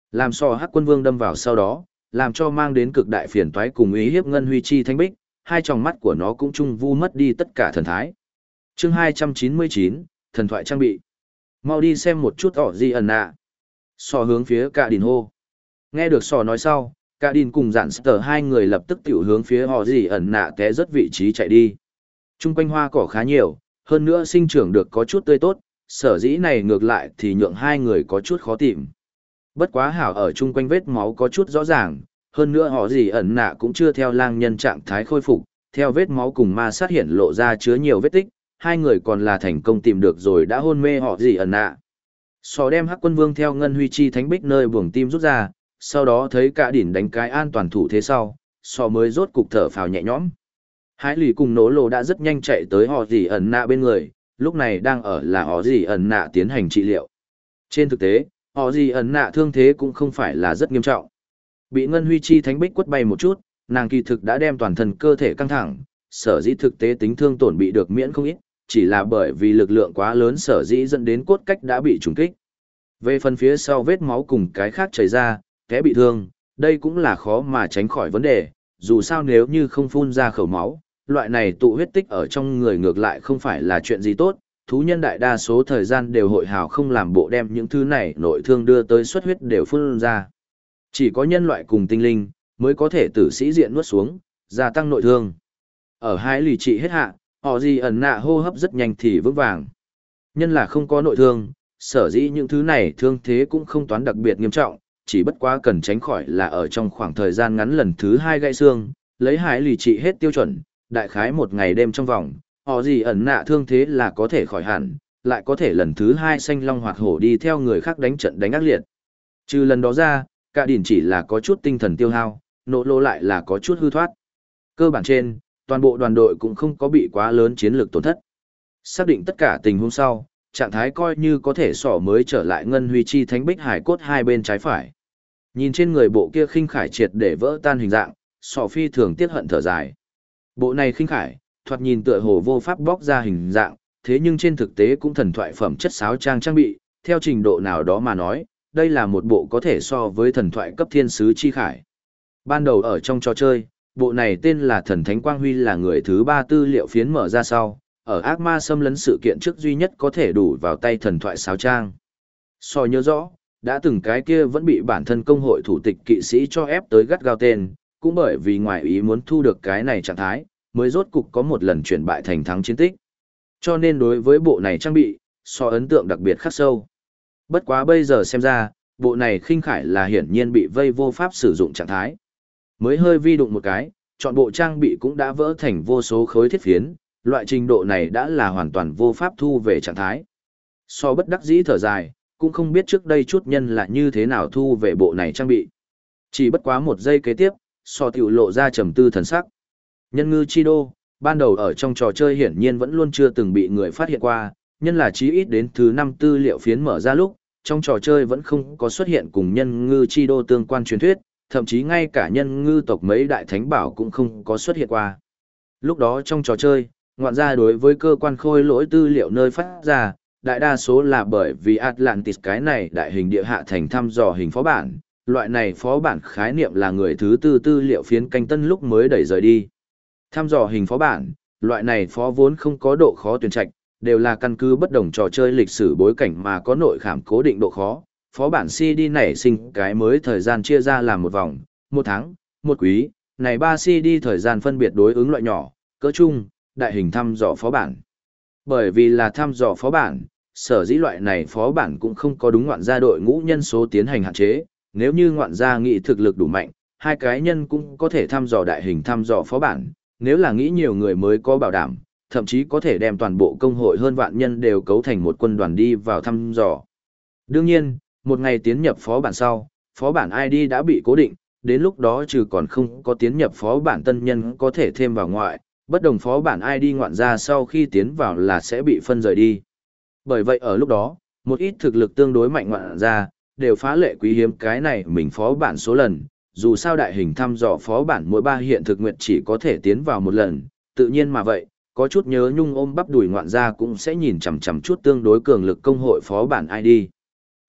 Làm so Hắc Quân Vương đâm vào sau đó, làm cho mang đến cực đại phiền toái cùng ý hiếp Ngân Huy Chi Thánh Bích, hai tròng mắt của nó cũng chung vu mất đi tất cả thần thái. Chương 299, thần thoại trang bị. Mau đi xem một chút ỏ gì ẩn nạ. So hướng phía Cả Đìn hô. Nghe được sò nói sau, Cả Đìn cùng dạn sờ hai người lập tức tiểu hướng phía ỏ gì ẩn nạ té rất vị trí chạy đi. Trung quanh hoa cỏ khá nhiều, hơn nữa sinh trưởng được có chút tươi tốt, sở dĩ này ngược lại thì nhượng hai người có chút khó tìm. Bất quá hảo ở chung quanh vết máu có chút rõ ràng, hơn nữa họ gì ẩn nạ cũng chưa theo lang nhân trạng thái khôi phục, theo vết máu cùng ma sát hiện lộ ra chứa nhiều vết tích, hai người còn là thành công tìm được rồi đã hôn mê họ gì ẩn nạ. Sò đem Hắc Quân Vương theo Ngân Huy Chi Thánh Bích nơi buồng tim rút ra, sau đó thấy Cả Đỉnh đánh cái an toàn thủ thế sau, sò mới rốt cục thở phào nhẹ nhõm. Hải lì cùng nỗ lộ đã rất nhanh chạy tới họ gì ẩn nạ bên người, lúc này đang ở là họ gì ẩn nạ tiến hành trị liệu. Trên thực tế, họ gì ẩn nạ thương thế cũng không phải là rất nghiêm trọng. Bị Ngân Huy Chi Thánh Bích quất bay một chút, nàng kỳ thực đã đem toàn thân cơ thể căng thẳng, sở dĩ thực tế tính thương tổn bị được miễn không ít, chỉ là bởi vì lực lượng quá lớn sở dĩ dẫn đến cốt cách đã bị trùng kích. Về phần phía sau vết máu cùng cái khác chảy ra, kẻ bị thương, đây cũng là khó mà tránh khỏi vấn đề, dù sao nếu như không phun ra khẩu máu, loại này tụ huyết tích ở trong người ngược lại không phải là chuyện gì tốt, thú nhân đại đa số thời gian đều hội hào không làm bộ đem những thứ này nội thương đưa tới xuất huyết đều phun ra. Chỉ có nhân loại cùng tinh linh mới có thể tử sĩ diện nuốt xuống, gia tăng nội thương. Ở hai lì trị hết hạ, họ gì ẩn nạ hô hấp rất nhanh thì vững vàng. Nhân là không có nội thương, sở dĩ những thứ này thương thế cũng không toán đặc biệt nghiêm trọng, chỉ bất quá cần tránh khỏi là ở trong khoảng thời gian ngắn lần thứ 2 gãy xương, lấy hải lì trị hết tiêu chuẩn, đại khái một ngày đêm trong vòng, họ gì ẩn nạ thương thế là có thể khỏi hẳn, lại có thể lần thứ 2 xanh long hoạt hổ đi theo người khác đánh trận đánh ác liệt. Trừ lần đó ra, Cả Đỉnh chỉ là có chút tinh thần tiêu hao, nỗ lô lại là có chút hư thoát. Cơ bản trên, toàn bộ đoàn đội cũng không có bị quá lớn chiến lược tổn thất. Xác định tất cả tình huống sau, trạng thái coi như có thể sỏ mới trở lại Ngân Huy Chi Thánh Bích hải cốt hai bên trái phải. Nhìn trên người bộ kia khinh khải triệt để vỡ tan hình dạng, sỏ phi thường tiếc hận thở dài. Bộ này khinh khải, thoạt nhìn tựa hồ vô pháp bóc ra hình dạng, thế nhưng trên thực tế cũng thần thoại phẩm chất sáo trang trang bị, theo trình độ nào đó mà nói, đây là một bộ có thể so với thần thoại cấp thiên sứ chi khải. Ban đầu ở trong trò chơi, bộ này tên là Thần Thánh Quang Huy là người thứ 3 tư liệu phiến mở ra sau, ở ác ma xâm lấn sự kiện trước duy nhất có thể đủ vào tay thần thoại sáo trang. So nhớ rõ, đã từng cái kia vẫn bị bản thân công hội thủ tịch kỵ sĩ cho ép tới gắt gao tên, cũng bởi vì ngoài ý muốn thu được cái này trạng thái, mới rốt cục có một lần chuyển bại thành thắng chiến tích. Cho nên đối với bộ này trang bị, so ấn tượng đặc biệt khắc sâu. Bất quá bây giờ xem ra, bộ này khinh khải là hiển nhiên bị vây vô pháp sử dụng trạng thái. Mới hơi vi đụng một cái, chọn bộ trang bị cũng đã vỡ thành vô số khối thiết phiến, loại trình độ này đã là hoàn toàn vô pháp thu về trạng thái. So bất đắc dĩ thở dài, cũng không biết trước đây chút nhân là như thế nào thu về bộ này trang bị. Chỉ bất quá một giây kế tiếp, so tiểu lộ ra trầm tư thần sắc. Nhân ngư chi đô, ban đầu ở trong trò chơi hiển nhiên vẫn luôn chưa từng bị người phát hiện qua, nhân là chí ít đến thứ 5 tư liệu phiến mở ra lúc, trong trò chơi vẫn không có xuất hiện cùng nhân ngư chi đô tương quan truyền thuyết, thậm chí ngay cả nhân ngư tộc mấy đại thánh bảo cũng không có xuất hiện qua. Lúc đó trong trò chơi, ngoạn ra đối với cơ quan khôi lỗi tư liệu nơi phát ra, đại đa số là bởi vì Atlantis cái này đại hình địa hạ thành thăm dò hình phó bản, loại này phó bản khái niệm là người thứ tư tư liệu phiến canh tân lúc mới đẩy rời đi. Thăm dò hình phó bản, loại này phó vốn không có độ khó tuyển trạch, đều là căn cứ bất đồng trò chơi lịch sử bối cảnh mà có nội khảm cố định độ khó. Phó bản CD nảy sinh cái mới thời gian chia ra làm một vòng, một tháng, một quý, này 3 CD thời gian phân biệt đối ứng loại nhỏ, cỡ trung, đại hình thăm dò phó bản. Bởi vì là thăm dò phó bản, sở dĩ loại này phó bản cũng không có đúng ngoạn gia đội ngũ nhân số tiến hành hạn chế, nếu như ngoạn gia nghĩ thực lực đủ mạnh, hai cái nhân cũng có thể thăm dò đại hình thăm dò phó bản, nếu là nghĩ nhiều người mới có bảo đảm, thậm chí có thể đem toàn bộ công hội hơn vạn nhân đều cấu thành một quân đoàn đi vào thăm dò. Đương nhiên, một ngày tiến nhập phó bản sau, phó bản ID đã bị cố định, đến lúc đó trừ còn không có tiến nhập phó bản tân nhân có thể thêm vào ngoại, bất đồng phó bản ID ngoạn ra sau khi tiến vào là sẽ bị phân rời đi. Bởi vậy ở lúc đó, một ít thực lực tương đối mạnh ngoạn ra, đều phá lệ quý hiếm cái này mình phó bản số lần, dù sao đại hình thăm dò phó bản mỗi 3 hiện thực nguyện chỉ có thể tiến vào một lần, tự nhiên mà vậy, có chút nhớ nhung ôm bắp đùi ngoạn ra cũng sẽ nhìn chằm chằm chút tương đối cường lực công hội phó bản ID.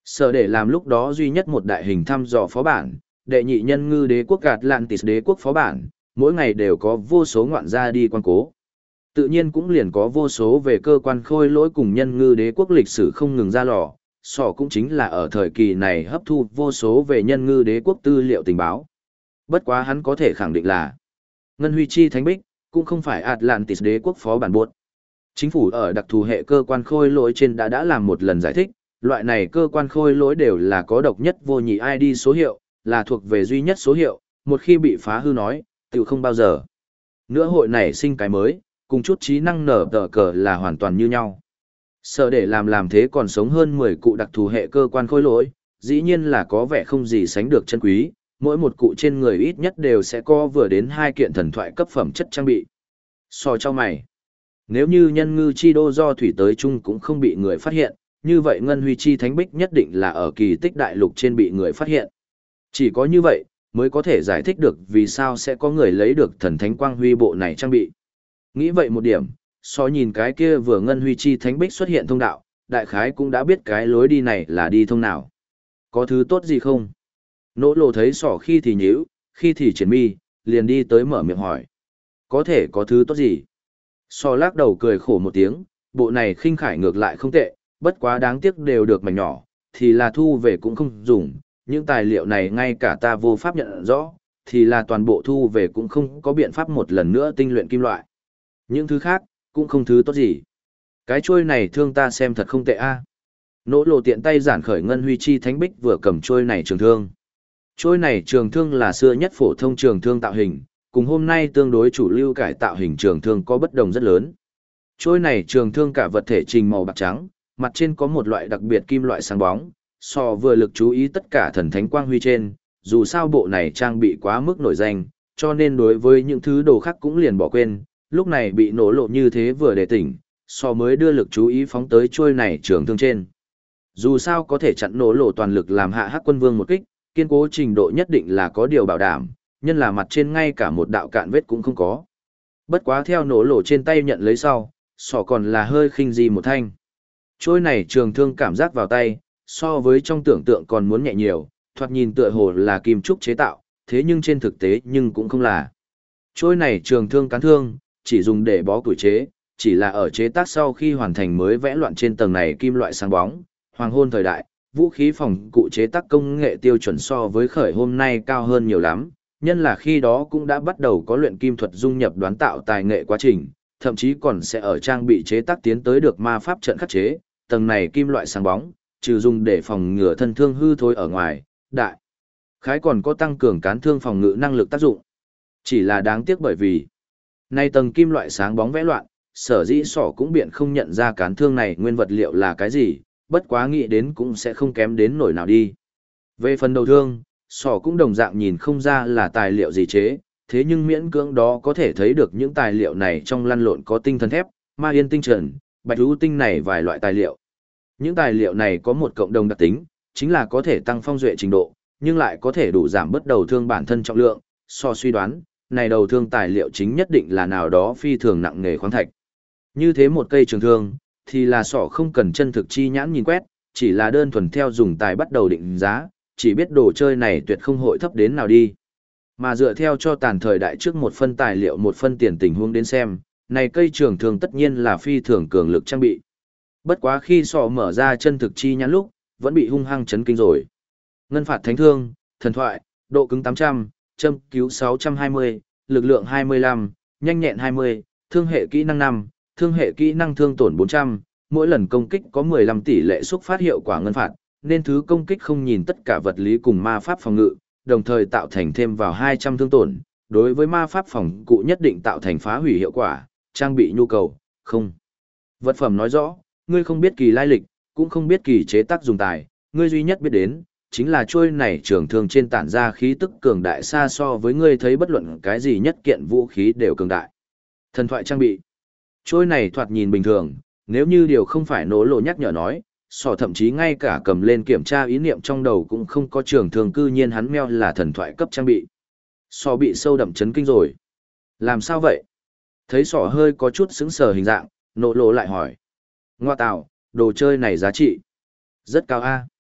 Sở để làm lúc đó duy nhất một đại hình thăm dò phó bản, đệ nhị nhân ngư đế quốc Atlantis đế quốc phó bản, mỗi ngày đều có vô số ngoạn gia đi quan cố. Tự nhiên cũng liền có vô số về cơ quan khôi lỗi cùng nhân ngư đế quốc lịch sử không ngừng ra lò, sỏ cũng chính là ở thời kỳ này hấp thu vô số về nhân ngư đế quốc tư liệu tình báo. Bất quá hắn có thể khẳng định là Ngân Huy Chi Thánh Bích cũng không phải Atlantis đế quốc phó bản buốt. Chính phủ ở đặc thù hệ cơ quan khôi lỗi trên đã làm một lần giải thích, loại này cơ quan khôi lỗi đều là có độc nhất vô nhị ID số hiệu, là thuộc về duy nhất số hiệu, một khi bị phá hư nói, tự không bao giờ nữa hội nảy sinh cái mới, cùng chút trí năng nở tờ cờ là hoàn toàn như nhau. Sở để làm thế còn sống hơn 10 cụ đặc thù hệ cơ quan khôi lỗi, dĩ nhiên là có vẻ không gì sánh được chân quý, mỗi một cụ trên người ít nhất đều sẽ có vừa đến 2 kiện thần thoại cấp phẩm chất trang bị. So cho mày, nếu như nhân ngư chi đô do thủy tới chung cũng không bị người phát hiện, như vậy Ngân Huy Chi Thánh Bích nhất định là ở kỳ tích đại lục trên bị người phát hiện. Chỉ có như vậy, mới có thể giải thích được vì sao sẽ có người lấy được thần thánh quang huy bộ này trang bị. Nghĩ vậy một điểm, so nhìn cái kia vừa Ngân Huy Chi Thánh Bích xuất hiện thông đạo, đại khái cũng đã biết cái lối đi này là đi thông nào. Có thứ tốt gì không? Nỗ lộ thấy sỏ khi thì nhíu, khi thì triển mi, liền đi tới mở miệng hỏi. Có thể có thứ tốt gì? Sỏ lắc đầu cười khổ một tiếng, bộ này khinh khải ngược lại không tệ, bất quá đáng tiếc đều được mảnh nhỏ, thì là thu về cũng không dùng, những tài liệu này ngay cả ta vô pháp nhận rõ, thì là toàn bộ thu về cũng không có biện pháp một lần nữa tinh luyện kim loại. Những thứ khác, cũng không thứ tốt gì. Cái chuôi này thương ta xem thật không tệ a. Nỗ lộ tiện tay giản khởi Ngân Huy Chi Thánh Bích vừa cầm chuôi này trường thương. Chuôi này trường thương là xưa nhất phổ thông trường thương tạo hình, cùng hôm nay tương đối chủ lưu cải tạo hình trường thương có bất đồng rất lớn. Chuôi này trường thương cả vật thể trình màu bạc trắng, mặt trên có một loại đặc biệt kim loại sáng bóng, so vừa lực chú ý tất cả thần thánh quang huy trên, dù sao bộ này trang bị quá mức nổi danh, cho nên đối với những thứ đồ khác cũng liền bỏ quên, lúc này bị nổ lộ như thế vừa để tỉnh, so mới đưa lực chú ý phóng tới chuôi này trường thương trên. Dù sao có thể chặn nổ lộ toàn lực làm hạ Hắc Quân Vương một kích, kiên cố trình độ nhất định là có điều bảo đảm, nhân là mặt trên ngay cả một đạo cạn vết cũng không có. Bất quá theo nổ lộ trên tay nhận lấy sau, sọ còn là hơi khinh di một thanh. Trôi này trường thương cảm giác vào tay, so với trong tưởng tượng còn muốn nhẹ nhiều, thoạt nhìn tựa hồ là kim trúc chế tạo, thế nhưng trên thực tế nhưng cũng không là. Trôi này trường thương cán thương, chỉ dùng để bó củi chế, chỉ là ở chế tác sau khi hoàn thành mới vẽ loạn trên tầng này kim loại sáng bóng, hoàng hôn thời đại, vũ khí phòng cụ chế tác công nghệ tiêu chuẩn so với khởi hôm nay cao hơn nhiều lắm, nhân là khi đó cũng đã bắt đầu có luyện kim thuật dung nhập đoán tạo tài nghệ quá trình, thậm chí còn sẽ ở trang bị chế tác tiến tới được ma pháp trận khắc chế, tầng này kim loại sáng bóng, trừ dùng để phòng ngừa thân thương hư thối ở ngoài, đại khái còn có tăng cường cán thương phòng ngự năng lực tác dụng. Chỉ là đáng tiếc bởi vì nay tầng kim loại sáng bóng vẽ loạn, sở dĩ sỏ cũng biện không nhận ra cán thương này nguyên vật liệu là cái gì, bất quá nghĩ đến cũng sẽ không kém đến nổi nào đi. Về phần đầu thương, sỏ cũng đồng dạng nhìn không ra là tài liệu gì chế, thế nhưng miễn cưỡng đó có thể thấy được những tài liệu này trong lăn lộn có tinh thần thép, ma yên tinh trần, bạch ưu tinh này vài loại tài liệu. Những tài liệu này có một cộng đồng đặc tính, chính là có thể tăng phong duệ trình độ, nhưng lại có thể đủ giảm bớt đầu thương bản thân trọng lượng, so suy đoán, này đầu thương tài liệu chính nhất định là nào đó phi thường nặng nghề khoáng thạch. Như thế một cây trường thương, thì là sỏ không cần chân thực chi nhãn nhìn quét, chỉ là đơn thuần theo dùng tài bắt đầu định giá, chỉ biết đồ chơi này tuyệt không hội thấp đến nào đi. Mà dựa theo cho tàn thời đại trước một phân tài liệu một phân tiền tình huống đến xem, này cây trường thương tất nhiên là phi thường cường lực trang bị. Bất quá khi sọ mở ra chân thực chi nhãn lúc, vẫn bị hung hăng chấn kinh rồi. Ngân phạt thánh thương, thần thoại, độ cứng 800, châm cứu 620, lực lượng 25, nhanh nhẹn 20, thương hệ kỹ năng 5, thương hệ kỹ năng thương tổn 400, mỗi lần công kích có 15 tỷ lệ xúc phát hiệu quả ngân phạt, nên thứ công kích không nhìn tất cả vật lý cùng ma pháp phòng ngự, đồng thời tạo thành thêm vào 200 thương tổn, đối với ma pháp phòng cụ nhất định tạo thành phá hủy hiệu quả, trang bị nhu cầu, không. Vật phẩm nói rõ, ngươi không biết kỳ lai lịch, cũng không biết kỳ chế tác dùng tài, ngươi duy nhất biết đến, chính là trôi này trường thương trên tản ra khí tức cường đại xa so với ngươi thấy bất luận cái gì nhất kiện vũ khí đều cường đại. Thần thoại trang bị. Trôi này thoạt nhìn bình thường, nếu như điều không phải nỗ lộ nhắc nhở nói, sỏ thậm chí ngay cả cầm lên kiểm tra ý niệm trong đầu cũng không có trường thương cư nhiên hắn meo là thần thoại cấp trang bị. Sỏ bị sâu đậm chấn kinh rồi. Làm sao vậy? Thấy sỏ hơi có chút sững sờ hình dạng, nỗ lộ lại hỏi. Ngoa tạo, đồ chơi này giá trị rất cao a.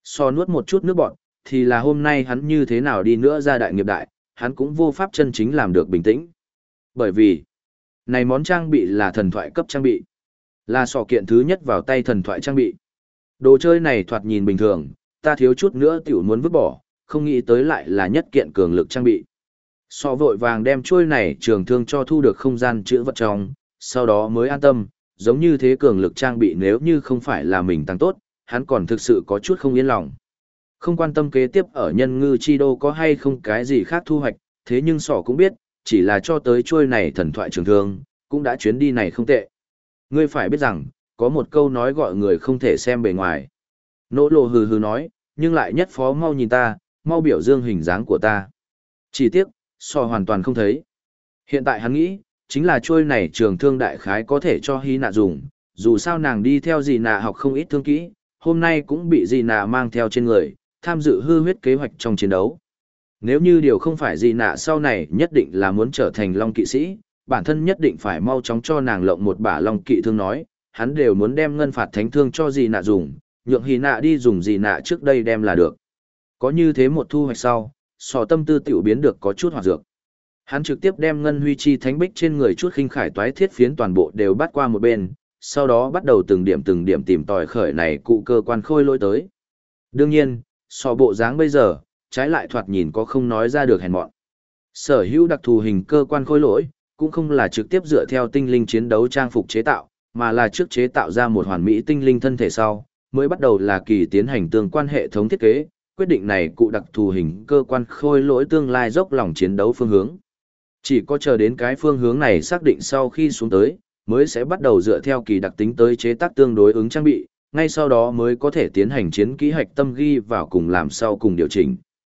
So nuốt một chút nước bọt, thì là hôm nay hắn như thế nào đi nữa ra đại nghiệp đại, hắn cũng vô pháp chân chính làm được bình tĩnh. Bởi vì, này món trang bị là thần thoại cấp trang bị, là sọ kiện thứ nhất vào tay thần thoại trang bị. Đồ chơi này thoạt nhìn bình thường, ta thiếu chút nữa tiểu muốn vứt bỏ, không nghĩ tới lại là nhất kiện cường lực trang bị. So vội vàng đem chuôi này trường thương cho thu được không gian chữa vật trong, sau đó mới an tâm, giống như thế cường lực trang bị nếu như không phải là mình tăng tốt, hắn còn thực sự có chút không yên lòng. Không quan tâm kế tiếp ở nhân ngư chi đô có hay không cái gì khác thu hoạch, thế nhưng sỏ cũng biết, chỉ là cho tới chuôi này thần thoại trường thương, cũng đã chuyến đi này không tệ. Ngươi phải biết rằng, có một câu nói gọi người không thể xem bề ngoài. Nỗ lộ hừ hừ nói, nhưng lại nhất phó mau nhìn ta, mau biểu dương hình dáng của ta. Chỉ tiếc, sò hoàn toàn không thấy. Hiện tại hắn nghĩ, chính là trôi này trường thương đại khái có thể cho Hy Nạ dùng, dù sao nàng đi theo dì nạ học không ít thương kỹ, hôm nay cũng bị dì nạ mang theo trên người, tham dự hư huyết kế hoạch trong chiến đấu. Nếu như điều không phải dì nạ sau này nhất định là muốn trở thành long kỵ sĩ, bản thân nhất định phải mau chóng cho nàng lộng một bả long kỵ thương nói, hắn đều muốn đem ngân phạt thánh thương cho dì nạ dùng, nhượng Hy Nạ đi dùng dì nạ trước đây đem là được. Có như thế một thu hoạch sau, sò tâm tư tiểu biến được có chút hoạt dược. Hắn trực tiếp đem ngân huy chi thánh bích trên người chút khinh khải toái thiết phiến toàn bộ đều bắt qua một bên, sau đó bắt đầu từng điểm tìm tòi khởi này cụ cơ quan khôi lỗi tới. Đương nhiên, sò bộ dáng bây giờ, trái lại thoạt nhìn có không nói ra được hèn mọn. Sở hữu đặc thù hình cơ quan khôi lỗi, cũng không là trực tiếp dựa theo tinh linh chiến đấu trang phục chế tạo, mà là trước chế tạo ra một hoàn mỹ tinh linh thân thể sau, mới bắt đầu là kỳ tiến hành tương quan hệ thống thiết kế, quyết định này cụ đặc thù hình cơ quan khôi lỗi tương lai dốc lòng chiến đấu phương hướng. Chỉ có chờ đến cái phương hướng này xác định sau khi xuống tới, mới sẽ bắt đầu dựa theo kỳ đặc tính tới chế tác tương đối ứng trang bị, ngay sau đó mới có thể tiến hành chiến kỹ hạch tâm ghi vào cùng làm sau cùng điều chỉnh.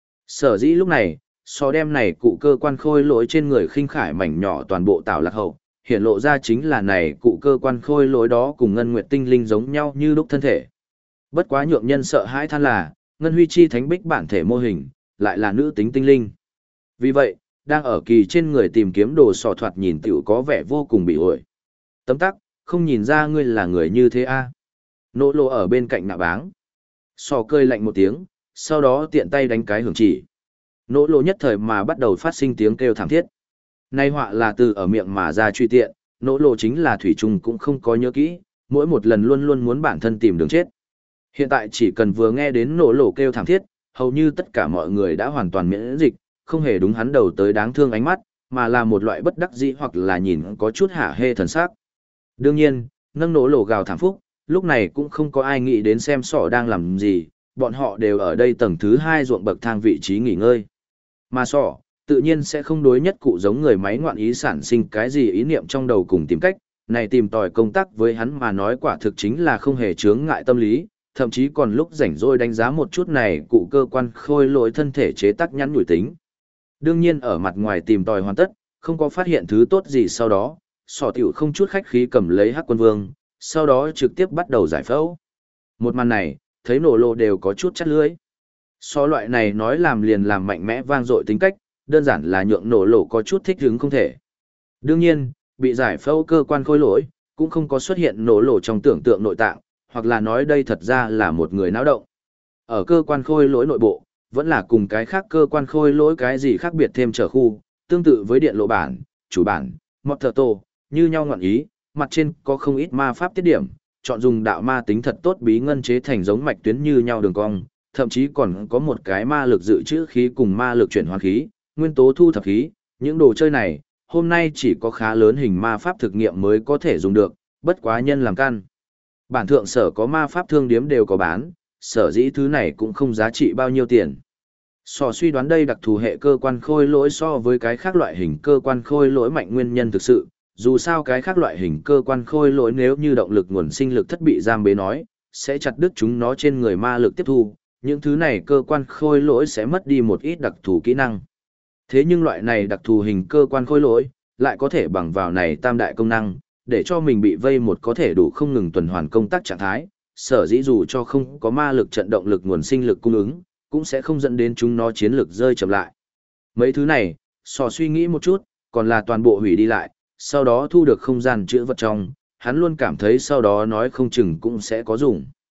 Sở dĩ lúc này, so đem này cụ cơ quan khôi lỗi trên người khinh khải mảnh nhỏ toàn bộ tạo lạc hậu, hiện lộ ra chính là này cụ cơ quan khôi lỗi đó cùng ngân nguyệt tinh linh giống nhau như lúc thân thể. Bất quá nhượng nhân sợ hãi than là, ngân huy chi thánh bích bản thể mô hình, lại là nữ tính tinh linh. Vì vậy, đang ở kỳ trên người tìm kiếm đồ sò thoạt nhìn tiểu có vẻ vô cùng bị ổi. Tấm tắc, không nhìn ra ngươi là người như thế a? Nỗ lộ ở bên cạnh nạ báng. Sò cơi lạnh một tiếng, sau đó tiện tay đánh cái hưởng chỉ. Nỗ lộ nhất thời mà bắt đầu phát sinh tiếng kêu thảm thiết. Nay họa là từ ở miệng mà ra truy tiện, nỗ lộ chính là thủy trùng cũng không có nhớ kỹ, mỗi một lần luôn luôn muốn bản thân tìm đường chết. Hiện tại chỉ cần vừa nghe đến nỗ lộ kêu thảm thiết, hầu như tất cả mọi người đã hoàn toàn miễn dịch, không hề đúng hắn đầu tới đáng thương ánh mắt, mà là một loại bất đắc dĩ hoặc là nhìn có chút hả hê thần sắc. Đương nhiên, nâng nỗ lộ gào thảm phúc, lúc này cũng không có ai nghĩ đến xem sỏ đang làm gì, bọn họ đều ở đây tầng thứ 2 ruộng bậc thang vị trí nghỉ ngơi. Mà sỏ, tự nhiên sẽ không đối nhất cụ giống người máy ngoạn ý sản sinh cái gì ý niệm trong đầu cùng tìm cách, này tìm tòi công tác với hắn mà nói quả thực chính là không hề chướng ngại tâm lý, thậm chí còn lúc rảnh rỗi đánh giá một chút này cụ cơ quan khôi lỗi thân thể chế tác nhắn nhủi tính. Đương nhiên ở mặt ngoài tìm tòi hoàn tất, không có phát hiện thứ tốt gì sau đó, sỏ tiểu không chút khách khí cầm lấy hắc quân vương, sau đó trực tiếp bắt đầu giải phẫu. Một màn này, thấy nổ lộ đều có chút chắt lưỡi. So loại này nói làm liền làm mạnh mẽ vang dội tính cách, đơn giản là nhượng nổ lộ có chút thích hứng không thể. Đương nhiên, bị giải phẫu cơ quan khôi lỗi, cũng không có xuất hiện nổ lộ trong tưởng tượng nội tạng, hoặc là nói đây thật ra là một người náo động. Ở cơ quan khôi lỗi nội bộ, vẫn là cùng cái khác cơ quan khôi lỗi cái gì khác biệt thêm trở khu, tương tự với điện lộ bản, chủ bản, motor tổ, như nhau ngọn ý, mặt trên có không ít ma pháp tiết điểm, chọn dùng đạo ma tính thật tốt bí ngân chế thành giống mạch tuyến như nhau đường cong, thậm chí còn có một cái ma lực dự trữ khí cùng ma lực chuyển hóa khí, nguyên tố thu thập khí, những đồ chơi này, hôm nay chỉ có khá lớn hình ma pháp thực nghiệm mới có thể dùng được, bất quá nhân làm căn. Bản thượng sở có ma pháp thương điếm đều có bán, sở dĩ thứ này cũng không giá trị bao nhiêu tiền. So suy đoán đây đặc thù hệ cơ quan khôi lỗi so với cái khác loại hình cơ quan khôi lỗi mạnh nguyên nhân thực sự, dù sao cái khác loại hình cơ quan khôi lỗi nếu như động lực nguồn sinh lực thất bị giam bế nói, sẽ chặt đứt chúng nó trên người ma lực tiếp thu, những thứ này cơ quan khôi lỗi sẽ mất đi một ít đặc thù kỹ năng. Thế nhưng loại này đặc thù hình cơ quan khôi lỗi, lại có thể bằng vào này tam đại công năng, để cho mình bị vây một có thể đủ không ngừng tuần hoàn công tác trạng thái, sở dĩ dù cho không có ma lực trận động lực nguồn sinh lực cung ứng, cũng sẽ không dẫn đến chúng nó chiến lực rơi chậm lại. Mấy thứ này, sò suy nghĩ một chút, còn là toàn bộ hủy đi lại, sau đó thu được không gian chữa vật trong, hắn luôn cảm thấy sau đó nói không chừng cũng sẽ có dùng.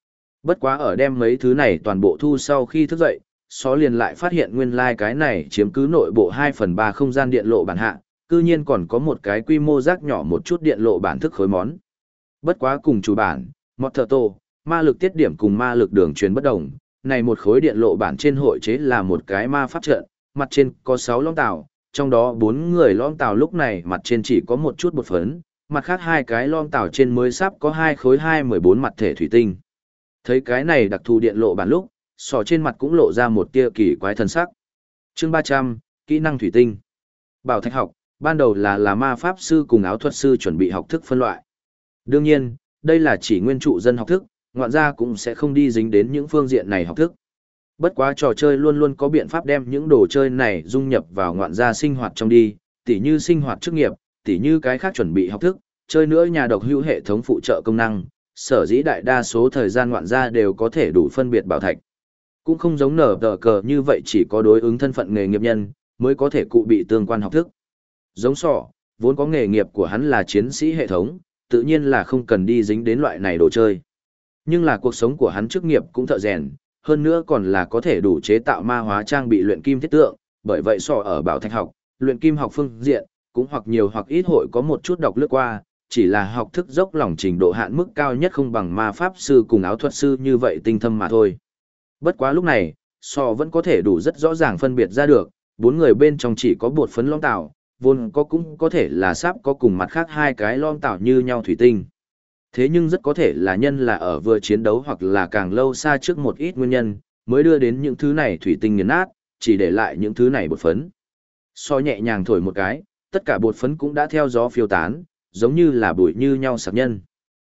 Bất quá ở đem mấy thứ này toàn bộ thu sau khi thức dậy, Só liền lại phát hiện nguyên lai cái này chiếm cứ nội bộ 2/3 không gian điện lộ bản hạ, cư nhiên còn có một cái quy mô rác nhỏ một chút điện lộ bản thức khối món. Bất quá cùng chủ bản, Motorto, ma lực tiết điểm cùng ma lực đường truyền bất đồng, này một khối điện lộ bản trên hội chế là một cái ma pháp trận, mặt trên có 6 lõm tàu, trong đó 4 người lõm tàu lúc này mặt trên chỉ có một chút bột phấn, mặt khác hai cái lõm tàu trên mới sắp có 2 khối 214 mặt thể thủy tinh. Thấy cái này đặc thù điện lộ bản lúc, Sò trên mặt cũng lộ ra một tia kỳ quái thần sắc. Chương 300, kỹ năng thủy tinh. Bảo thạch học, ban đầu là ma pháp sư cùng áo thuật sư chuẩn bị học thức phân loại. Đương nhiên, đây là chỉ nguyên trụ dân học thức, ngoạn gia cũng sẽ không đi dính đến những phương diện này học thức. Bất quá trò chơi luôn luôn có biện pháp đem những đồ chơi này dung nhập vào ngoạn gia sinh hoạt trong đi, tỉ như sinh hoạt chức nghiệp, tỉ như cái khác chuẩn bị học thức, chơi nữa nhà độc hữu hệ thống phụ trợ công năng, sở dĩ đại đa số thời gian ngoạn gia đều có thể đủ phân biệt bảo thạch. Cũng không giống nở tờ cờ như vậy chỉ có đối ứng thân phận nghề nghiệp nhân, mới có thể cụ bị tương quan học thức. Giống sọ, vốn có nghề nghiệp của hắn là chiến sĩ hệ thống, tự nhiên là không cần đi dính đến loại này đồ chơi. Nhưng là cuộc sống của hắn chức nghiệp cũng thợ rèn, hơn nữa còn là có thể đủ chế tạo ma hóa trang bị luyện kim thiết tượng, bởi vậy sọ ở bảo thạch học, luyện kim học phương diện, cũng hoặc nhiều hoặc ít hội có một chút đọc lướt qua, chỉ là học thức dốc lòng trình độ hạn mức cao nhất không bằng ma pháp sư cùng áo thuật sư như vậy tinh thâm mà thôi. Bất quá lúc này, sọ vẫn có thể đủ rất rõ ràng phân biệt ra được, 4 người bên trong chỉ có bột phấn lõm tạo, vốn có cũng có thể là sáp có cùng mặt khác hai cái lõm tạo như nhau thủy tinh. Thế nhưng rất có thể là nhân là ở vừa chiến đấu hoặc là càng lâu xa trước một ít nguyên nhân, mới đưa đến những thứ này thủy tinh nghiền nát, chỉ để lại những thứ này bột phấn. So nhẹ nhàng thổi một cái, tất cả bột phấn cũng đã theo gió phiêu tán, giống như là bụi như nhau sạc nhân.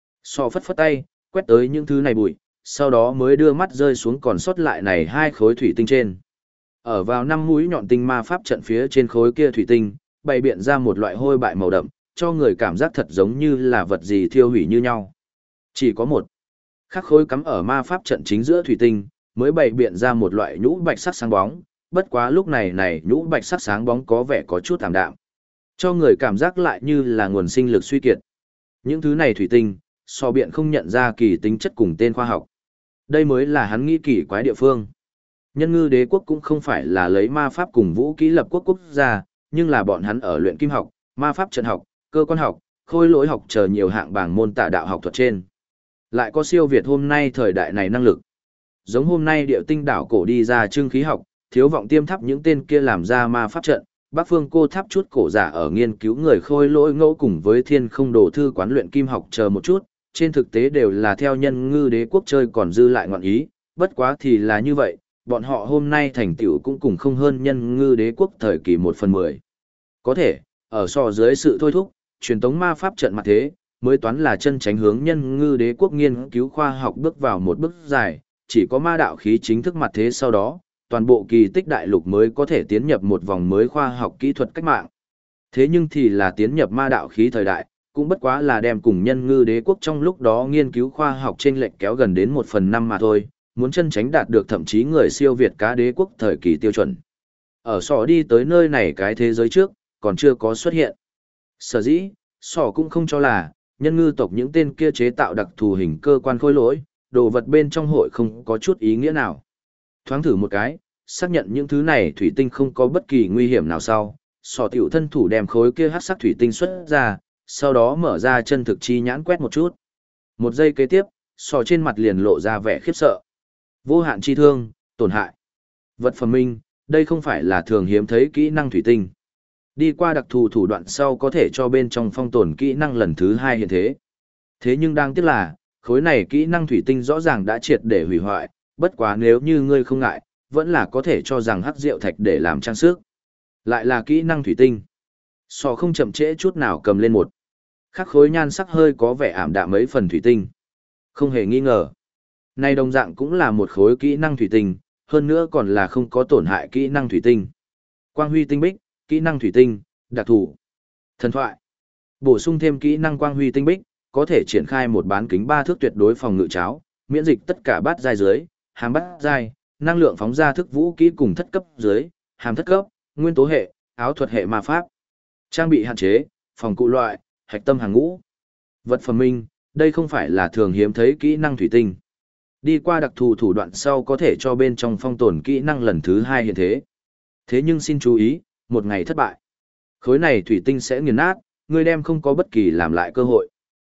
So phất phất tay, quét tới những thứ này bụi, sau đó mới đưa mắt rơi xuống còn sót lại này hai khối thủy tinh trên. Ở vào 5 mũi nhọn tinh ma pháp trận phía trên khối kia thủy tinh, bày biện ra một loại hôi bại màu đậm, cho người cảm giác thật giống như là vật gì thiêu hủy như nhau. Chỉ có một khắc khối cắm ở ma pháp trận chính giữa thủy tinh, mới bày biện ra một loại nhũ bạch sắc sáng bóng, bất quá lúc này nhũ bạch sắc sáng bóng có vẻ có chút tạm đạm, cho người cảm giác lại như là nguồn sinh lực suy kiệt. Những thứ này thủy tinh, so biện không nhận ra kỳ tính chất cùng tên khoa học. Đây mới là hắn nghĩ kỳ quái địa phương. Nhân ngư đế quốc cũng không phải là lấy ma pháp cùng vũ kỹ lập quốc quốc gia, nhưng là bọn hắn ở luyện kim học, ma pháp trận học, cơ quan học, khôi lỗi học chờ nhiều hạng bảng môn tả đạo học thuật trên. Lại có siêu việt hôm nay thời đại này năng lực. Giống hôm nay điệu tinh đảo cổ đi ra trưng khí học, thiếu vọng tiêm tháp những tên kia làm ra ma pháp trận, Bắc Phương cô tháp chút cổ giả ở nghiên cứu người khôi lỗi ngẫu cùng với thiên không đồ thư quán luyện kim học chờ một chút, trên thực tế đều là theo nhân ngư đế quốc chơi còn dư lại ngọn ý, bất quá thì là như vậy, bọn họ hôm nay thành tựu cũng cùng không hơn nhân ngư đế quốc thời kỳ 1/10. Có thể, ở so dưới sự thôi thúc, truyền tống ma pháp trận mặt thế, mới toán là chân tránh hướng nhân ngư đế quốc nghiên cứu khoa học bước vào một bước dài, chỉ có ma đạo khí chính thức mặt thế sau đó, toàn bộ kỳ tích đại lục mới có thể tiến nhập một vòng mới khoa học kỹ thuật cách mạng. Thế nhưng thì là tiến nhập ma đạo khí thời đại, cũng bất quá là đem cùng nhân ngư đế quốc trong lúc đó nghiên cứu khoa học trên lệch kéo gần đến 1/5 mà thôi, muốn chân tránh đạt được thậm chí người siêu việt cá đế quốc thời kỳ tiêu chuẩn. Ở sỏ đi tới nơi này cái thế giới trước, còn chưa có xuất hiện. Sở dĩ, sỏ cũng không cho là, nhân ngư tộc những tên kia chế tạo đặc thù hình cơ quan khối lỗi, đồ vật bên trong hội không có chút ý nghĩa nào. Thoáng thử một cái, xác nhận những thứ này thủy tinh không có bất kỳ nguy hiểm nào sau, sỏ tiểu thân thủ đem khối kia hắc sắc thủy tinh xuất ra, sau đó mở ra chân thực chi nhãn quét một chút. Một giây kế tiếp, sỏ trên mặt liền lộ ra vẻ khiếp sợ. Vô hạn chi thương, tổn hại. Vật phẩm minh, đây không phải là thường hiếm thấy kỹ năng thủy tinh. Đi qua đặc thù thủ đoạn sau có thể cho bên trong phong tồn kỹ năng lần thứ 2 hiện thế. Thế nhưng đáng tiếc là, khối này kỹ năng thủy tinh rõ ràng đã triệt để hủy hoại, bất quá nếu như ngươi không ngại, vẫn là có thể cho rằng hắc rượu thạch để làm trang sức. Lại là kỹ năng thủy tinh. Sò không chậm trễ chút nào cầm lên một khắc khối nhan sắc hơi có vẻ ảm đạm mấy phần thủy tinh. Không hề nghi ngờ. Này đồng dạng cũng là một khối kỹ năng thủy tinh, hơn nữa còn là không có tổn hại kỹ năng thủy tinh. Quang huy tinh bích, kỹ năng thủy tinh, đặc thù. Thần thoại. Bổ sung thêm kỹ năng quang huy tinh bích, có thể triển khai một bán kính 3 thước tuyệt đối phòng ngự cháo, miễn dịch tất cả bát giai dưới, hàm bát giai, năng lượng phóng ra thức vũ kỹ cùng thất cấp dưới, hàm thất cấp, nguyên tố hệ, áo thuật hệ ma pháp. Trang bị hạn chế, phòng cụ loại, hạch tâm hàng ngũ. Vật phẩm minh, đây không phải là thường hiếm thấy kỹ năng thủy tinh. Đi qua đặc thù thủ đoạn sau có thể cho bên trong phong tồn kỹ năng lần thứ 2 hiện thế. Thế nhưng xin chú ý, một ngày thất bại. Khối này thủy tinh sẽ nghiền nát, ngươi đem không có bất kỳ làm lại cơ hội.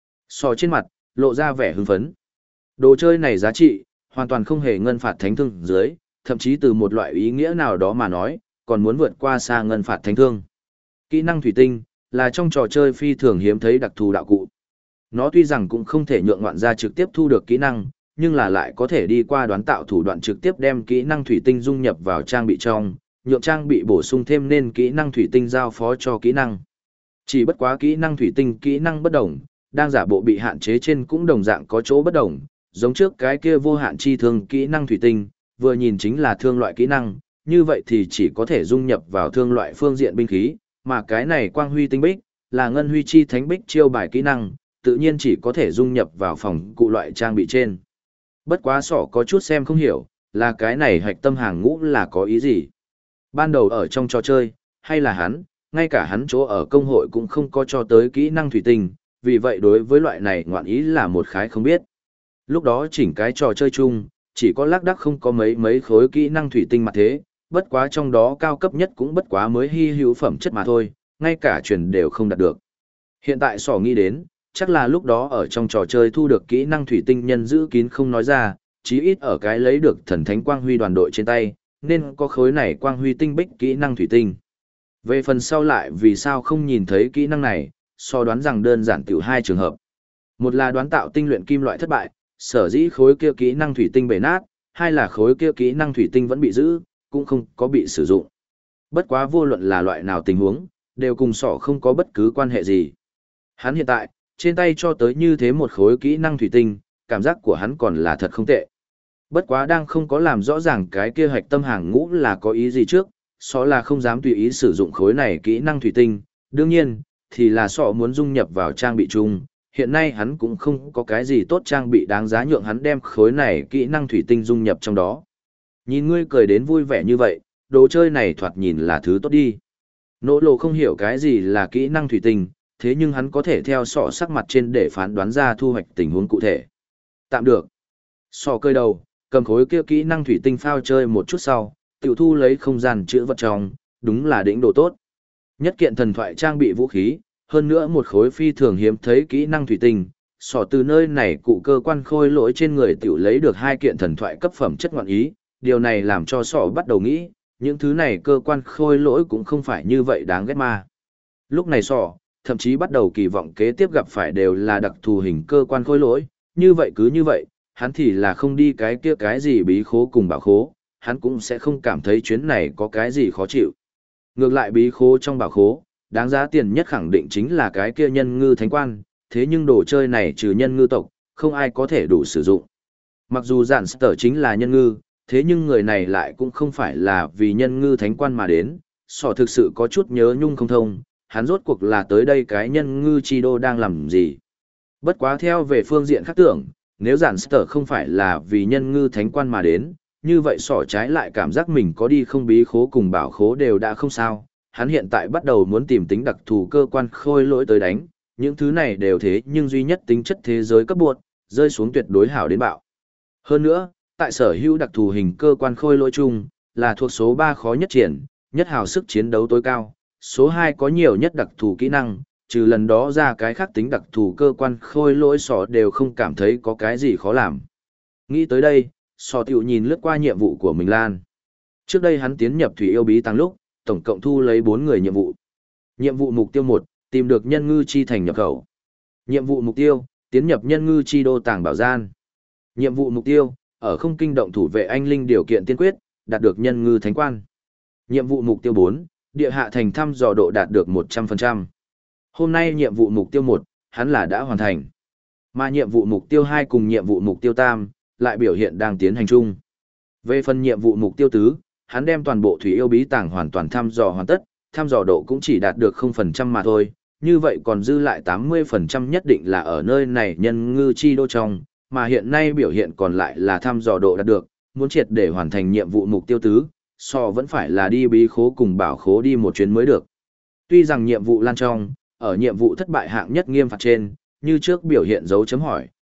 Sò trên mặt, lộ ra vẻ hưng phấn. Đồ chơi này giá trị, hoàn toàn không hề ngân phạt thánh thương dưới, thậm chí từ một loại ý nghĩa nào đó mà nói, còn muốn vượt qua xa ngân phạt thánh thương. Kỹ năng thủy tinh, là trong trò chơi phi thường hiếm thấy đặc thù đạo cụ. Nó tuy rằng cũng không thể nhượng ngoạn gia trực tiếp thu được kỹ năng, nhưng là lại có thể đi qua đoán tạo thủ đoạn trực tiếp đem kỹ năng thủy tinh dung nhập vào trang bị trong, nhượng trang bị bổ sung thêm nên kỹ năng thủy tinh giao phó cho kỹ năng. Chỉ bất quá kỹ năng thủy tinh kỹ năng bất đồng, đang giả bộ bị hạn chế trên cũng đồng dạng có chỗ bất đồng, giống trước cái kia vô hạn chi thương kỹ năng thủy tinh, vừa nhìn chính là thương loại kỹ năng, như vậy thì chỉ có thể dung nhập vào thương loại phương diện binh khí, mà cái này quang huy tinh bích, là ngân huy chi thánh bích chiêu bài kỹ năng, tự nhiên chỉ có thể dung nhập vào phòng cụ loại trang bị trên. Bất quá sỏ có chút xem không hiểu, là cái này hạch tâm hàng ngũ là có ý gì. Ban đầu ở trong trò chơi, hay là hắn, ngay cả hắn chỗ ở công hội cũng không có cho tới kỹ năng thủy tinh, vì vậy đối với loại này ngoạn ý là một khái không biết. Lúc đó chỉnh cái trò chơi chung, chỉ có lác đác không có mấy khối kỹ năng thủy tinh mà thế, bất quá trong đó cao cấp nhất cũng bất quá mới hy hữu phẩm chất mà thôi, ngay cả truyền đều không đạt được. Hiện tại sỏ nghĩ đến, chắc là lúc đó ở trong trò chơi thu được kỹ năng thủy tinh nhân giữ kín không nói ra, chí ít ở cái lấy được thần thánh quang huy đoàn đội trên tay, nên có khối này quang huy tinh bích kỹ năng thủy tinh. Về phần sau lại vì sao không nhìn thấy kỹ năng này, so đoán rằng đơn giản tiểu hai trường hợp. Một là đoán tạo tinh luyện kim loại thất bại, sở dĩ khối kia kỹ năng thủy tinh bể nát, hai là khối kia kỹ năng thủy tinh vẫn bị giữ, cũng không có bị sử dụng. Bất quá vô luận là loại nào tình huống, đều cùng sỏ không có bất cứ quan hệ gì. Hắn hiện tại, trên tay cho tới như thế một khối kỹ năng thủy tinh, cảm giác của hắn còn là thật không tệ. Bất quá đang không có làm rõ ràng cái kia hạch tâm hàng ngũ là có ý gì trước, sọ là không dám tùy ý sử dụng khối này kỹ năng thủy tinh, đương nhiên, thì là sọ muốn dung nhập vào trang bị chung, hiện nay hắn cũng không có cái gì tốt trang bị đáng giá nhượng hắn đem khối này kỹ năng thủy tinh dung nhập trong đó. Nhìn ngươi cười đến vui vẻ như vậy, đồ chơi này thoạt nhìn là thứ tốt đi. Nỗ lộ không hiểu cái gì là kỹ năng thủy tinh, thế nhưng hắn có thể theo sọ sắc mặt trên để phán đoán ra thu hoạch tình huống cụ thể. Tạm được. Sọ cơi đầu, cầm khối kia kỹ năng thủy tinh phao chơi một chút sau, tiểu thu lấy không gian chữa vật trong, đúng là đỉnh đồ tốt. Nhất kiện thần thoại trang bị vũ khí, hơn nữa một khối phi thường hiếm thấy kỹ năng thủy tinh, sọ từ nơi này cụ cơ quan khôi lỗi trên người tiểu lấy được hai kiện thần thoại cấp phẩm chất ngoạn ý, điều này làm cho sọ bắt đầu nghĩ, những thứ này cơ quan khôi lỗi cũng không phải như vậy đáng ghét ma. Lúc này sọ, thậm chí bắt đầu kỳ vọng kế tiếp gặp phải đều là đặc thù hình cơ quan khôi lỗi, như vậy cứ như vậy, hắn thì là không đi cái kia cái gì bí khố cùng bảo khố, hắn cũng sẽ không cảm thấy chuyến này có cái gì khó chịu. Ngược lại bí khố trong bảo khố, đáng giá tiền nhất khẳng định chính là cái kia nhân ngư thánh quan, thế nhưng đồ chơi này trừ nhân ngư tộc, không ai có thể đủ sử dụng. Mặc dù giản sở chính là nhân ngư, thế nhưng người này lại cũng không phải là vì nhân ngư thánh quan mà đến, sọ thực sự có chút nhớ nhung không thông, hắn rốt cuộc là tới đây cái nhân ngư chi đô đang làm gì. Bất quá theo về phương diện khác tưởng, nếu giản sở không phải là vì nhân ngư thánh quan mà đến, như vậy sỏ trái lại cảm giác mình có đi không bí khố cùng bảo khố đều đã không sao, hắn hiện tại bắt đầu muốn tìm tính đặc thù cơ quan khôi lỗi tới đánh, những thứ này đều thế nhưng duy nhất tính chất thế giới cấp buộc, rơi xuống tuyệt đối hảo đến bạo. Hơn nữa, tại sở hữu đặc thù hình cơ quan khôi lỗi chung, là thuộc số 3 khó nhất triển, nhất hào sức chiến đấu tối cao, số 2 có nhiều nhất đặc thù kỹ năng, trừ lần đó ra cái khác tính đặc thù cơ quan khôi lỗi sọ đều không cảm thấy có cái gì khó làm. Nghĩ tới đây, sọ tiểu nhìn lướt qua nhiệm vụ của mình lan. Trước đây hắn tiến nhập thủy yêu bí tăng lúc, tổng cộng thu lấy 4 người nhiệm vụ. Nhiệm vụ mục tiêu 1, tìm được nhân ngư chi thành nhập khẩu. Nhiệm vụ mục tiêu, tiến nhập nhân ngư chi đô tàng bảo gian. Nhiệm vụ mục tiêu, ở không kinh động thủ vệ anh linh điều kiện tiên quyết, đạt được nhân ngư thánh quan. Nhiệm vụ mục tiêu 4, địa hạ thành thăm dò độ đạt được 100%. Hôm nay nhiệm vụ mục tiêu 1, hắn là đã hoàn thành. Mà nhiệm vụ mục tiêu 2 cùng nhiệm vụ mục tiêu 3, lại biểu hiện đang tiến hành chung. Về phần nhiệm vụ mục tiêu 4, hắn đem toàn bộ thủy yêu bí tàng hoàn toàn thăm dò hoàn tất, thăm dò độ cũng chỉ đạt được 0% mà thôi, như vậy còn dư lại 80% nhất định là ở nơi này nhân ngư chi đô trong, mà hiện nay biểu hiện còn lại là thăm dò độ đạt được, muốn triệt để hoàn thành nhiệm vụ mục tiêu 4, vẫn phải là đi bí khố cùng bảo khố đi một chuyến mới được. Tuy rằng nhiệm vụ lan trong, ở nhiệm vụ thất bại hạng nhất nghiêm phạt trên, như trước biểu hiện dấu chấm hỏi,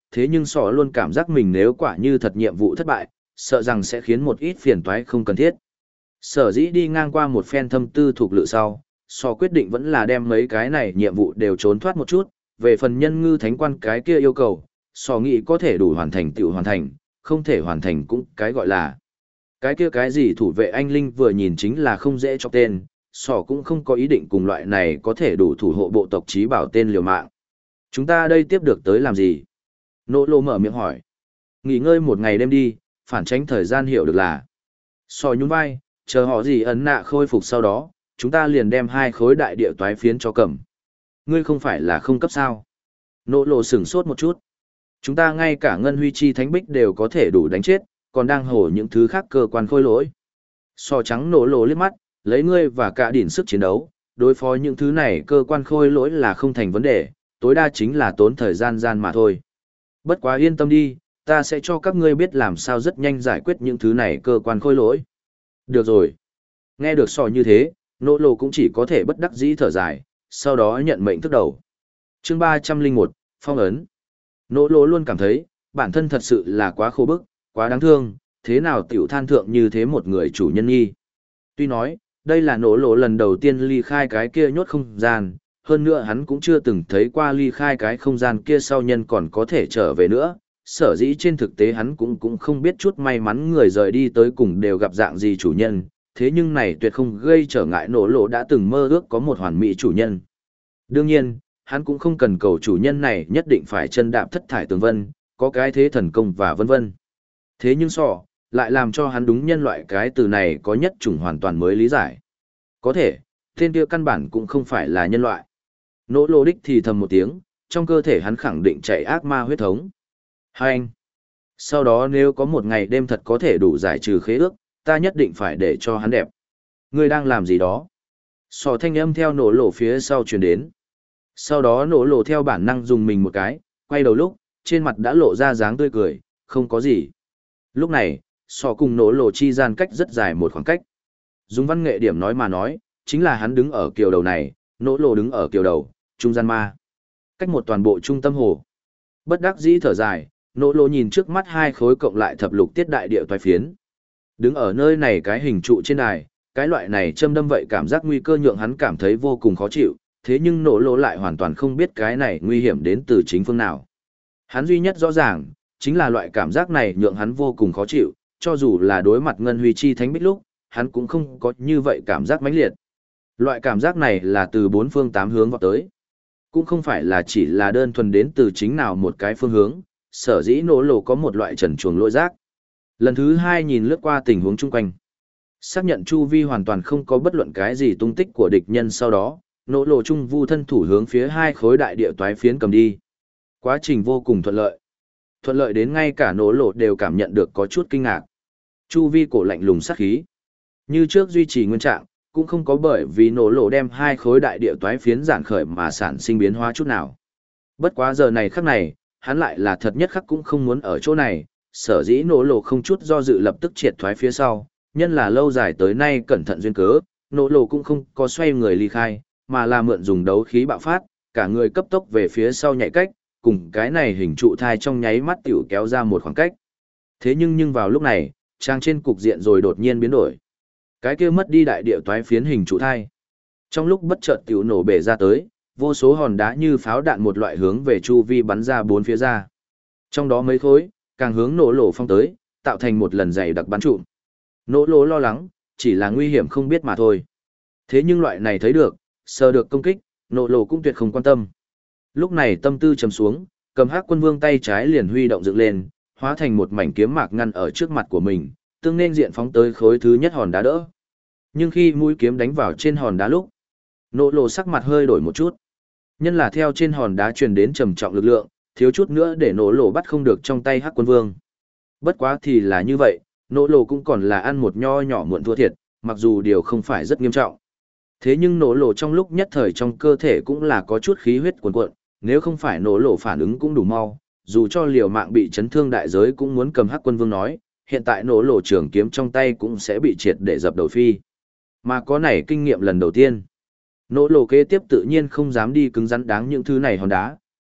thế nhưng sọ luôn cảm giác mình nếu quả như thật nhiệm vụ thất bại, sợ rằng sẽ khiến một ít phiền toái không cần thiết. Sở dĩ đi ngang qua một phen thâm tư thuộc lự sau, sọ quyết định vẫn là đem mấy cái này nhiệm vụ đều trốn thoát một chút, về phần nhân ngư thánh quan cái kia yêu cầu, sọ nghĩ có thể đủ hoàn thành tự hoàn thành, không thể hoàn thành cũng cái gọi là. Cái kia cái gì thủ vệ anh linh vừa nhìn chính là không dễ cho tên, sọ cũng không có ý định cùng loại này có thể đủ thủ hộ bộ tộc trí bảo tên liều mạng. Chúng ta đây tiếp được tới làm gì? Nỗ lô mở miệng hỏi. Nghỉ ngơi một ngày đêm đi, phản tránh thời gian hiểu được là. Sọ nhún vai, chờ họ gì ấn nạ khôi phục sau đó, chúng ta liền đem 2 khối đại địa toái phiến cho cầm. Ngươi không phải là không cấp sao? Nỗ lô sửng sốt một chút. Chúng ta ngay cả ngân huy chi thánh bích đều có thể đủ đánh chết, còn đang hổ những thứ khác cơ quan khôi lỗi. Sọ trắng nỗ lô liếc mắt, lấy ngươi và cả đỉnh sức chiến đấu, đối phó những thứ này cơ quan khôi lỗi là không thành vấn đề, tối đa chính là tốn thời gian mà thôi. Bất quá yên tâm đi, ta sẽ cho các ngươi biết làm sao rất nhanh giải quyết những thứ này cơ quan khôi lỗi. Được rồi. Nghe được sò như thế, nỗ lộ cũng chỉ có thể bất đắc dĩ thở dài, sau đó nhận mệnh thức đầu. Chương 301, Phong ấn. Nỗ lộ luôn cảm thấy, bản thân thật sự là quá khô bức, quá đáng thương, thế nào tiểu than thượng như thế một người chủ nhân nghi. Tuy nói, đây là nỗ lộ lần đầu tiên ly khai cái kia nhốt không gian, hơn nữa hắn cũng chưa từng thấy qua ly khai cái không gian kia sau nhân còn có thể trở về nữa, sở dĩ trên thực tế hắn cũng không biết chút may mắn người rời đi tới cùng đều gặp dạng gì chủ nhân, thế nhưng này tuyệt không gây trở ngại nỗ lộ đã từng mơ ước có một hoàn mỹ chủ nhân. Đương nhiên, hắn cũng không cần cầu chủ nhân này nhất định phải chân đạp thất thải tường vân, có cái thế thần công và vân vân. Thế nhưng lại làm cho hắn đúng nhân loại cái từ này có nhất chủng hoàn toàn mới lý giải. Có thể, tên kia căn bản cũng không phải là nhân loại. Nỗ lộ đích thì thầm một tiếng, trong cơ thể hắn khẳng định chạy ác ma huyết thống. Hai anh. Sau đó nếu có một ngày đêm thật có thể đủ giải trừ khế ước, ta nhất định phải để cho hắn đẹp. Ngươi đang làm gì đó? Sò thanh âm theo nỗ lộ phía sau truyền đến. Sau đó nỗ lộ theo bản năng dùng mình một cái, quay đầu lúc, trên mặt đã lộ ra dáng tươi cười, không có gì. Lúc này, sò cùng nỗ lộ chi gian cách rất dài một khoảng cách. Dùng văn nghệ điểm nói mà nói, chính là hắn đứng ở kiều đầu này, nỗ lộ đứng ở kiều đầu, trung gian ma. Cách một toàn bộ trung tâm hồ. Bất đắc dĩ thở dài, nỗ lộ nhìn trước mắt 2 khối cộng lại thập lục tiết đại địa toái phiến. Đứng ở nơi này cái hình trụ trên đài, cái loại này châm đâm vậy cảm giác nguy cơ nhượng hắn cảm thấy vô cùng khó chịu, thế nhưng nỗ lộ lại hoàn toàn không biết cái này nguy hiểm đến từ chính phương nào. Hắn duy nhất rõ ràng, chính là loại cảm giác này nhượng hắn vô cùng khó chịu, cho dù là đối mặt ngân huy chi thánh bích lúc, hắn cũng không có như vậy cảm giác mãnh liệt. Loại cảm giác này là từ 4 phương 8 hướng vào tới. Cũng không phải là chỉ là đơn thuần đến từ chính nào một cái phương hướng, sở dĩ nỗ lộ có một loại trần truồng lôi giác. Lần thứ 2 nhìn lướt qua tình huống chung quanh. Xác nhận chu vi hoàn toàn không có bất luận cái gì tung tích của địch nhân sau đó, nỗ lộ trung vu thân thủ hướng phía 2 khối đại địa toái phiến cầm đi. Quá trình vô cùng thuận lợi. Thuận lợi đến ngay cả nỗ lộ đều cảm nhận được có chút kinh ngạc. Chu vi cổ lạnh lùng sát khí. Như trước duy trì nguyên trạng, cũng không có bởi vì nổ lộ đem 2 khối đại địa toái phiến giản khởi mà sản sinh biến hóa chút nào. Bất quá giờ này khắc này, hắn lại là thật nhất khắc cũng không muốn ở chỗ này, sở dĩ nổ lộ không chút do dự lập tức triệt thoái phía sau, nhân là lâu dài tới nay cẩn thận duyên cớ, nổ lộ cũng không có xoay người ly khai, mà là mượn dùng đấu khí bạo phát, cả người cấp tốc về phía sau nhảy cách, cùng cái này hình trụ thai trong nháy mắt tiểu kéo ra một khoảng cách. Thế nhưng vào lúc này, trang trên cục diện rồi đột nhiên biến đổi. Cái kia mất đi đại địa toái phiến hình trụ thai. Trong lúc bất chợt tiểu nổ bể ra tới, vô số hòn đá như pháo đạn một loại hướng về chu vi bắn ra 4 phía ra. Trong đó mấy khối, càng hướng nổ lộ phong tới, tạo thành một lần dày đặc bắn trụm. Nổ lộ lo lắng, chỉ là nguy hiểm không biết mà thôi. Thế nhưng loại này thấy được, sờ được công kích, nổ lộ cũng tuyệt không quan tâm. Lúc này tâm tư trầm xuống, cầm Hắc Quân Vương tay trái liền huy động dựng lên, hóa thành một mảnh kiếm mạc ngăn ở trước mặt của mình, tương nên diện phóng tới khối thứ nhất hòn đá đỡ. Nhưng khi mũi kiếm đánh vào trên hòn đá lúc, nỗ lộ sắc mặt hơi đổi một chút. Nhân là theo trên hòn đá truyền đến trầm trọng lực lượng, thiếu chút nữa để nỗ lộ bắt không được trong tay Hắc Quân Vương. Bất quá thì là như vậy, nỗ lộ cũng còn là ăn một nho nhỏ muộn thua thiệt, mặc dù điều không phải rất nghiêm trọng. Thế nhưng nỗ lộ trong lúc nhất thời trong cơ thể cũng là có chút khí huyết cuồn cuộn, nếu không phải nỗ lộ phản ứng cũng đủ mau, dù cho liều mạng bị chấn thương đại giới cũng muốn cầm Hắc Quân Vương nói, hiện tại nỗ lộ trường kiếm trong tay cũng sẽ bị triệt để dập đầu phi. Mà có này kinh nghiệm lần đầu tiên. Nỗ lộ kế tiếp tự nhiên không dám đi cứng rắn đáng những thứ này hòn đá,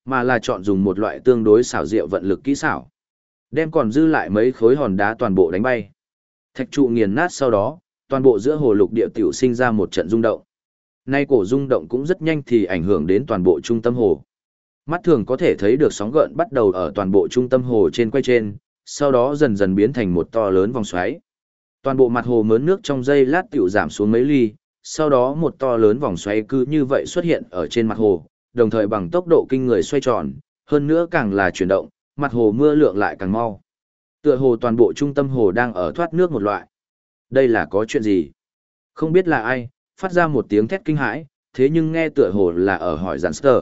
mà là chọn dùng một loại tương đối xảo diệu vận lực kỹ xảo. Đem còn dư lại mấy khối hòn đá toàn bộ đánh bay. Thạch trụ nghiền nát sau đó, toàn bộ giữa hồ lục địa tiểu sinh ra một trận rung động. Nay cổ rung động cũng rất nhanh thì ảnh hưởng đến toàn bộ trung tâm hồ. Mắt thường có thể thấy được sóng gợn bắt đầu ở toàn bộ trung tâm hồ trên quay trên, sau đó dần dần biến thành một to lớn vòng xoáy. Toàn bộ mặt hồ mớn nước trong giây lát tiểu giảm xuống mấy ly, sau đó một to lớn vòng xoáy cứ như vậy xuất hiện ở trên mặt hồ, đồng thời bằng tốc độ kinh người xoay tròn, hơn nữa càng là chuyển động, mặt hồ mưa lượng lại càng mau. Tựa hồ toàn bộ trung tâm hồ đang ở thoát nước một loại. Đây là có chuyện gì? Không biết là ai, phát ra một tiếng thét kinh hãi, thế nhưng nghe tựa hồ là ở hỏi Giản Sở.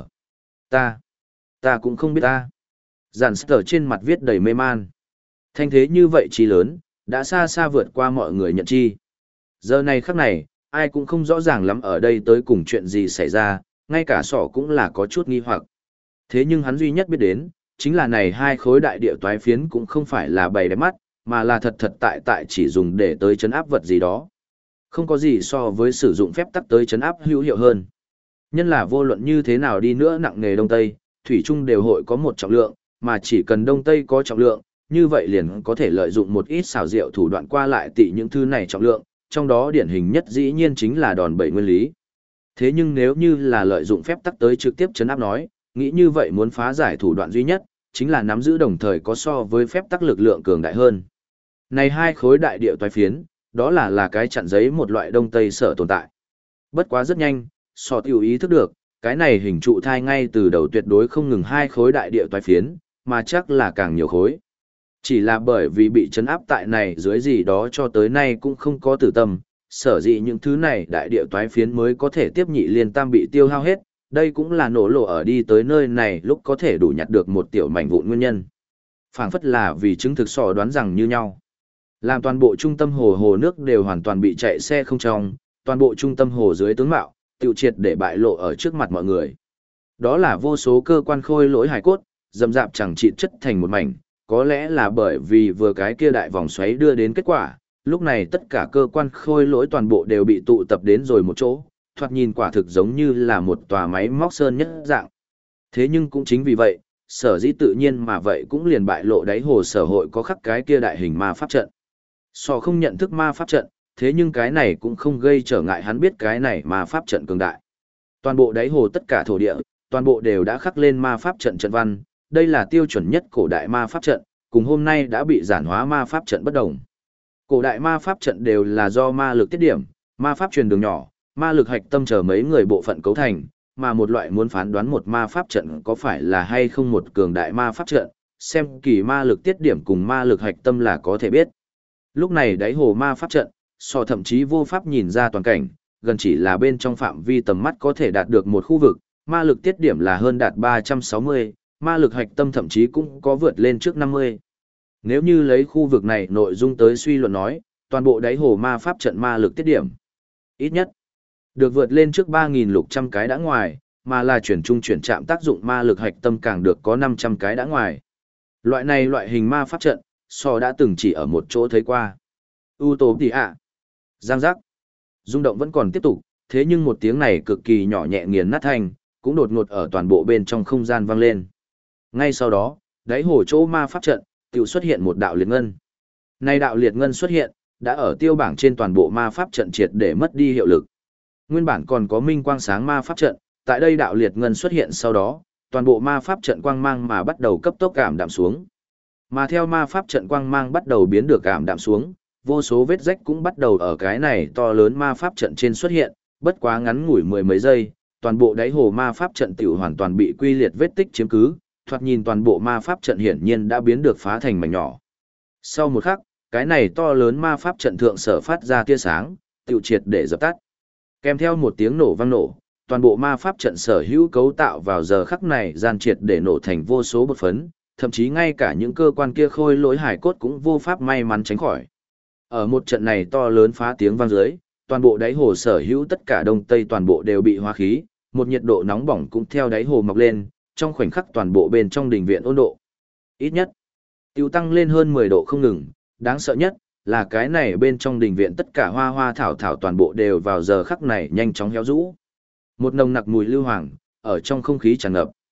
Ta cũng không biết ta. Giản Sở trên mặt viết đầy mê man. Thanh thế như vậy chi lớn, đã xa xa vượt qua mọi người nhận chi. Giờ này khắc này, ai cũng không rõ ràng lắm ở đây tới cùng chuyện gì xảy ra, ngay cả sỏ cũng là có chút nghi hoặc. Thế nhưng hắn duy nhất biết đến, chính là này hai khối đại địa toái phiến cũng không phải là bày đẹp mắt, mà là thật thật tại tại chỉ dùng để tới chấn áp vật gì đó. Không có gì so với sử dụng phép tắc tới chấn áp hữu hiệu hơn. Nhân là vô luận như thế nào đi nữa nặng nghề Đông Tây, thủy chung đều hội có một trọng lượng, mà chỉ cần Đông Tây có trọng lượng, như vậy liền có thể lợi dụng một ít xảo diệu thủ đoạn qua lại tị những thứ này trọng lượng, trong đó điển hình nhất dĩ nhiên chính là đòn bẩy nguyên lý. Thế nhưng nếu như là lợi dụng phép tắc tới trực tiếp chấn áp nói, nghĩ như vậy muốn phá giải thủ đoạn duy nhất, chính là nắm giữ đồng thời có so với phép tắc lực lượng cường đại hơn. Này hai khối đại địa toái phiến, đó là cái chặn giấy một loại Đông Tây sở tồn tại. Bất quá rất nhanh, Sọ tiểu ý thức được, cái này hình trụ thai ngay từ đầu tuyệt đối không ngừng hai khối đại địa toái phiến, mà chắc là càng nhiều khối. Chỉ là bởi vì bị chấn áp tại này dưới gì đó cho tới nay cũng không có tử tâm, sở dĩ những thứ này đại địa toái phiến mới có thể tiếp nhị liên tam bị tiêu hao hết, đây cũng là nổ lộ ở đi tới nơi này lúc có thể đủ nhặt được một tiểu mảnh vụn nguyên nhân. Phảng phất là vì chứng thực sò đoán rằng như nhau. Làm toàn bộ trung tâm hồ nước đều hoàn toàn bị chạy xe không trong, toàn bộ trung tâm hồ dưới tướng mạo, tiêu triệt để bại lộ ở trước mặt mọi người. Đó là vô số cơ quan khôi lỗi hài cốt, dầm dạp chẳng chịt chất thành một mảnh, có lẽ là bởi vì vừa cái kia đại vòng xoáy đưa đến kết quả, lúc này tất cả cơ quan khôi lỗi toàn bộ đều bị tụ tập đến rồi một chỗ, thoạt nhìn quả thực giống như là một tòa máy móc sơn nhất dạng. Thế nhưng cũng chính vì vậy, sở dĩ tự nhiên mà vậy cũng liền bại lộ đáy hồ sở hội có khắc cái kia đại hình ma pháp trận. Sò không nhận thức ma pháp trận, thế nhưng cái này cũng không gây trở ngại hắn biết cái này ma pháp trận cường đại. Toàn bộ đáy hồ tất cả thổ địa, toàn bộ đều đã khắc lên ma pháp trận trận văn, đây là tiêu chuẩn nhất cổ đại ma pháp trận, cùng hôm nay đã bị giản hóa ma pháp trận bất đồng. Cổ đại ma pháp trận đều là do ma lực tiết điểm, ma pháp truyền đường nhỏ, ma lực hạch tâm chờ mấy người bộ phận cấu thành, mà một loại muốn phán đoán một ma pháp trận có phải là hay không một cường đại ma pháp trận, xem kỳ ma lực tiết điểm cùng ma lực hạch tâm là có thể biết. Lúc này đáy hồ ma pháp trận, so thậm chí vô pháp nhìn ra toàn cảnh, gần chỉ là bên trong phạm vi tầm mắt có thể đạt được một khu vực, ma lực tiết điểm là hơn đạt 360, ma lực hạch tâm thậm chí cũng có vượt lên trước 50. Nếu như lấy khu vực này nội dung tới suy luận nói, toàn bộ đáy hồ ma pháp trận ma lực tiết điểm, ít nhất được vượt lên trước 3.600 cái đã ngoài, mà là chuyển trung chuyển chạm tác dụng ma lực hạch tâm càng được có 500 cái đã ngoài. Loại này loại hình ma pháp trận, so đã từng chỉ ở một chỗ thấy qua. Utopia. Giang giác. Rung động vẫn còn tiếp tục, thế nhưng một tiếng này cực kỳ nhỏ nhẹ nghiền nát thanh, cũng đột ngột ở toàn bộ bên trong không gian vang lên. Ngay sau đó, đáy hồ chỗ ma pháp trận, tự xuất hiện một đạo liệt ngân. Nay đạo liệt ngân xuất hiện, đã ở tiêu bảng trên toàn bộ ma pháp trận triệt để mất đi hiệu lực. Nguyên bản còn có minh quang sáng ma pháp trận, tại đây đạo liệt ngân xuất hiện sau đó, toàn bộ ma pháp trận quang mang mà bắt đầu cấp tốc cảm đạm xuống. Mà theo ma pháp trận quang mang bắt đầu biến được cảm đạm xuống, vô số vết rách cũng bắt đầu ở cái này to lớn ma pháp trận trên xuất hiện, bất quá ngắn ngủi mười mấy giây, toàn bộ đáy hồ ma pháp trận tiểu hoàn toàn bị quy liệt vết tích chiếm cứ, thoạt nhìn toàn bộ ma pháp trận hiển nhiên đã biến được phá thành mảnh nhỏ. Sau một khắc, cái này to lớn ma pháp trận thượng sở phát ra tia sáng, tiểu triệt để dập tắt. Kèm theo một tiếng nổ vang nổ, toàn bộ ma pháp trận sở hữu cấu tạo vào giờ khắc này gian triệt để nổ thành vô số bột phấn, thậm chí ngay cả những cơ quan kia khôi lỗi hải cốt cũng vô pháp may mắn tránh khỏi. Ở một trận này to lớn phá tiếng vang dưới, toàn bộ đáy hồ sở hữu tất cả đông tây toàn bộ đều bị hóa khí, một nhiệt độ nóng bỏng cũng theo đáy hồ mọc lên, trong khoảnh khắc toàn bộ bên trong đình viện 温độ. Ít nhất, tiêu tăng lên hơn 10 độ không ngừng, đáng sợ nhất là cái này bên trong đình viện tất cả hoa hoa thảo thảo toàn bộ đều vào giờ khắc này nhanh chóng héo rũ. Một nồng nặc mùi lưu hoàng ở trong không khí tràn ngập.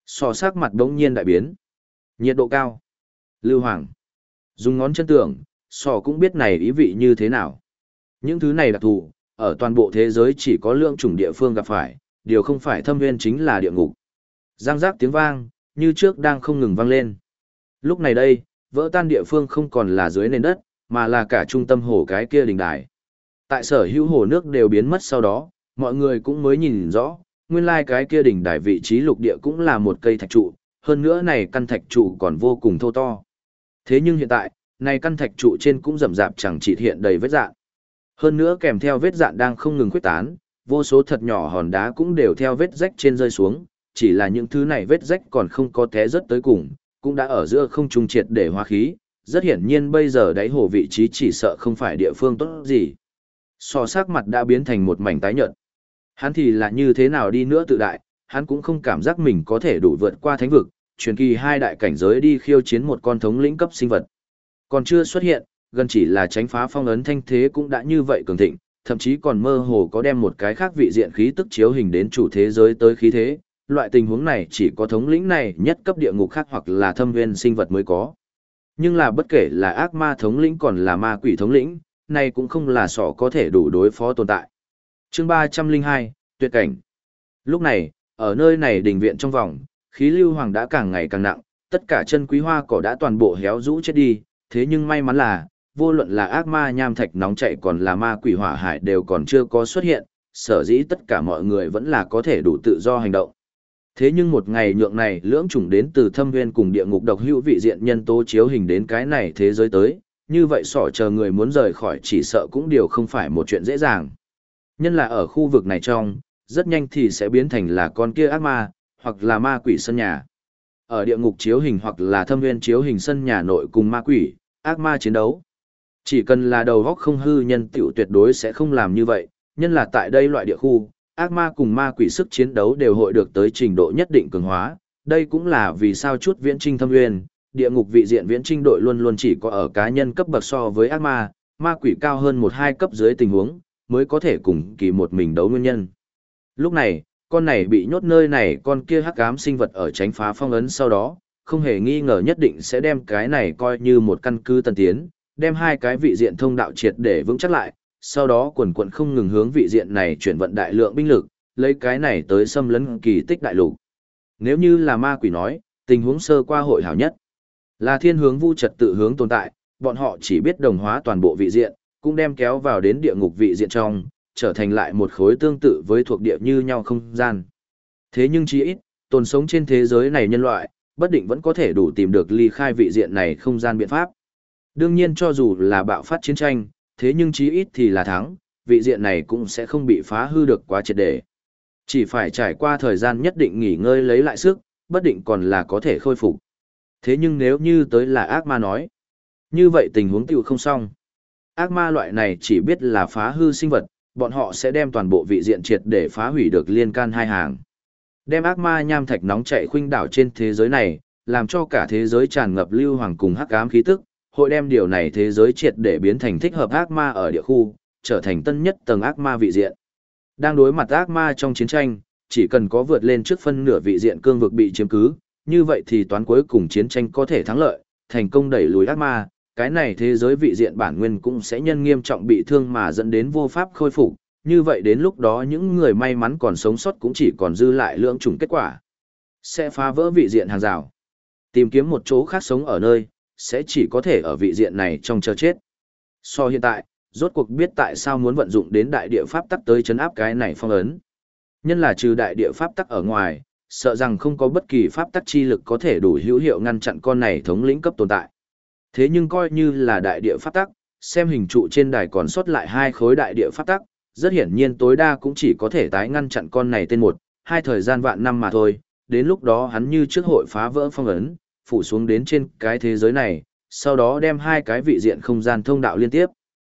Sò sắc mặt đống nhiên đại biến. Nhiệt độ cao. Lưu Hoàng. Dùng ngón chân tưởng, sò cũng biết này ý vị như thế nào. Những thứ này đặc thù, ở toàn bộ thế giới chỉ có lượng chủng địa phương gặp phải, điều không phải thâm nguyên chính là địa ngục. Giang giác tiếng vang, như trước đang không ngừng vang lên. Lúc này đây, vỡ tan địa phương không còn là dưới nền đất, mà là cả trung tâm hồ cái kia đình đài. Tại sở hữu hồ nước đều biến mất sau đó, mọi người cũng mới nhìn rõ, nguyên lai cái kia đỉnh đài vị trí lục địa cũng là một cây thạch trụ, hơn nữa này căn thạch trụ còn vô cùng thô to. Thế nhưng hiện tại, này căn thạch trụ trên cũng rậm rạp chẳng chỉ hiện đầy vết dạn. Hơn nữa kèm theo vết dạn đang không ngừng khuếch tán, vô số thật nhỏ hòn đá cũng đều theo vết rách trên rơi xuống, chỉ là những thứ này vết rách còn không có té rất tới cùng, cũng đã ở giữa không trung triệt để hóa khí, rất hiển nhiên bây giờ đáy hồ vị trí chỉ sợ không phải địa phương tốt gì. So sắc mặt đã biến thành một mảnh tái nhợt. Hắn thì là như thế nào đi nữa tự đại, hắn cũng không cảm giác mình có thể đủ vượt qua thánh vực, truyền kỳ hai đại cảnh giới đi khiêu chiến một con thống lĩnh cấp sinh vật. Còn chưa xuất hiện, gần chỉ là tránh phá phong ấn thanh thế cũng đã như vậy cường thịnh, thậm chí còn mơ hồ có đem một cái khác vị diện khí tức chiếu hình đến chủ thế giới tới khí thế. Loại tình huống này chỉ có thống lĩnh này nhất cấp địa ngục khác hoặc là thâm viên sinh vật mới có. Nhưng là bất kể là ác ma thống lĩnh còn là ma quỷ thống lĩnh, này cũng không là sọ có thể đủ đối phó tồn tại. Chương 302, tuyệt cảnh. Lúc này, ở nơi này đình viện trong vòng, khí lưu hoàng đã càng ngày càng nặng, tất cả chân quý hoa cỏ đã toàn bộ héo rũ chết đi, thế nhưng may mắn là, vô luận là ác ma nham thạch nóng chạy còn là ma quỷ hỏa hải đều còn chưa có xuất hiện, sở dĩ tất cả mọi người vẫn là có thể đủ tự do hành động. Thế nhưng một ngày nhượng này lưỡng chủng đến từ thâm viên cùng địa ngục độc hữu vị diện nhân tố chiếu hình đến cái này thế giới tới, như vậy sỏ chờ người muốn rời khỏi chỉ sợ cũng điều không phải một chuyện dễ dàng. Nhân là ở khu vực này trong, rất nhanh thì sẽ biến thành là con kia ác ma, hoặc là ma quỷ sân nhà. Ở địa ngục chiếu hình hoặc là thâm viên chiếu hình sân nhà nội cùng ma quỷ, ác ma chiến đấu. Chỉ cần là đầu góc không hư nhân tiểu tuyệt đối sẽ không làm như vậy, nhân là tại đây loại địa khu, ác ma cùng ma quỷ sức chiến đấu đều hội được tới trình độ nhất định cường hóa, đây cũng là vì sao chút viễn trinh thâm nguyên, địa ngục vị diện viễn trinh đội luôn luôn chỉ có ở cá nhân cấp bậc so với ác ma, ma quỷ cao hơn 1-2 cấp dưới tình huống, mới có thể cùng kỳ một mình đấu nguyên nhân. Lúc này, con này bị nhốt nơi này con kia hắc ám sinh vật ở tránh phá phong ấn sau đó, không hề nghi ngờ nhất định sẽ đem cái này coi như một căn cứ tân tiến, đem hai cái vị diện thông đạo triệt để vững chắc lại, sau đó quần quận không ngừng hướng vị diện này chuyển vận đại lượng binh lực, lấy cái này tới xâm lấn kỳ tích đại lục. Nếu như là ma quỷ nói, tình huống sơ qua hội hảo nhất, là thiên hướng vu trật tự hướng tồn tại, bọn họ chỉ biết đồng hóa toàn bộ vị diện, cũng đem kéo vào đến địa ngục vị diện trong, trở thành lại một khối tương tự với thuộc địa như nhau không gian. Thế nhưng chí ít, tồn sống trên thế giới này nhân loại, bất định vẫn có thể đủ tìm được ly khai vị diện này không gian biện pháp. Đương nhiên cho dù là bạo phát chiến tranh, thế nhưng chí ít thì là thắng, vị diện này cũng sẽ không bị phá hư được quá triệt để. Chỉ phải trải qua thời gian nhất định nghỉ ngơi lấy lại sức, bất định còn là có thể khôi phục. Thế nhưng nếu như tới là ác ma nói, như vậy tình huống tiểu không xong. Ác ma loại này chỉ biết là phá hư sinh vật, bọn họ sẽ đem toàn bộ vị diện triệt để phá hủy được liên can hai hàng. Đem ác ma nham thạch nóng chạy khuynh đảo trên thế giới này, làm cho cả thế giới tràn ngập lưu hoàng cùng hắc ám khí tức, hội đem điều này thế giới triệt để biến thành thích hợp ác ma ở địa khu, trở thành tân nhất tầng ác ma vị diện. Đang đối mặt ác ma trong chiến tranh, chỉ cần có vượt lên trước phân nửa vị diện cương vực bị chiếm cứ, như vậy thì toán cuối cùng chiến tranh có thể thắng lợi, thành công đẩy lùi ác ma, cái này thế giới vị diện bản nguyên cũng sẽ nhân nghiêm trọng bị thương mà dẫn đến vô pháp khôi phục, như vậy đến lúc đó những người may mắn còn sống sót cũng chỉ còn dư lại lưỡng chủng kết quả. Sẽ phá vỡ vị diện hàng rào. Tìm kiếm một chỗ khác sống ở nơi, sẽ chỉ có thể ở vị diện này trong chờ chết. So hiện tại, rốt cuộc biết tại sao muốn vận dụng đến đại địa pháp tắc tới chấn áp cái này phong ấn. Nhân là trừ đại địa pháp tắc ở ngoài, sợ rằng không có bất kỳ pháp tắc chi lực có thể đủ hữu hiệu ngăn chặn con này thống lĩnh cấp tồn tại. Thế nhưng coi như là đại địa pháp tắc, xem hình trụ trên đài còn sót lại 2 khối đại địa pháp tắc, rất hiển nhiên tối đa cũng chỉ có thể tái ngăn chặn con này tên 1-2 thời gian vạn năm mà thôi, đến lúc đó hắn như trước hội phá vỡ phong ấn, phủ xuống đến trên cái thế giới này, sau đó đem 2 cái vị diện không gian thông đạo liên tiếp.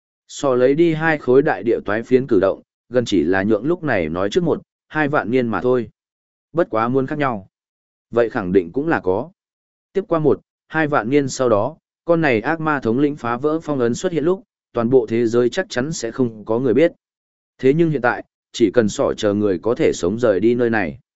So lấy đi 2 khối đại địa toái phiến cử động, gần chỉ là nhượng lúc này nói trước 1-2 vạn niên mà thôi. Bất quá muốn khác nhau. Vậy khẳng định cũng là có. Tiếp qua 1-2 vạn niên sau đó, con này ác ma thống lĩnh phá vỡ phong ấn xuất hiện lúc, toàn bộ thế giới chắc chắn sẽ không có người biết. Thế nhưng hiện tại, chỉ cần sỏ chờ người có thể sống rời đi nơi này.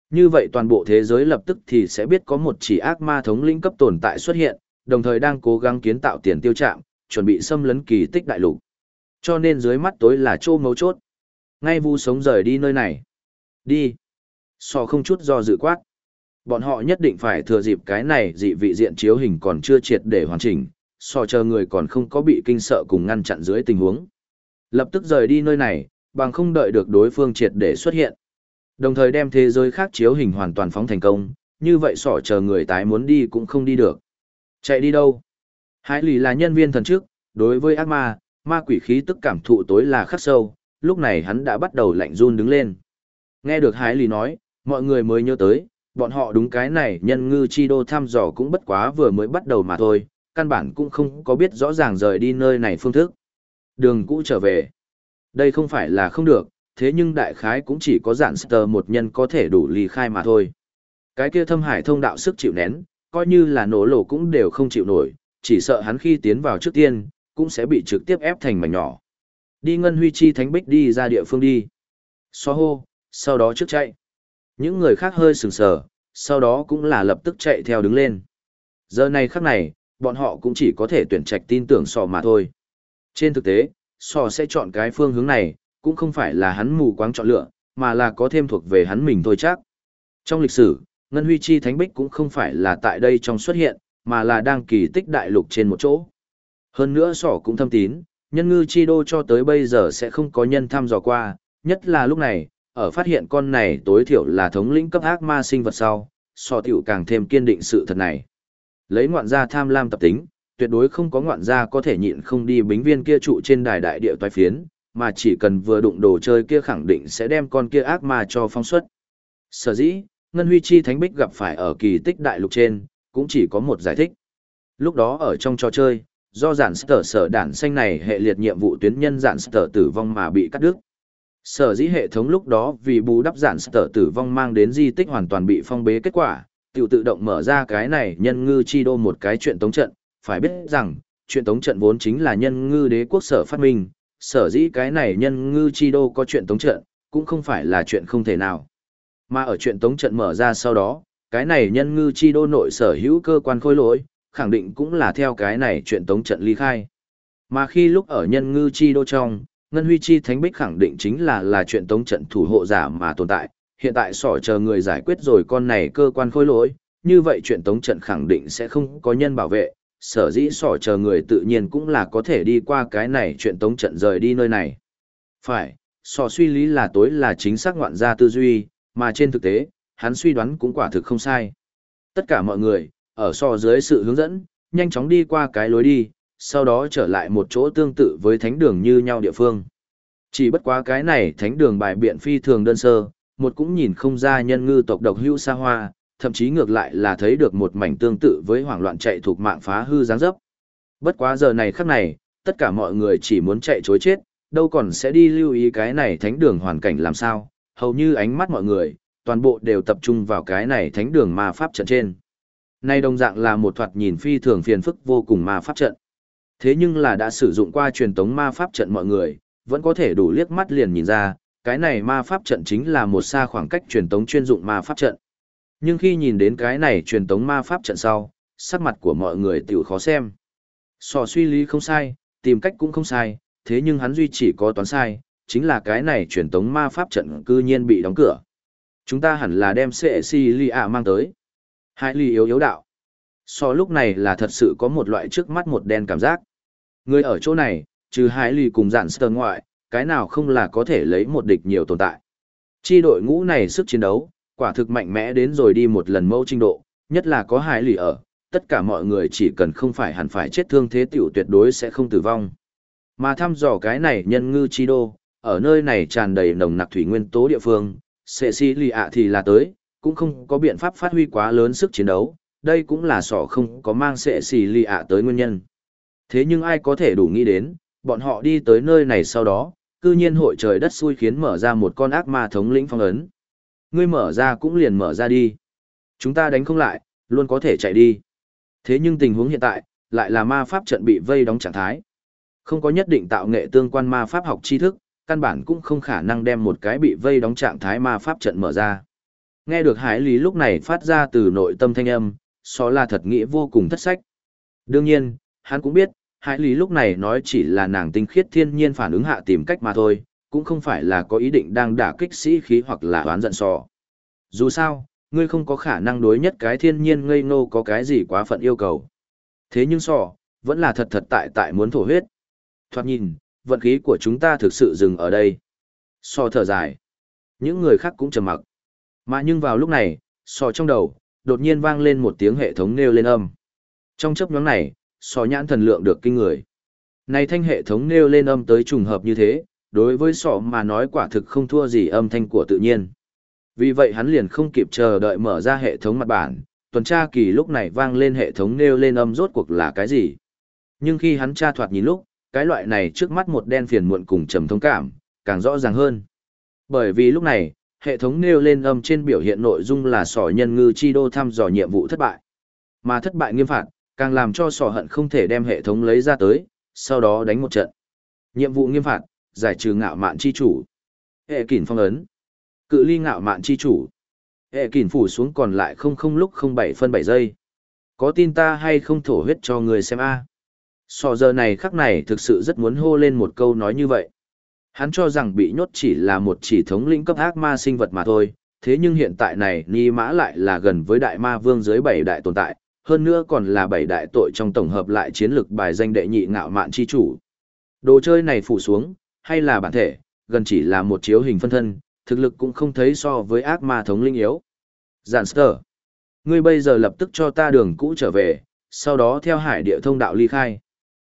Như vậy toàn bộ thế giới lập tức thì sẽ biết có một chỉ ác ma thống lĩnh cấp tồn tại xuất hiện, đồng thời đang cố gắng kiến tạo tiền tiêu trạm, chuẩn bị xâm lấn kỳ tích đại lục. Cho nên dưới mắt tối là chỗ mấu chốt. Ngay vu sống rời đi nơi này. Đi. Sò không chút do dự quát. Bọn họ nhất định phải thừa dịp cái này dị vị diện chiếu hình còn chưa triệt để hoàn chỉnh, sò chờ người còn không có bị kinh sợ cùng ngăn chặn dưới tình huống. Lập tức rời đi nơi này, bằng không đợi được đối phương triệt để xuất hiện. Đồng thời đem thế giới khác chiếu hình hoàn toàn phóng thành công, như vậy sỏ chờ người tái muốn đi cũng không đi được. Chạy đi đâu? Hải lì là nhân viên thần trước, đối với ác ma, ma quỷ khí tức cảm thụ tối là khắc sâu, lúc này hắn đã bắt đầu lạnh run đứng lên. Nghe được Hải lì nói, mọi người mới nhớ tới, bọn họ đúng cái này nhân ngư chi đô thăm dò cũng bất quá vừa mới bắt đầu mà thôi, căn bản cũng không có biết rõ ràng rời đi nơi này phương thức. Đường cũ trở về. Đây không phải là không được, thế nhưng đại khái cũng chỉ có dạn sờ một nhân có thể đủ ly khai mà thôi. Cái kia thâm hải thông đạo sức chịu nén, coi như là nổ lổ cũng đều không chịu nổi, chỉ sợ hắn khi tiến vào trước tiên, cũng sẽ bị trực tiếp ép thành mảnh nhỏ. Đi Ngân Huy Chi Thánh Bích đi ra địa phương đi. Xóa hô, sau đó trước chạy. Những người khác hơi sừng sờ, sau đó cũng là lập tức chạy theo đứng lên. Giờ này khắc này, bọn họ cũng chỉ có thể tuyển trạch tin tưởng sò mà thôi. Trên thực tế, sò sẽ chọn cái phương hướng này, cũng không phải là hắn mù quáng chọn lựa, mà là có thêm thuộc về hắn mình thôi chắc. Trong lịch sử, Ngân Huy Chi Thánh Bích cũng không phải là tại đây trong xuất hiện, mà là đang kỳ tích đại lục trên một chỗ. Hơn nữa sỏ cũng thâm tín, nhân ngư chi đô cho tới bây giờ sẽ không có nhân thăm dò qua, nhất là lúc này, ở phát hiện con này tối thiểu là thống lĩnh cấp ác ma sinh vật sau, sỏ tiểu càng thêm kiên định sự thật này. Lấy ngoạn gia tham lam tập tính, tuyệt đối không có ngoạn gia có thể nhịn không đi bính viên kia trụ trên đài đại địa toái phiến, mà chỉ cần vừa đụng đồ chơi kia khẳng định sẽ đem con kia ác ma cho phong xuất. Sở dĩ, Ngân Huy Chi Thánh Bích gặp phải ở kỳ tích đại lục trên, cũng chỉ có một giải thích. Lúc đó ở trong trò chơi, do giản sở đản xanh này hệ liệt nhiệm vụ tuyến nhân giản sở tử vong mà bị cắt đứt. Sở dĩ hệ thống lúc đó vì bù đắp giản sở tử vong mang đến di tích hoàn toàn bị phong bế kết quả, tự động mở ra cái này nhân ngư chi đô một cái chuyện tống trận, phải biết rằng, chuyện tống trận vốn chính là nhân ngư đế quốc sở phát minh, sở dĩ cái này nhân ngư chi đô có chuyện tống trận, cũng không phải là chuyện không thể nào. Mà ở chuyện tống trận mở ra sau đó, cái này nhân ngư chi đô nội sở hữu cơ quan khối lỗi, khẳng định cũng là theo cái này chuyện tống trận ly khai. Mà khi lúc ở nhân ngư chi đô trong, Ngân Huy Chi Thánh Bích khẳng định chính là chuyện tống trận thủ hộ giả mà tồn tại, hiện tại sỏ chờ người giải quyết rồi con này cơ quan khối lỗi, như vậy chuyện tống trận khẳng định sẽ không có nhân bảo vệ, sở dĩ sỏ chờ người tự nhiên cũng là có thể đi qua cái này chuyện tống trận rời đi nơi này. Phải, sỏ suy lý là tối là chính xác ngoạn gia tư duy, mà trên thực tế, hắn suy đoán cũng quả thực không sai. Tất cả mọi người, ở sỏ dưới sự hướng dẫn, nhanh chóng đi qua cái lối đi, sau đó trở lại một chỗ tương tự với thánh đường như nhau địa phương. Chỉ bất quá cái này thánh đường bài biện phi thường đơn sơ, một cũng nhìn không ra nhân ngư tộc độc hữu xa hoa, thậm chí ngược lại là thấy được một mảnh tương tự với hoảng loạn chạy thuộc mạng phá hư dáng dấp. Bất quá giờ này khắc này, tất cả mọi người chỉ muốn chạy chối chết, đâu còn sẽ đi lưu ý cái này thánh đường hoàn cảnh làm sao, hầu như ánh mắt mọi người, toàn bộ đều tập trung vào cái này thánh đường ma pháp trận trên. Nay đồng dạng là một thoạt nhìn phi thường phiền phức vô cùng ma pháp trận. Thế nhưng là đã sử dụng qua truyền tống ma pháp trận mọi người, vẫn có thể đủ liếc mắt liền nhìn ra, cái này ma pháp trận chính là một xa khoảng cách truyền tống chuyên dụng ma pháp trận. Nhưng khi nhìn đến cái này truyền tống ma pháp trận sau, sắc mặt của mọi người tiểu khó xem. Sò suy lý không sai, tìm cách cũng không sai, thế nhưng hắn duy chỉ có toán sai, chính là cái này truyền tống ma pháp trận cư nhiên bị đóng cửa. Chúng ta hẳn là đem Cecilia mang tới. Hai ly yếu yếu đạo. Sò lúc này là thật sự có một loại trước mắt một đen cảm giác. Người ở chỗ này, trừ hai ly cùng dạn sơ ngoại, cái nào không là có thể lấy một địch nhiều tồn tại. Chi đội ngũ này sức chiến đấu, quả thực mạnh mẽ đến rồi đi một lần mâu trình độ, nhất là có hai lì ở, tất cả mọi người chỉ cần không phải hẳn phải chết thương thế tiểu tuyệt đối sẽ không tử vong. Mà thăm dò cái này nhân ngư chi đô, ở nơi này tràn đầy nồng nặc thủy nguyên tố địa phương, Cecilia thì là tới, cũng không có biện pháp phát huy quá lớn sức chiến đấu, đây cũng là sỏ không có mang Cecilia tới nguyên nhân. Thế nhưng ai có thể đủ nghĩ đến, bọn họ đi tới nơi này sau đó, cư nhiên hội trời đất xui khiến mở ra một con ác ma thống lĩnh phong ấn. Ngươi mở ra cũng liền mở ra đi. Chúng ta đánh không lại, luôn có thể chạy đi. Thế nhưng tình huống hiện tại, lại là ma pháp trận bị vây đóng trạng thái. Không có nhất định tạo nghệ tương quan ma pháp học tri thức, căn bản cũng không khả năng đem một cái bị vây đóng trạng thái ma pháp trận mở ra. Nghe được Hải Lý lúc này phát ra từ nội tâm thanh âm, so là thật nghĩ vô cùng thất sách. Đương nhiên, hắn cũng biết, Hải Lý lúc này nói chỉ là nàng tinh khiết thiên nhiên phản ứng hạ tìm cách mà thôi, cũng không phải là có ý định đang đả kích sĩ khí hoặc là oán giận sò. Dù sao, ngươi không có khả năng đối nhất cái thiên nhiên ngây ngô có cái gì quá phận yêu cầu. Thế nhưng sò, vẫn là thật thật tại tại muốn thổ huyết. Thoạt nhìn, vận khí của chúng ta thực sự dừng ở đây. Sò thở dài. Những người khác cũng trầm mặc. Mà nhưng vào lúc này, sò trong đầu, đột nhiên vang lên một tiếng hệ thống nêu lên âm. Trong chớp nhoáng này, sò nhãn thần lượng được kinh người. Này thanh hệ thống nêu lên âm tới trùng hợp như thế, đối với sò mà nói quả thực không thua gì âm thanh của tự nhiên. Vì vậy hắn liền không kịp chờ đợi mở ra hệ thống mặt bản, tuần tra kỳ lúc này vang lên hệ thống nêu lên âm rốt cuộc là cái gì. Nhưng khi hắn tra thoạt nhìn lúc, cái loại này trước mắt một đen phiền muộn cùng trầm thống cảm, càng rõ ràng hơn. Bởi vì lúc này, hệ thống nêu lên âm trên biểu hiện nội dung là sỏ nhân ngư chi đô thăm dò nhiệm vụ thất bại. Mà thất bại nghiêm phạt, càng làm cho sỏ hận không thể đem hệ thống lấy ra tới, sau đó đánh một trận. Nhiệm vụ nghiêm phạt, giải trừ ngạo mạn chi chủ. Hệ kỷ phong ấn. Cự ly ngạo mạn chi chủ. Hệ kỷ phủ xuống còn lại 00 lúc 07 phân 7 giây. Có tin ta hay không thổ huyết cho người xem a? Sỏ giờ này khắc này thực sự rất muốn hô lên một câu nói như vậy. Hắn cho rằng bị nhốt chỉ là một chỉ thống lĩnh cấp ác ma sinh vật mà thôi, thế nhưng hiện tại này Ni Mã lại là gần với đại ma vương dưới 7 đại tồn tại, hơn nữa còn là 7 đại tội trong tổng hợp lại chiến lực bài danh đệ nhị ngạo mạn chi chủ. Đồ chơi này phủ xuống, hay là bản thể, gần chỉ là một chiếu hình phân thân, thực lực cũng không thấy so với ác ma thống lĩnh yếu. Giản ngươi bây giờ lập tức cho ta đường cũ trở về, sau đó theo hải địa thông đạo ly khai.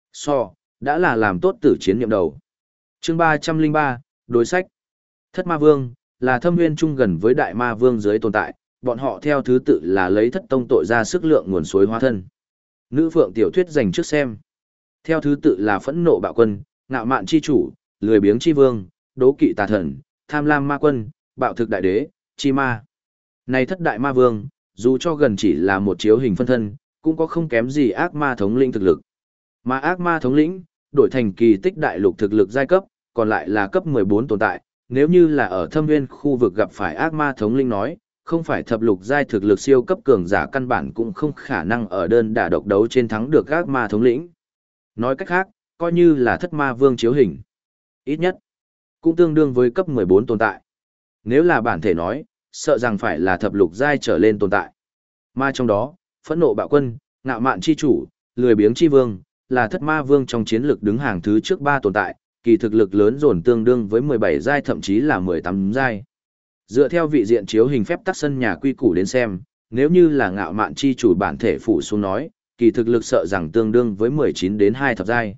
Đã là làm tốt tử chiến nhiệm đầu. Chương 303, đối sách. Thất ma vương, là thâm nguyên trung gần với đại ma vương dưới tồn tại, bọn họ theo thứ tự là lấy thất tông tội ra sức lượng nguồn suối hóa thân. Nữ phượng tiểu thuyết dành trước xem. Theo thứ tự là phẫn nộ bạo quân, ngạo mạn chi chủ, lười biếng chi vương, đố kỵ tà thần, tham lam ma quân, bạo thực đại đế, chi ma. Này thất đại ma vương, dù cho gần chỉ là một chiếu hình phân thân, cũng có không kém gì ác ma thống lĩnh thực lực. Mà ác ma thống lĩnh, đổi thành kỳ tích đại lục thực lực giai cấp, còn lại là cấp 14 tồn tại, nếu như là ở thâm nguyên khu vực gặp phải ác ma thống lĩnh nói, không phải thập lục giai thực lực siêu cấp cường giả căn bản cũng không khả năng ở đơn đả độc đấu trên thắng được ác ma thống lĩnh. Nói cách khác, coi như là thất ma vương chiếu hình. Ít nhất, cũng tương đương với cấp 14 tồn tại. Nếu là bản thể nói, sợ rằng phải là thập lục giai trở lên tồn tại. Mà trong đó, phẫn nộ bạo quân, ngạo mạn chi chủ, lười biếng chi vương, là thất ma vương trong chiến lược đứng hàng thứ trước 3 tồn tại, kỳ thực lực lớn dồn tương đương với 17 giai thậm chí là 18 giai. Dựa theo vị diện chiếu hình phép tắc sân nhà quy củ đến xem, nếu như là ngạo mạn chi chủ bản thể phủ xuống nói, kỳ thực lực sợ rằng tương đương với 19 đến 2 thập giai.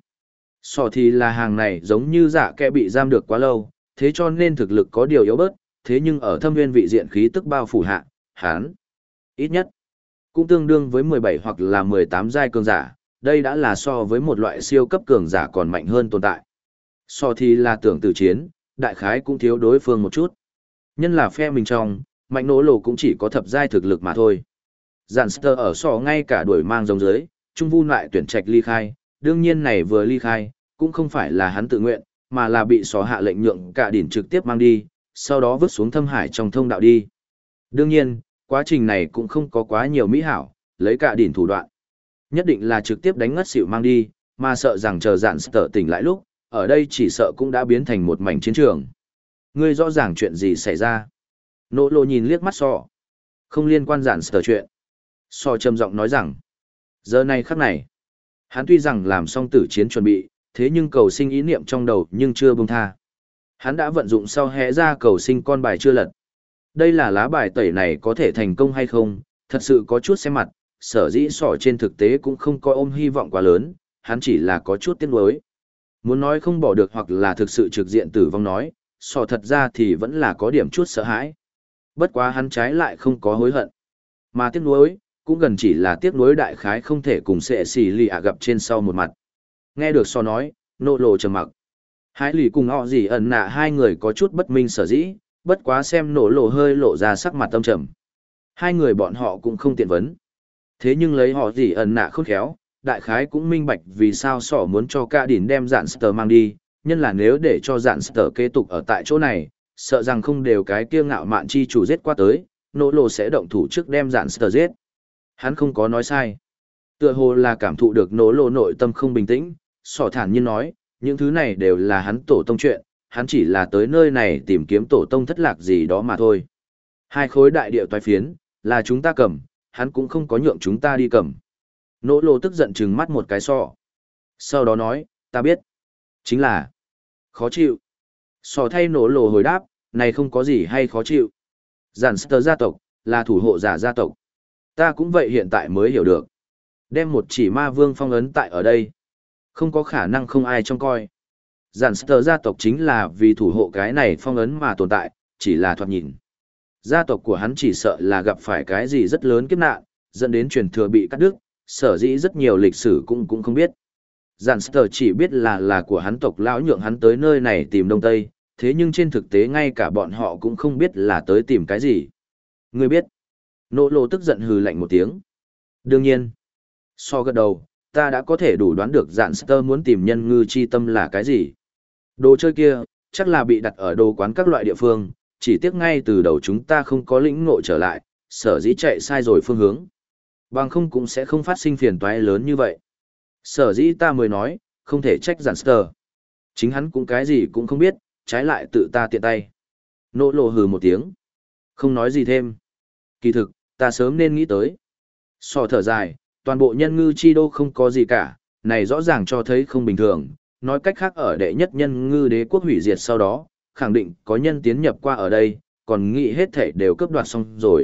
Thì là hàng này giống như giả kẻ bị giam được quá lâu, thế cho nên thực lực có điều yếu bớt, thế nhưng ở thâm nguyên vị diện khí tức bao phủ hạ, hán, ít nhất, cũng tương đương với 17 hoặc là 18 giai cường giả, đây đã là so với một loại siêu cấp cường giả còn mạnh hơn tồn tại. Thì là tưởng tử chiến, đại khái cũng thiếu đối phương một chút. Nhân là phe mình trong, mạnh nỗ lộ cũng chỉ có thập giai thực lực mà thôi. Giản ở ngay cả đuổi mang giống dưới, trung vu lại tuyển trạch ly khai, đương nhiên này vừa ly khai, cũng không phải là hắn tự nguyện, mà là bị hạ lệnh nhượng cả đỉnh trực tiếp mang đi, sau đó vứt xuống thâm hải trong thông đạo đi. Đương nhiên, quá trình này cũng không có quá nhiều mỹ hảo, lấy cả đỉnh thủ đoạn. Nhất định là trực tiếp đánh ngất xỉu mang đi, mà sợ rằng chờ Giản tỉnh lại lúc, ở đây chỉ sợ cũng đã biến thành một mảnh chiến trường. Ngươi rõ ràng chuyện gì xảy ra? Nỗ lộ nhìn liếc mắt không liên quan Giản chuyện. Trầm giọng nói rằng, giờ này khắc này, hắn tuy rằng làm xong tử chiến chuẩn bị, thế nhưng cầu sinh ý niệm trong đầu nhưng chưa buông tha. Hắn đã vận dụng sau hẽ ra cầu sinh con bài chưa lật. Đây là lá bài tẩy này có thể thành công hay không, thật sự có chút xem mặt, sở dĩ trên thực tế cũng không có ôm hy vọng quá lớn, hắn chỉ là có chút tiếc nuối. Muốn nói không bỏ được hoặc là thực sự trực diện tử vong nói, thật ra thì vẫn là có điểm chút sợ hãi. Bất quá hắn trái lại không có hối hận. Mà tiếc nuối, cũng gần chỉ là tiếc nuối đại khái không thể cùng sẽ xì lì gặp trên sau một mặt. Nghe được nói, nỗ lộ trầm mặc. Hải lì cùng họ gì ẩn nạ hai người có chút bất minh sở dĩ, bất quá xem nỗ lộ hơi lộ ra sắc mặt tâm trầm. Hai người bọn họ cũng không tiện vấn. Thế nhưng lấy họ gì ẩn nạ khôn khéo, đại khái cũng minh bạch vì sao muốn cho cả đỉnh đem Giản mang đi, nhân là nếu để cho Giản kế tục ở tại chỗ này, sợ rằng không đều cái kia ngạo mạn chi chủ giết qua tới, nỗ lộ sẽ động thủ trước đem dạn sờ giết. Hắn không có nói sai. Tựa hồ là cảm thụ được nỗ lộ nội tâm không bình tĩnh, sỏ thản nhiên nói, những thứ này đều là hắn tổ tông chuyện, hắn chỉ là tới nơi này tìm kiếm tổ tông thất lạc gì đó mà thôi. Hai khối đại địa toái phiến, là chúng ta cầm, hắn cũng không có nhượng chúng ta đi cầm. Nỗ lộ tức giận trừng mắt một cái sọ. Sau đó nói, ta biết. Chính là khó chịu. Sọ thay nỗ lộ hồi đáp, này không có gì hay khó chịu. Giản Sơ gia tộc, là thủ hộ giả gia tộc. Ta cũng vậy hiện tại mới hiểu được. Đem một chỉ ma vương phong ấn tại ở đây. Không có khả năng không ai trông coi. Giản Sơ gia tộc chính là vì thủ hộ cái này phong ấn mà tồn tại, chỉ là thoạt nhìn. Gia tộc của hắn chỉ sợ là gặp phải cái gì rất lớn kiếp nạn, dẫn đến truyền thừa bị cắt đứt, sở dĩ rất nhiều lịch sử cũng không biết. Giản Sơ chỉ biết là của hắn tộc lão nhượng hắn tới nơi này tìm Đông Tây, thế nhưng trên thực tế ngay cả bọn họ cũng không biết là tới tìm cái gì. Ngươi biết. Nỗ lộ tức giận hừ lạnh một tiếng. Đương nhiên. So gật đầu, ta đã có thể đủ đoán được Giản Sơ muốn tìm nhân ngư chi tâm là cái gì. Đồ chơi kia, chắc là bị đặt ở đồ quán các loại địa phương, chỉ tiếc ngay từ đầu chúng ta không có lĩnh ngộ trở lại, sở dĩ chạy sai rồi phương hướng. Bằng không cũng sẽ không phát sinh phiền toái lớn như vậy. Sở dĩ ta mới nói, không thể trách Giản Sơ. Chính hắn cũng cái gì cũng không biết, trái lại tự ta tiện tay. Nỗ lộ hừ một tiếng. Không nói gì thêm. Kỳ thực, ta sớm nên nghĩ tới. So thở dài, toàn bộ nhân ngư chi đô không có gì cả, này rõ ràng cho thấy không bình thường. Nói cách khác ở đệ nhất nhân ngư đế quốc hủy diệt sau đó, khẳng định có nhân tiến nhập qua ở đây, còn nghĩ hết thể đều cướp đoạt xong rồi.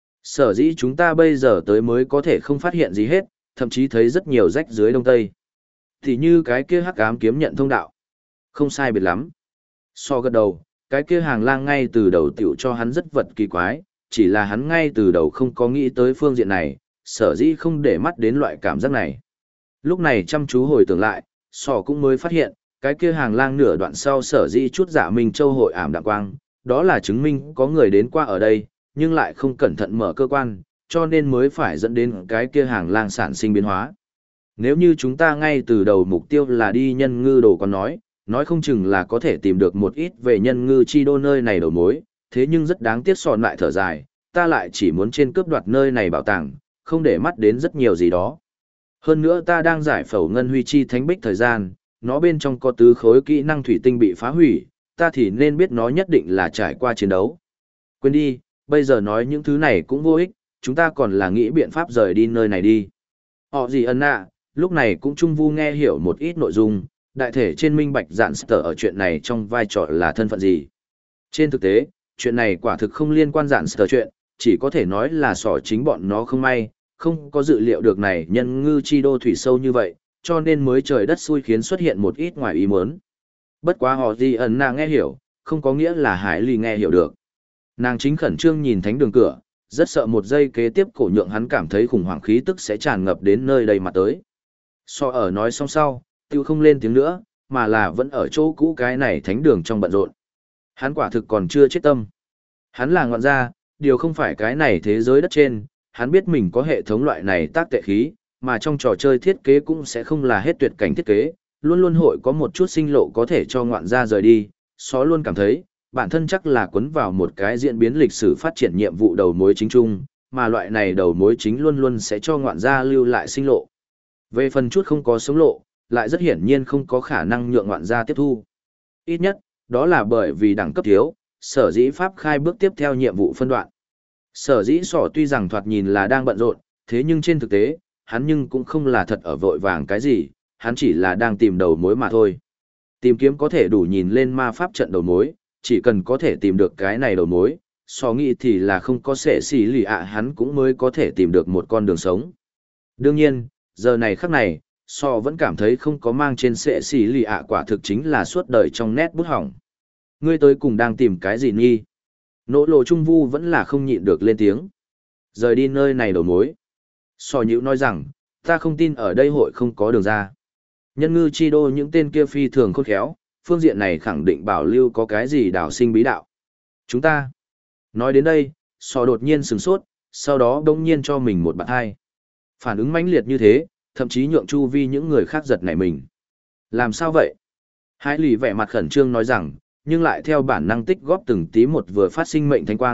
Sở dĩ chúng ta bây giờ tới mới có thể không phát hiện gì hết, thậm chí thấy rất nhiều rách dưới đông tây. Thì như cái kia hắc ám kiếm nhận thông đạo. Không sai biệt lắm. So gật đầu, cái kia hàng lang ngay từ đầu tiểu cho hắn rất vật kỳ quái, chỉ là hắn ngay từ đầu không có nghĩ tới phương diện này, sở dĩ không để mắt đến loại cảm giác này. Lúc này chăm chú hồi tưởng lại, so cũng mới phát hiện, cái kia hàng lang nửa đoạn sau sở dĩ chút giả Minh Châu hội ảm đạm quang, đó là chứng minh có người đến qua ở đây, nhưng lại không cẩn thận mở cơ quan, cho nên mới phải dẫn đến cái kia hàng lang sản sinh biến hóa. Nếu như chúng ta ngay từ đầu mục tiêu là đi nhân ngư đồ còn nói không chừng là có thể tìm được một ít về nhân ngư chi đô nơi này đầu mối, thế nhưng rất đáng tiếc sòn lại thở dài, ta lại chỉ muốn trên cướp đoạt nơi này bảo tàng, không để mắt đến rất nhiều gì đó. Hơn nữa ta đang giải phẫu ngân huy chi thánh bích thời gian, nó bên trong có tứ khối kỹ năng thủy tinh bị phá hủy, ta thì nên biết nó nhất định là trải qua chiến đấu. Quên đi, bây giờ nói những thứ này cũng vô ích, chúng ta còn là nghĩ biện pháp rời đi nơi này đi. Họ gì ân ạ, lúc này cũng trung vu nghe hiểu một ít nội dung, đại thể trên minh bạch Giản Sơ ở chuyện này trong vai trò là thân phận gì. Trên thực tế, chuyện này quả thực không liên quan Giản Sơ chuyện, chỉ có thể nói là sỏ chính bọn nó không may, không có dự liệu được này nhân ngư chi đô thủy sâu như vậy, cho nên mới trời đất xui khiến xuất hiện một ít ngoài ý muốn. Bất quá họ gì ẩn nàng nghe hiểu, không có nghĩa là Hải Ly nghe hiểu được. Nàng chính khẩn trương nhìn thánh đường cửa, rất sợ một giây kế tiếp cổ nhượng hắn cảm thấy khủng hoảng khí tức sẽ tràn ngập đến nơi đây mà tới. So ở nói xong sau, tiêu không lên tiếng nữa, mà là vẫn ở chỗ cũ cái này thánh đường trong bận rộn. Hắn quả thực còn chưa chết tâm. Hắn là ngọn gia, điều không phải cái này thế giới đất trên, hắn biết mình có hệ thống loại này tác tệ khí, mà trong trò chơi thiết kế cũng sẽ không là hết tuyệt cảnh thiết kế, luôn luôn hội có một chút sinh lộ có thể cho ngoạn gia rời đi, xó luôn cảm thấy, bản thân chắc là cuốn vào một cái diễn biến lịch sử phát triển nhiệm vụ đầu mối chính chung, mà loại này đầu mối chính luôn luôn sẽ cho ngoạn gia lưu lại sinh lộ. Về phần chút không có sống lộ, lại rất hiển nhiên không có khả năng nhượng ngoạn gia tiếp thu. Ít nhất, đó là bởi vì đẳng cấp thiếu, sở dĩ pháp khai bước tiếp theo nhiệm vụ phân đoạn. Sở dĩ sỏ tuy rằng thoạt nhìn là đang bận rộn, thế nhưng trên thực tế, hắn nhưng cũng không là thật ở vội vàng cái gì, hắn chỉ là đang tìm đầu mối mà thôi. Tìm kiếm có thể đủ nhìn lên ma pháp trận đầu mối, chỉ cần có thể tìm được cái này đầu mối, so nghĩ thì là không có sẽ xỉ lì ạ hắn cũng mới có thể tìm được một con đường sống. Đương nhiên, giờ này khắc này, so vẫn cảm thấy không có mang trên sẽ xỉ lì ạ quả thực chính là suốt đời trong nét bút hỏng. Ngươi tới cùng đang tìm cái gì nghi? Nỗ lộ trung vu vẫn là không nhịn được lên tiếng. Rời đi nơi này đầu mối. So nhữ nói rằng, ta không tin ở đây hội không có đường ra. Nhân ngư chi đô những tên kia phi thường khôn khéo, phương diện này khẳng định bảo lưu có cái gì đảo sinh bí đạo. Chúng ta. Nói đến đây, so đột nhiên sửng sốt, sau đó đông nhiên cho mình một bạn hai. Phản ứng mãnh liệt như thế, thậm chí nhượng chu vi những người khác giật nảy mình. Làm sao vậy? Hải Lì vẻ mặt khẩn trương nói rằng, nhưng lại theo bản năng tích góp từng tí một vừa phát sinh mệnh thánh quang,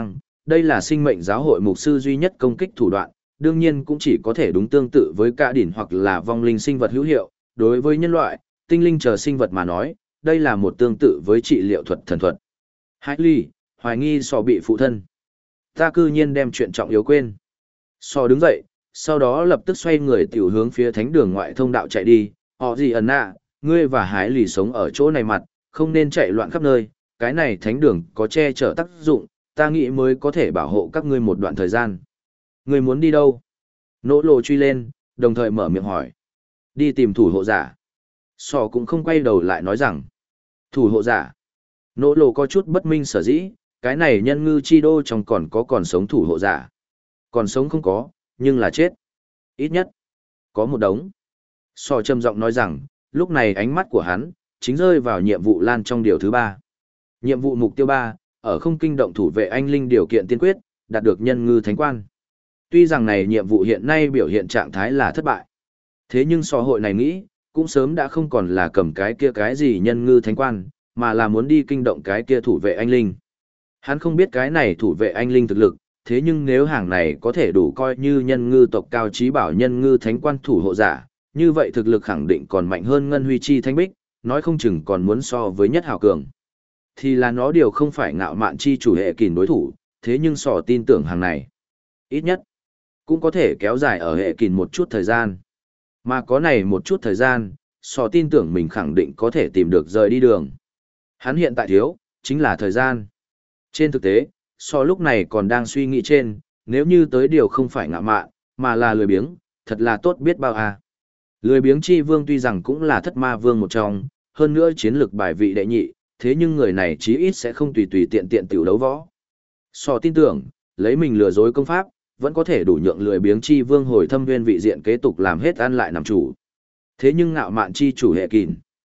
Đây là sinh mệnh giáo hội mục sư duy nhất công kích thủ đoạn, đương nhiên cũng chỉ có thể đúng tương tự với cả đỉnh hoặc là vong linh sinh vật hữu hiệu. Đối với nhân loại, tinh linh chờ sinh vật mà nói, đây là một tương tự với trị liệu thuật thần thuật. Hải ly, hoài nghi sò bị phụ thân. Ta cư nhiên đem chuyện trọng yếu quên. Sò đứng dậy, sau đó lập tức xoay người tiểu hướng phía thánh đường ngoại thông đạo chạy đi. Họ gì ẩn nạ, ngươi và Hải lì sống ở chỗ này mặt, không nên chạy loạn khắp nơi, cái này thánh đường có che chở tác dụng, ta nghĩ mới có thể bảo hộ các ngươi một đoạn thời gian. Ngươi muốn đi đâu? Nỗ lộ truy lên, đồng thời mở miệng hỏi. Đi tìm thủ hộ giả. Sò cũng không quay đầu lại nói rằng. Thủ hộ giả. Nỗ lộ có chút bất minh sở dĩ, cái này nhân ngư chi đô trong còn sống thủ hộ giả. Còn sống không có, nhưng là chết. Ít nhất, có một đống. Sò trầm giọng nói rằng, lúc này ánh mắt của hắn, chính rơi vào nhiệm vụ lan trong điều thứ 3. Nhiệm vụ mục tiêu 3, ở không kinh động thủ vệ anh linh điều kiện tiên quyết, đạt được nhân ngư thánh quan. Tuy rằng này nhiệm vụ hiện nay biểu hiện trạng thái là thất bại. Thế nhưng xã hội này nghĩ, cũng sớm đã không còn là cầm cái kia cái gì nhân ngư thánh quan, mà là muốn đi kinh động cái kia thủ vệ anh linh. Hắn không biết cái này thủ vệ anh linh thực lực, thế nhưng nếu hàng này có thể đủ coi như nhân ngư tộc cao trí bảo nhân ngư thánh quan thủ hộ giả, như vậy thực lực khẳng định còn mạnh hơn Ngân Huy Chi Thánh Bích, nói không chừng còn muốn so với nhất hào cường. Thì là nó điều không phải ngạo mạn chi chủ hệ kìn đối thủ, thế nhưng sò tin tưởng hàng này. Ít nhất, cũng có thể kéo dài ở hệ kìn một chút thời gian. Mà có này một chút thời gian, sò tin tưởng mình khẳng định có thể tìm được rời đi đường. Hắn hiện tại thiếu, chính là thời gian. Trên thực tế, sò lúc này còn đang suy nghĩ trên, nếu như tới điều không phải ngạo mạn, mà là lười biếng, thật là tốt biết bao à. Lười biếng chi vương tuy rằng cũng là thất ma vương một trong, hơn nữa chiến lược bài vị đệ nhị, thế nhưng người này chí ít sẽ không tùy tùy tiện tiện tiểu đấu võ. Sò tin tưởng, lấy mình lừa dối công pháp, vẫn có thể đủ nhượng lười biếng chi vương hồi thâm nguyên vị diện kế tục làm hết ăn lại làm chủ. Thế nhưng ngạo mạn chi chủ hệ kìn.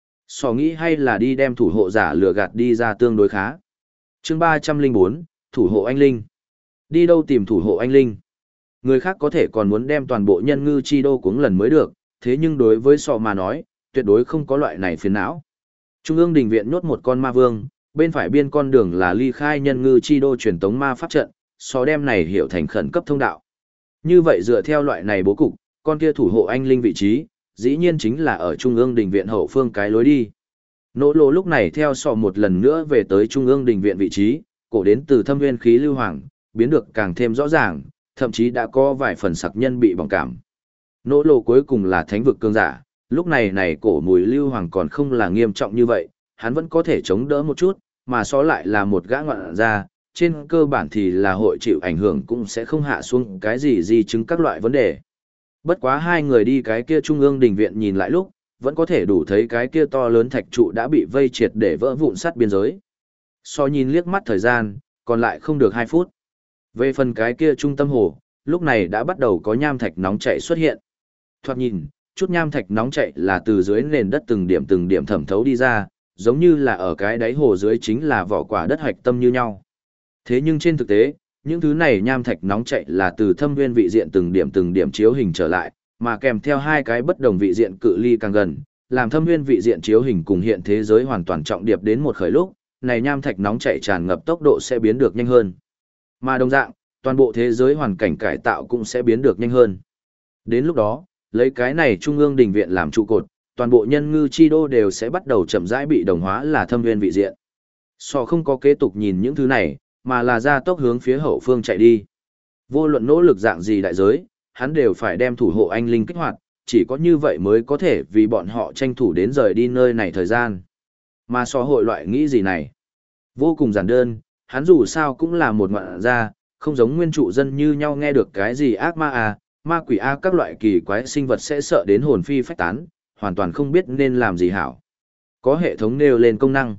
Sò nghĩ hay là đi đem thủ hộ giả lừa gạt đi ra tương đối khá. Chương 304, thủ hộ anh linh. Đi đâu tìm thủ hộ anh linh? Người khác có thể còn muốn đem toàn bộ nhân ngư chi đô cuống lần mới được, thế nhưng đối với sò mà nói, tuyệt đối không có loại này phiền não. Trung ương đình viện nhốt một con ma vương, bên phải biên con đường là ly khai nhân ngư chi đô truyền tống ma pháp trận, sò đem này hiểu thành khẩn cấp thông đạo. Như vậy dựa theo loại này bố cục, con kia thủ hộ anh linh vị trí, dĩ nhiên chính là ở trung ương đình viện hậu phương cái lối đi. Nỗ lộ lúc này theo sò một lần nữa về tới trung ương đình viện vị trí, cổ đến từ thâm nguyên khí lưu hoàng, biến được càng thêm rõ ràng, thậm chí đã có vài phần sặc nhân bị bỏng cảm. Nỗ lộ cuối cùng là thánh vực cương giả, lúc này cổ mùi lưu hoàng còn không là nghiêm trọng như vậy, hắn vẫn có thể chống đỡ một chút, mà so lại là một gã ngoạn gia, trên cơ bản thì là hội chịu ảnh hưởng cũng sẽ không hạ xuống cái gì di chứng các loại vấn đề. Bất quá hai người đi cái kia trung ương đình viện nhìn lại lúc, vẫn có thể đủ thấy cái kia to lớn thạch trụ đã bị vây triệt để vỡ vụn sát biên giới. So nhìn liếc mắt thời gian, còn lại không được 2 phút. Về phần cái kia trung tâm hồ, lúc này đã bắt đầu có nham thạch nóng chảy xuất hiện. Thoạt nhìn, chút nham thạch nóng chảy là từ dưới nền đất từng điểm thẩm thấu đi ra, giống như là ở cái đáy hồ dưới chính là vỏ quả đất hạch tâm như nhau. Thế nhưng trên thực tế, những thứ này nham thạch nóng chảy là từ thâm nguyên vị diện từng điểm chiếu hình trở lại, mà kèm theo hai cái bất đồng vị diện cự ly càng gần, làm thâm nguyên vị diện chiếu hình cùng hiện thế giới hoàn toàn trọng điệp đến một khởi lúc, này nham thạch nóng chảy tràn ngập tốc độ sẽ biến được nhanh hơn. Mà đồng dạng, toàn bộ thế giới hoàn cảnh cải tạo cũng sẽ biến được nhanh hơn. Đến lúc đó, lấy cái này trung ương đình viện làm trụ cột, toàn bộ nhân ngư chi đô đều sẽ bắt đầu chậm rãi bị đồng hóa là thâm nguyên vị diện. Sò không có kế tục nhìn những thứ này, mà là ra tốc hướng phía hậu phương chạy đi. Vô luận nỗ lực dạng gì đại giới, hắn đều phải đem thủ hộ anh linh kích hoạt, chỉ có như vậy mới có thể vì bọn họ tranh thủ đến rời đi nơi này thời gian. Mà so hội loại nghĩ gì này? Vô cùng giản đơn, hắn dù sao cũng là một ngoạn gia, không giống nguyên trụ dân như nhau nghe được cái gì ác ma à, ma quỷ a các loại kỳ quái sinh vật sẽ sợ đến hồn phi phách tán, hoàn toàn không biết nên làm gì hảo. Có hệ thống nêu lên công năng.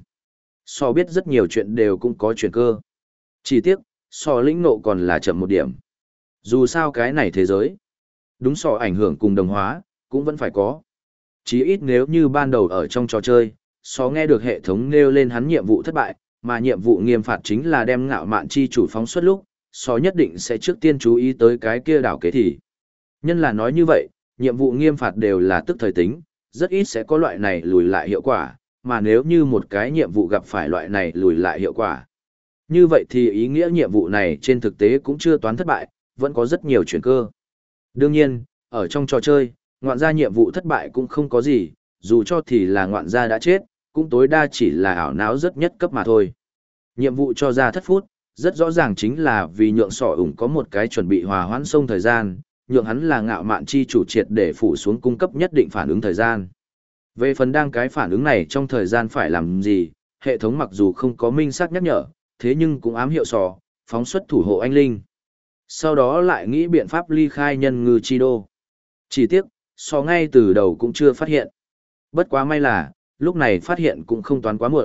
So biết rất nhiều chuyện đều cũng có chuyển cơ. Chỉ tiếc, so lĩnh ngộ còn là chậm một điểm. Dù sao cái này thế giới, đúng so ảnh hưởng cùng đồng hóa, cũng vẫn phải có. Chí ít nếu như ban đầu ở trong trò chơi, so nghe được hệ thống nêu lên hắn nhiệm vụ thất bại, mà nhiệm vụ nghiêm phạt chính là đem ngạo mạn chi chủ phóng xuất lúc, so nhất định sẽ trước tiên chú ý tới cái kia đảo kế thì. Nhân là nói như vậy, nhiệm vụ nghiêm phạt đều là tức thời tính, rất ít sẽ có loại này lùi lại hiệu quả, mà nếu như một cái nhiệm vụ gặp phải loại này lùi lại hiệu quả, Như vậy thì ý nghĩa nhiệm vụ này trên thực tế cũng chưa toán thất bại, vẫn có rất nhiều chuyển cơ. Đương nhiên, ở trong trò chơi, ngoạn gia nhiệm vụ thất bại cũng không có gì, dù cho thì là ngoạn gia đã chết, cũng tối đa chỉ là ảo não rất nhất cấp mà thôi. Nhiệm vụ cho ra thất phút, rất rõ ràng chính là vì nhượng sỏ ủng có một cái chuẩn bị hòa hoãn sông thời gian, nhượng hắn là ngạo mạn chi chủ triệt để phủ xuống cung cấp nhất định phản ứng thời gian. Về phần đang cái phản ứng này trong thời gian phải làm gì, hệ thống mặc dù không có minh xác nhắc nhở, thế nhưng cũng ám hiệu sỏ, phóng xuất thủ hộ anh linh. Sau đó lại nghĩ biện pháp ly khai nhân ngư chi đô. Chỉ tiếc, sỏ ngay từ đầu cũng chưa phát hiện. Bất quá may là, lúc này phát hiện cũng không toán quá muộn.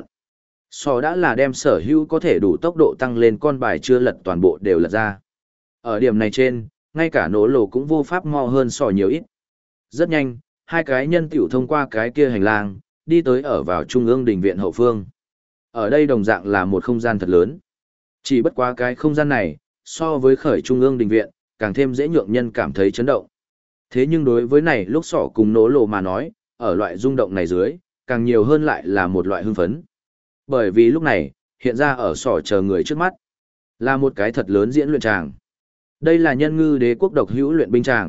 Sò đã là đem sở hữu có thể đủ tốc độ tăng lên con bài chưa lật toàn bộ đều lật ra. Ở điểm này trên, ngay cả nổ lồ cũng vô pháp mo hơn sò nhiều ít. Rất nhanh, hai cái nhân tiểu thông qua cái kia hành lang, đi tới ở vào trung ương đình viện hậu phương. Ở đây đồng dạng là một không gian thật lớn. Chỉ bất quá cái không gian này, so với khởi trung ương đình viện, càng thêm dễ nhượng nhân cảm thấy chấn động. Thế nhưng đối với này lúc sỏ cùng nổ lồ mà nói, ở loại rung động này dưới, càng nhiều hơn lại là một loại hưng phấn. Bởi vì lúc này, hiện ra ở sỏ chờ người trước mắt, là một cái thật lớn diễn luyện tràng. Đây là nhân ngư đế quốc độc hữu luyện binh tràng.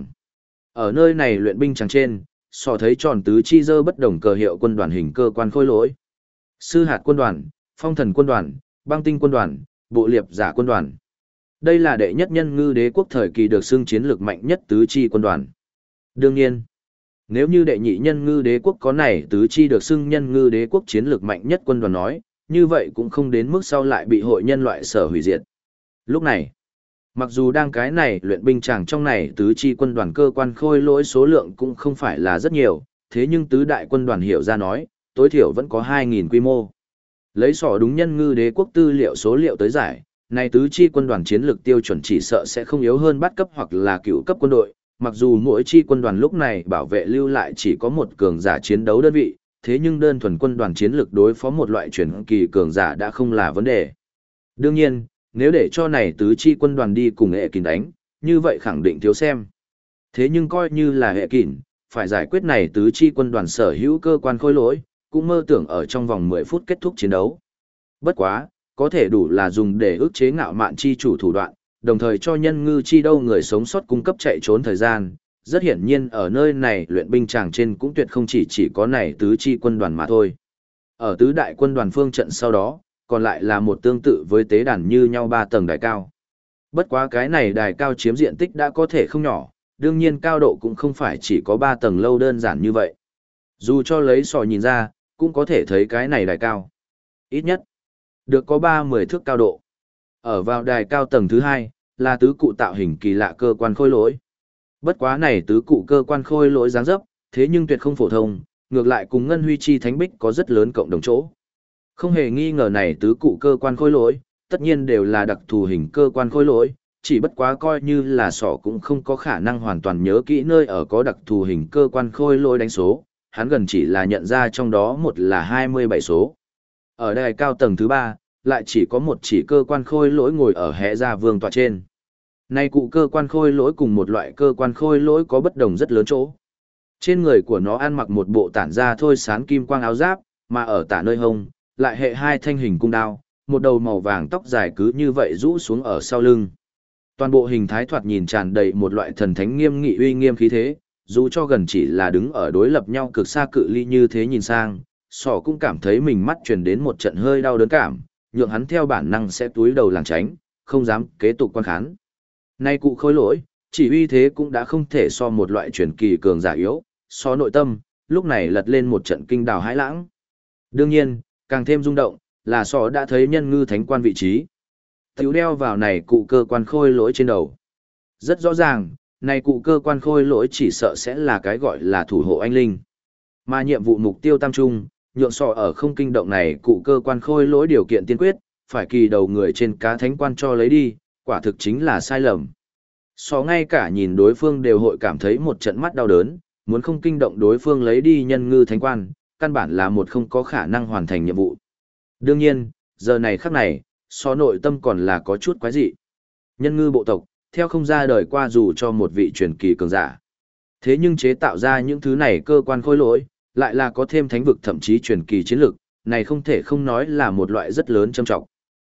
Ở nơi này luyện binh tràng trên, sỏ thấy tròn tứ chi dơ bất đồng cờ hiệu quân đoàn hình cơ quan khôi lỗi. Sư hạt quân đoàn, phong thần quân đoàn, băng tinh quân đoàn, bộ liệp giả quân đoàn. Đây là đệ nhất nhân ngư đế quốc thời kỳ được xưng chiến lược mạnh nhất tứ chi quân đoàn. Đương nhiên, nếu như đệ nhị nhân ngư đế quốc có này tứ chi được xưng nhân ngư đế quốc chiến lược mạnh nhất quân đoàn nói, như vậy cũng không đến mức sau lại bị hội nhân loại sở hủy diệt. Lúc này, mặc dù đang cái này luyện binh tràng trong này tứ chi quân đoàn cơ quan khôi lỗi số lượng cũng không phải là rất nhiều, thế nhưng tứ đại quân đoàn hiểu ra nói, tối thiểu vẫn có 2.000 quy mô. Lấy sỏ đúng nhân ngư đế quốc tư liệu số liệu tới giải, này tứ chi quân đoàn chiến lược tiêu chuẩn chỉ sợ sẽ không yếu hơn bát cấp hoặc là cựu cấp quân đội, mặc dù mỗi chi quân đoàn lúc này bảo vệ lưu lại chỉ có một cường giả chiến đấu đơn vị, thế nhưng đơn thuần quân đoàn chiến lược đối phó một loại chuyển kỳ cường giả đã không là vấn đề. Đương nhiên, nếu để cho này tứ chi quân đoàn đi cùng hệ kình đánh, như vậy khẳng định thiếu xem. Thế nhưng coi như là hệ kình, phải giải quyết này tứ chi quân đoàn sở hữu cơ quan khôi lỗi, cũng mơ tưởng ở trong vòng 10 phút kết thúc chiến đấu. Bất quá, có thể đủ là dùng để ức chế ngạo mạn chi chủ thủ đoạn, đồng thời cho nhân ngư chi đâu người sống sót cung cấp chạy trốn thời gian. Rất hiển nhiên ở nơi này luyện binh tràng trên cũng tuyệt không chỉ có này tứ chi quân đoàn mà thôi. Ở tứ đại quân đoàn phương trận sau đó, còn lại là một tương tự với tế đàn như nhau 3 tầng đài cao. Bất quá cái này đài cao chiếm diện tích đã có thể không nhỏ, đương nhiên cao độ cũng không phải chỉ có 3 tầng lâu đơn giản như vậy. Dù cho lấy sò nhìn ra, cũng có thể thấy cái này đài cao. Ít nhất, được có 30 thước cao độ. Ở vào đài cao tầng thứ 2, là tứ cụ tạo hình kỳ lạ cơ quan khôi lỗi. Bất quá này tứ cụ cơ quan khôi lỗi dáng dấp, thế nhưng tuyệt không phổ thông, ngược lại cùng Ngân Huy Chi Thánh Bích có rất lớn cộng đồng chỗ. Không hề nghi ngờ này tứ cụ cơ quan khôi lỗi, tất nhiên đều là đặc thù hình cơ quan khôi lỗi, chỉ bất quá coi như là sỏ cũng không có khả năng hoàn toàn nhớ kỹ nơi ở có đặc thù hình cơ quan khôi lỗi đánh số, hắn gần chỉ là nhận ra trong đó một là 27 số. Ở đài cao tầng thứ 3, lại chỉ có một chỉ cơ quan khôi lỗi ngồi ở hẽ ra vương tọa trên. Này cụ cơ quan khôi lỗi cùng một loại cơ quan khôi lỗi có bất đồng rất lớn chỗ. Trên người của nó ăn mặc một bộ tản ra thôi sán kim quang áo giáp, mà ở tả nơi hông, lại hệ 2 thanh hình cung đao, một đầu màu vàng tóc dài cứ như vậy rũ xuống ở sau lưng. Toàn bộ hình thái thoạt nhìn tràn đầy một loại thần thánh nghiêm nghị uy nghiêm khí thế, dù cho gần chỉ là đứng ở đối lập nhau cực xa cự ly như thế nhìn sang, sỏ cũng cảm thấy mình mắt truyền đến một trận hơi đau đớn cảm, nhượng hắn theo bản năng sẽ túi đầu lảng tránh, không dám kế tục quan khán. Nay cụ khôi lỗi, chỉ uy thế cũng đã không thể so một loại truyền kỳ cường giả yếu, so nội tâm, lúc này lật lên một trận kinh đào hãi lãng. Đương nhiên, càng thêm rung động, là sọ đã thấy nhân ngư thánh quan vị trí. Tiểu đeo vào này cụ cơ quan khôi lỗi trên đầu. Rất rõ ràng, này cụ cơ quan khôi lỗi chỉ sợ sẽ là cái gọi là thủ hộ anh linh. Mà nhiệm vụ mục tiêu tam trung, nhượng sọ ở không kinh động này cụ cơ quan khôi lỗi điều kiện tiên quyết, phải kỳ đầu người trên cá thánh quan cho lấy đi, quả thực chính là sai lầm. Sọ ngay cả nhìn đối phương đều hội cảm thấy một trận mắt đau đớn, muốn không kinh động đối phương lấy đi nhân ngư thánh quan, căn bản là một không có khả năng hoàn thành nhiệm vụ. Đương nhiên, giờ này khắc này, sọ nội tâm còn là có chút quái dị. Nhân ngư bộ tộc, theo không ra đời qua dù cho một vị truyền kỳ cường giả. Thế nhưng chế tạo ra những thứ này cơ quan khôi lỗi, lại là có thêm thánh vực thậm chí truyền kỳ chiến lực, này không thể không nói là một loại rất lớn trầm trọng.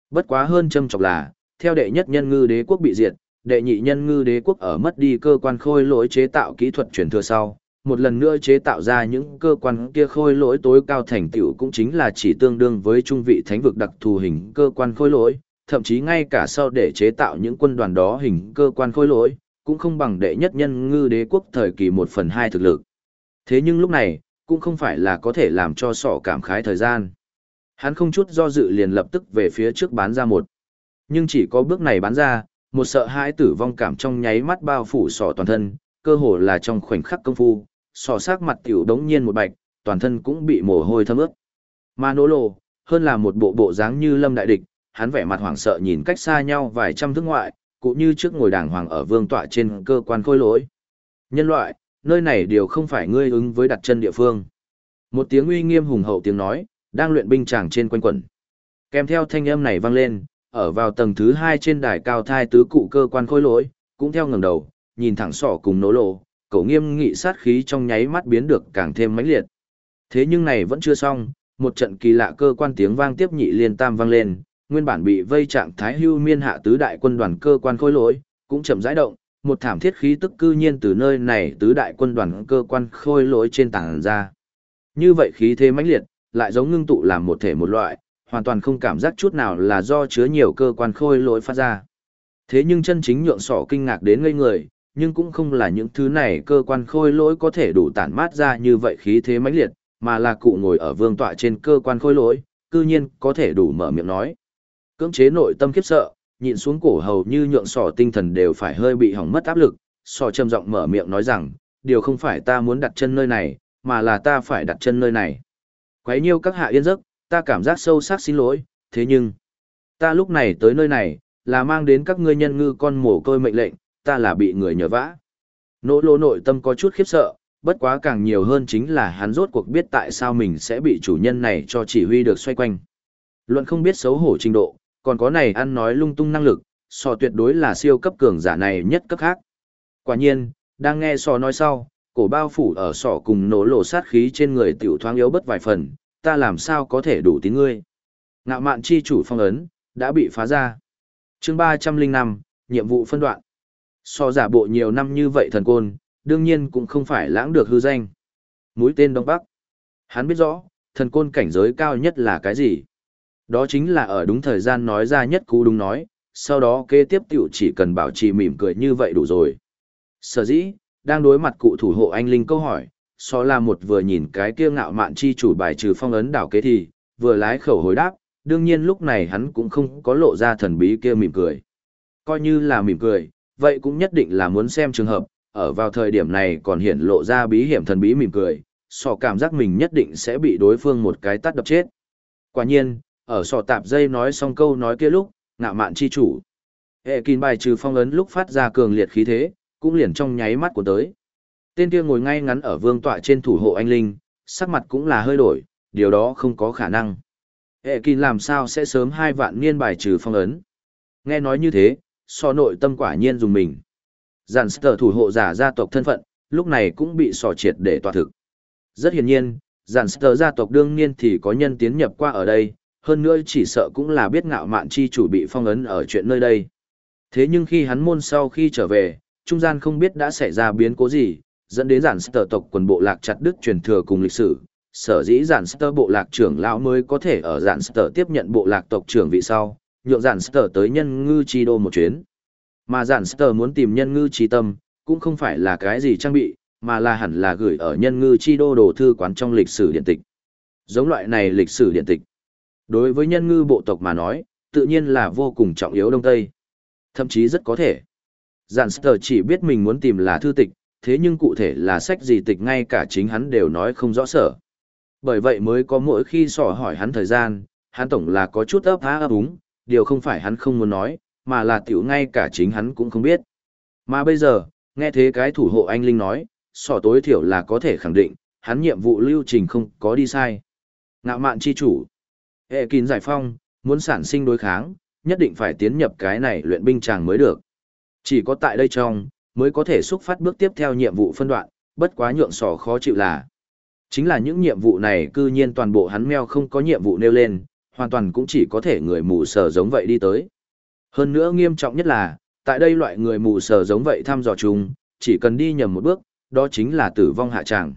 Bất quá hơn châm chọc là, theo đệ nhất nhân ngư đế quốc bị diệt, đệ nhị nhân ngư đế quốc ở mất đi cơ quan khôi lỗi chế tạo kỹ thuật truyền thừa sau, một lần nữa chế tạo ra những cơ quan kia khôi lỗi tối cao thành tựu cũng chính là chỉ tương đương với trung vị thánh vực đặc thù hình cơ quan khôi lỗi, thậm chí ngay cả sau để chế tạo những quân đoàn đó hình cơ quan khôi lỗi, cũng không bằng đệ nhất nhân ngư đế quốc thời kỳ 1/2 thực lực. Thế nhưng lúc này, cũng không phải là có thể làm cho sọ cảm khái thời gian. Hắn không chút do dự liền lập tức về phía trước bán ra một. Nhưng chỉ có bước này bán ra, một sợ hãi tử vong cảm trong nháy mắt bao phủ sọ toàn thân, cơ hồ là trong khoảnh khắc công phu, sọ sắc mặt tiểu đống nhiên một bạch, toàn thân cũng bị mồ hôi thấm ướt. Mà nỗ lộ, hơn là một bộ dáng như lâm đại địch, hắn vẻ mặt hoảng sợ nhìn cách xa nhau vài trăm thước ngoại, cũng như trước ngồi đàng hoàng ở vương tọa trên cơ quan khôi lỗi. Nhân loại, nơi này điều không phải ngươi ứng với đặt chân địa phương. Một tiếng uy nghiêm hùng hậu tiếng nói, đang luyện binh chàng trên quanh quẩn. Kèm theo thanh âm này vang lên, ở vào tầng thứ 2 trên đài cao thai tứ cụ cơ quan khôi lỗi, cũng theo ngẩng đầu, nhìn thẳng sọ cùng nỗ lộ, cậu nghiêm nghị sát khí trong nháy mắt biến được càng thêm mãnh liệt. Thế nhưng này vẫn chưa xong, một trận kỳ lạ cơ quan tiếng vang tiếp nhị liên tam vang lên, nguyên bản bị vây trạng thái hưu miên hạ tứ đại quân đoàn cơ quan khôi lỗi, cũng chậm rãi động, một thảm thiết khí tức cư nhiên từ nơi này tứ đại quân đoàn cơ quan khôi lỗi trên tảng ra. Như vậy khí thế mãnh liệt, lại giống ngưng tụ làm một thể một loại, hoàn toàn không cảm giác chút nào là do chứa nhiều cơ quan khôi lỗi phát ra. Thế nhưng chân chính nhượng sọ kinh ngạc đến ngây người, nhưng cũng không là những thứ này cơ quan khôi lỗi có thể đủ tản mát ra như vậy khí thế mãnh liệt, mà là cụ ngồi ở vương tọa trên cơ quan khôi lỗi, cư nhiên có thể đủ mở miệng nói. Cưỡng chế nội tâm khiếp sợ, nhịn xuống cổ hầu như nhượng sọ tinh thần đều phải hơi bị hỏng mất áp lực, sọ trầm giọng mở miệng nói rằng, điều không phải ta muốn đặt chân nơi này, mà là ta phải đặt chân nơi này. Quấy nhiêu các hạ yên giấc, ta cảm giác sâu sắc xin lỗi, thế nhưng, ta lúc này tới nơi này, là mang đến các ngươi nhân ngư con mồ côi mệnh lệnh, ta là bị người nhờ vả. Nỗ lô nội tâm có chút khiếp sợ, bất quá càng nhiều hơn chính là hắn rốt cuộc biết tại sao mình sẽ bị chủ nhân này cho chỉ huy được xoay quanh. Luận không biết xấu hổ trình độ, còn có này ăn nói lung tung năng lực, sò tuyệt đối là siêu cấp cường giả này nhất cấp khác. Quả nhiên, đang nghe sò nói sau, cổ bao phủ ở sọ cùng nổ lộ sát khí trên người tiểu thoáng yếu bất vài phần, ta làm sao có thể đủ tín ngươi. Ngạo mạn chi chủ phong ấn, đã bị phá ra. Chương 305, nhiệm vụ phân đoạn. So giả bộ nhiều năm như vậy thần côn, đương nhiên cũng không phải lãng được hư danh. Mũi tên Đông Bắc. Hắn biết rõ, thần côn cảnh giới cao nhất là cái gì. Đó chính là ở đúng thời gian nói ra nhất cú đúng nói, sau đó kế tiếp tiểu chỉ cần bảo trì mỉm cười như vậy đủ rồi. Sở dĩ, đang đối mặt cụ thủ hộ anh Linh câu hỏi, so là một vừa nhìn cái kia ngạo mạn chi chủ bài trừ phong ấn đảo kế thì, vừa lái khẩu hồi đáp, đương nhiên lúc này hắn cũng không có lộ ra thần bí kia mỉm cười. Coi như là mỉm cười, vậy cũng nhất định là muốn xem trường hợp, ở vào thời điểm này còn hiện lộ ra bí hiểm thần bí mỉm cười, sọ cảm giác mình nhất định sẽ bị đối phương một cái tát đập chết. Quả nhiên, ở sọ tạp dây nói xong câu nói kia lúc, ngạo mạn chi chủ. Hệ kín bài trừ phong ấn lúc phát ra cường liệt khí thế, cũng liền trong nháy mắt của tới. Tên kia ngồi ngay ngắn ở vương tọa trên thủ hộ anh Linh, sắc mặt cũng là hơi đổi, điều đó không có khả năng. Hệ kín làm sao sẽ sớm 2 vạn niên bài trừ phong ấn. Nghe nói như thế, sọ nội tâm quả nhiên dùng mình. Giản sở thủ hộ giả gia tộc thân phận, lúc này cũng bị sọ triệt để tỏa thực. Rất hiển nhiên, giản sở gia tộc đương nhiên thì có nhân tiến nhập qua ở đây, hơn nữa chỉ sợ cũng là biết ngạo mạn chi chủ bị phong ấn ở chuyện nơi đây. Thế nhưng khi hắn môn sau khi trở về, trung gian không biết đã xảy ra biến cố gì, dẫn đến giản sở tộc quần bộ lạc chặt đứt truyền thừa cùng lịch sử. Sở dĩ giản sở bộ lạc trưởng lão mới có thể ở giản sở tiếp nhận bộ lạc tộc trưởng vị sau, nhượng giản sở tới nhân ngư chi đô một chuyến. Mà giản sở muốn tìm nhân ngư chi tâm, cũng không phải là cái gì trang bị, mà là hẳn là gửi ở nhân ngư chi đô đồ thư quán trong lịch sử điện tịch. Giống loại này lịch sử điện tịch, đối với nhân ngư bộ tộc mà nói, tự nhiên là vô cùng trọng yếu Đông Tây. Thậm chí rất có thể. Giản sở chỉ biết mình muốn tìm là thư tịch, thế nhưng cụ thể là sách gì tịch ngay cả chính hắn đều nói không rõ sở. Bởi vậy mới có mỗi khi sỏ hỏi hắn thời gian, hắn tổng là có chút ấp há ấp úng, điều không phải hắn không muốn nói, mà là tiểu ngay cả chính hắn cũng không biết. Mà bây giờ, nghe thế cái thủ hộ anh Linh nói, sỏ tối thiểu là có thể khẳng định, hắn nhiệm vụ lưu trình không có đi sai. Ngạo mạn chi chủ. Hệ kín giải phong, muốn sản sinh đối kháng, nhất định phải tiến nhập cái này luyện binh tràng mới được. Chỉ có tại đây trong, mới có thể xúc phát bước tiếp theo nhiệm vụ phân đoạn, bất quá nhượng sỏ khó chịu là. Chính là những nhiệm vụ này cư nhiên toàn bộ hắn meo không có nhiệm vụ nêu lên, hoàn toàn cũng chỉ có thể người mù sờ giống vậy đi tới. Hơn nữa nghiêm trọng nhất là, tại đây loại người mù sờ giống vậy thăm dò chung, chỉ cần đi nhầm một bước, đó chính là tử vong hạ tràng.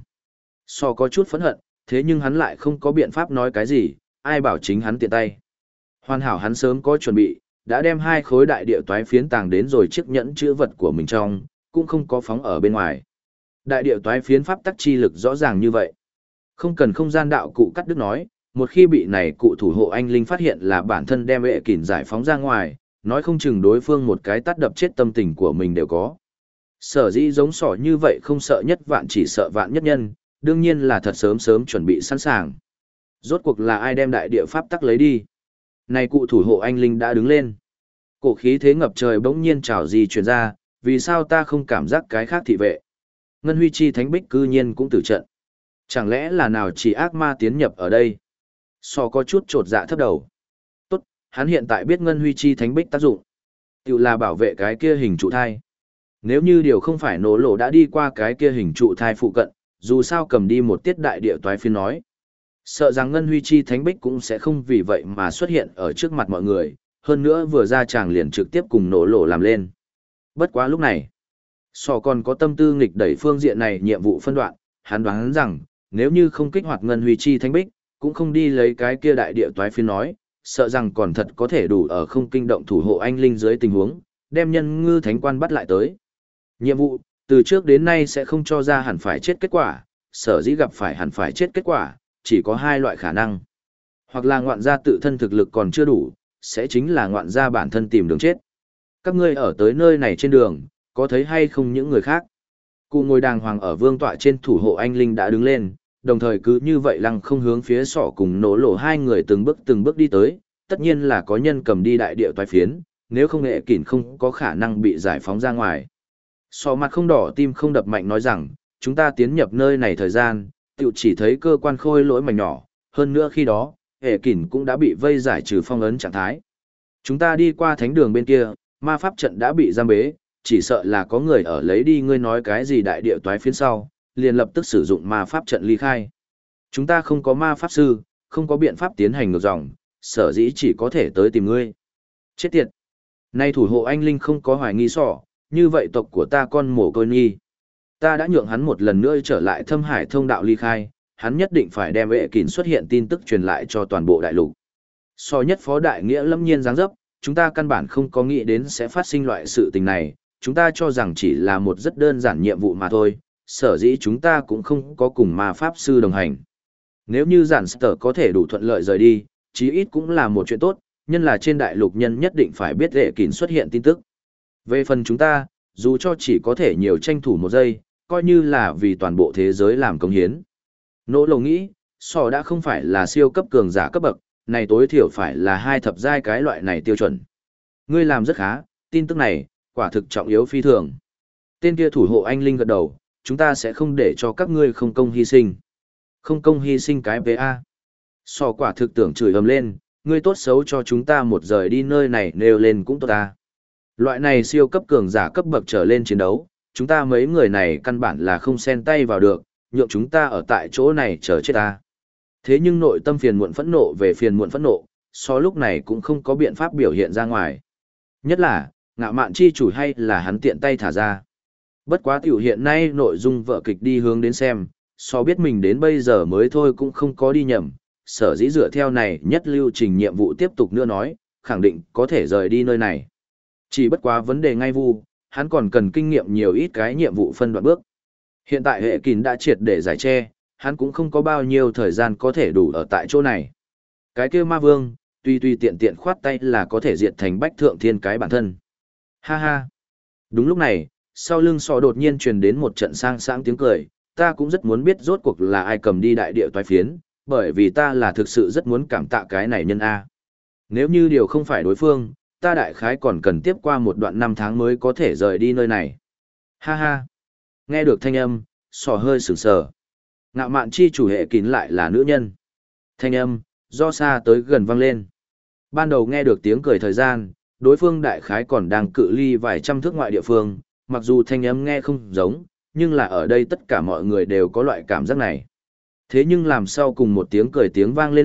So có chút phẫn hận, thế nhưng hắn lại không có biện pháp nói cái gì, ai bảo chính hắn tiện tay. Hoàn hảo hắn sớm có chuẩn bị, đã đem 2 khối đại địa toái phiến tàng đến rồi chiếc nhẫn chữ vật của mình trong, cũng không có phóng ở bên ngoài. Đại địa toái phiến pháp tắc chi lực rõ ràng như vậy. Không cần không gian đạo cụ cắt đứt nói, một khi bị này cụ thủ hộ anh linh phát hiện là bản thân đem vệ kỉn giải phóng ra ngoài, nói không chừng đối phương một cái tát đập chết tâm tình của mình đều có. Sở dĩ giống sỏ như vậy không sợ nhất vạn chỉ sợ vạn nhất nhân, đương nhiên là thật sớm sớm chuẩn bị sẵn sàng. Rốt cuộc là ai đem đại địa pháp tắc lấy đi? Này cụ thủ hộ anh linh đã đứng lên. Cổ khí thế ngập trời bỗng nhiên trào gì truyền ra, vì sao ta không cảm giác cái khác thị vệ? Ngân huy chi thánh bích cư nhiên cũng tử trận. Chẳng lẽ là nào chỉ ác ma tiến nhập ở đây? So có chút trột dạ thấp đầu. Tốt, hắn hiện tại biết ngân huy chi thánh bích tác dụng. Tự là bảo vệ cái kia hình trụ thai. Nếu như điều không phải nổ lộ đã đi qua cái kia hình trụ thai phụ cận, dù sao cầm đi một tiết đại địa toái phiên nói. Sợ rằng ngân huy chi thánh bích cũng sẽ không vì vậy mà xuất hiện ở trước mặt mọi người, hơn nữa vừa ra chàng liền trực tiếp cùng nổ lộ làm lên. Bất quá lúc này, Sò còn có tâm tư nghịch đẩy phương diện này nhiệm vụ phân đoạn, hắn đoán rằng, nếu như không kích hoạt ngân huy chi thánh bích, cũng không đi lấy cái kia đại địa toái phiên nói, sợ rằng còn thật có thể đủ ở không kinh động thủ hộ anh linh dưới tình huống, đem nhân ngư thánh quan bắt lại tới. Nhiệm vụ, từ trước đến nay sẽ không cho ra hẳn phải chết kết quả, sở dĩ gặp phải hẳn phải chết kết quả, chỉ có 2 loại khả năng. Hoặc là ngoạn gia tự thân thực lực còn chưa đủ, sẽ chính là ngoạn gia bản thân tìm đường chết. Các ngươi ở tới nơi này trên đường, có thấy hay không những người khác? Cụ ngồi đàng hoàng ở vương tọa trên thủ hộ anh linh đã đứng lên, đồng thời cứ như vậy lăng không hướng phía sọ cùng nổ lộ 2 người từng bước đi tới, tất nhiên là có nhân cầm đi đại địa toái phiến, nếu không hệ kỉn không có khả năng bị giải phóng ra ngoài. Sọ mặt không đỏ tim không đập mạnh nói rằng, chúng ta tiến nhập nơi này thời gian, tiểu chỉ thấy cơ quan khôi lỗi mảnh nhỏ, hơn nữa khi đó, hệ kỉn cũng đã bị vây giải trừ phong ấn trạng thái. Chúng ta đi qua thánh đường bên kia, ma pháp trận đã bị giam bế, chỉ sợ là có người ở lấy đi ngươi nói cái gì đại địa toái phiến sau, liền lập tức sử dụng ma pháp trận ly khai. Chúng ta không có ma pháp sư, không có biện pháp tiến hành ngược dòng, sở dĩ chỉ có thể tới tìm ngươi. Chết tiệt! Nay thủ hộ anh linh không có hoài nghi sọ, như vậy tộc của ta con mồ côi nghi. Ta đã nhượng hắn một lần nữa trở lại thâm hải thông đạo ly khai, hắn nhất định phải đem vệ kín xuất hiện tin tức truyền lại cho toàn bộ đại lục. So nhất phó đại nghĩa lâm nhiên dáng dấp, chúng ta căn bản không có nghĩ đến sẽ phát sinh loại sự tình này, chúng ta cho rằng chỉ là một rất đơn giản nhiệm vụ mà thôi, sở dĩ chúng ta cũng không có cùng ma pháp sư đồng hành. Nếu như giản sở có thể đủ thuận lợi rời đi, chí ít cũng là một chuyện tốt, nhân là trên đại lục nhân nhất định phải biết vệ kín xuất hiện tin tức. Về phần chúng ta, dù cho chỉ có thể nhiều tranh thủ một giây, coi như là vì toàn bộ thế giới làm công hiến. Nỗ lầu nghĩ, sò đã không phải là siêu cấp cường giả cấp bậc, này tối thiểu phải là 2 thập giai cái loại này tiêu chuẩn. Ngươi làm rất khá, tin tức này, quả thực trọng yếu phi thường. Tên kia thủ hộ anh linh gật đầu, chúng ta sẽ không để cho các ngươi không công hy sinh. Không công hy sinh cái PA. Sò quả thực tưởng chửi ầm lên, ngươi tốt xấu cho chúng ta một rời đi nơi này nêu lên cũng tốt ta. Loại này siêu cấp cường giả cấp bậc trở lên chiến đấu, chúng ta mấy người này căn bản là không xen tay vào được, nhượng chúng ta ở tại chỗ này chờ chết ta. Thế nhưng nội tâm phiền muộn phẫn nộ về phiền muộn phẫn nộ, so lúc này cũng không có biện pháp biểu hiện ra ngoài. Nhất là, ngạo mạn chi chủ hay là hắn tiện tay thả ra. Bất quá tiểu hiện nay nội dung vở kịch đi hướng đến xem, so biết mình đến bây giờ mới thôi cũng không có đi nhầm, sở dĩ dựa theo này nhất lưu trình nhiệm vụ tiếp tục nữa nói, khẳng định có thể rời đi nơi này. Chỉ bất quá vấn đề ngay vu, hắn còn cần kinh nghiệm nhiều ít cái nhiệm vụ phân đoạn bước. Hiện tại hệ kín đã triệt để giải che, hắn cũng không có bao nhiêu thời gian có thể đủ ở tại chỗ này. Cái kia ma vương, tuy tiện tiện khoát tay là có thể diệt thành bách thượng thiên cái bản thân. Ha ha. Đúng lúc này, sau lưng sọ đột nhiên truyền đến một trận sang sáng tiếng cười, ta cũng rất muốn biết rốt cuộc là ai cầm đi đại địa toái phiến, bởi vì ta là thực sự rất muốn cảm tạ cái này nhân A. Nếu như điều không phải đối phương, ta đại khái còn cần tiếp qua một đoạn 5 tháng mới có thể rời đi nơi này. Ha ha. Nghe được thanh âm, sọ hơi sửng sờ. Ngạo mạn chi chủ hệ kín lại là nữ nhân. Thanh âm, do xa tới gần vang lên. Ban đầu nghe được tiếng cười thời gian, đối phương đại khái còn đang cự ly vài trăm thước ngoại địa phương, mặc dù thanh âm nghe không giống, nhưng là ở đây tất cả mọi người đều có loại cảm giác này. Thế nhưng làm sao cùng một tiếng cười tiếng vang lên lúc,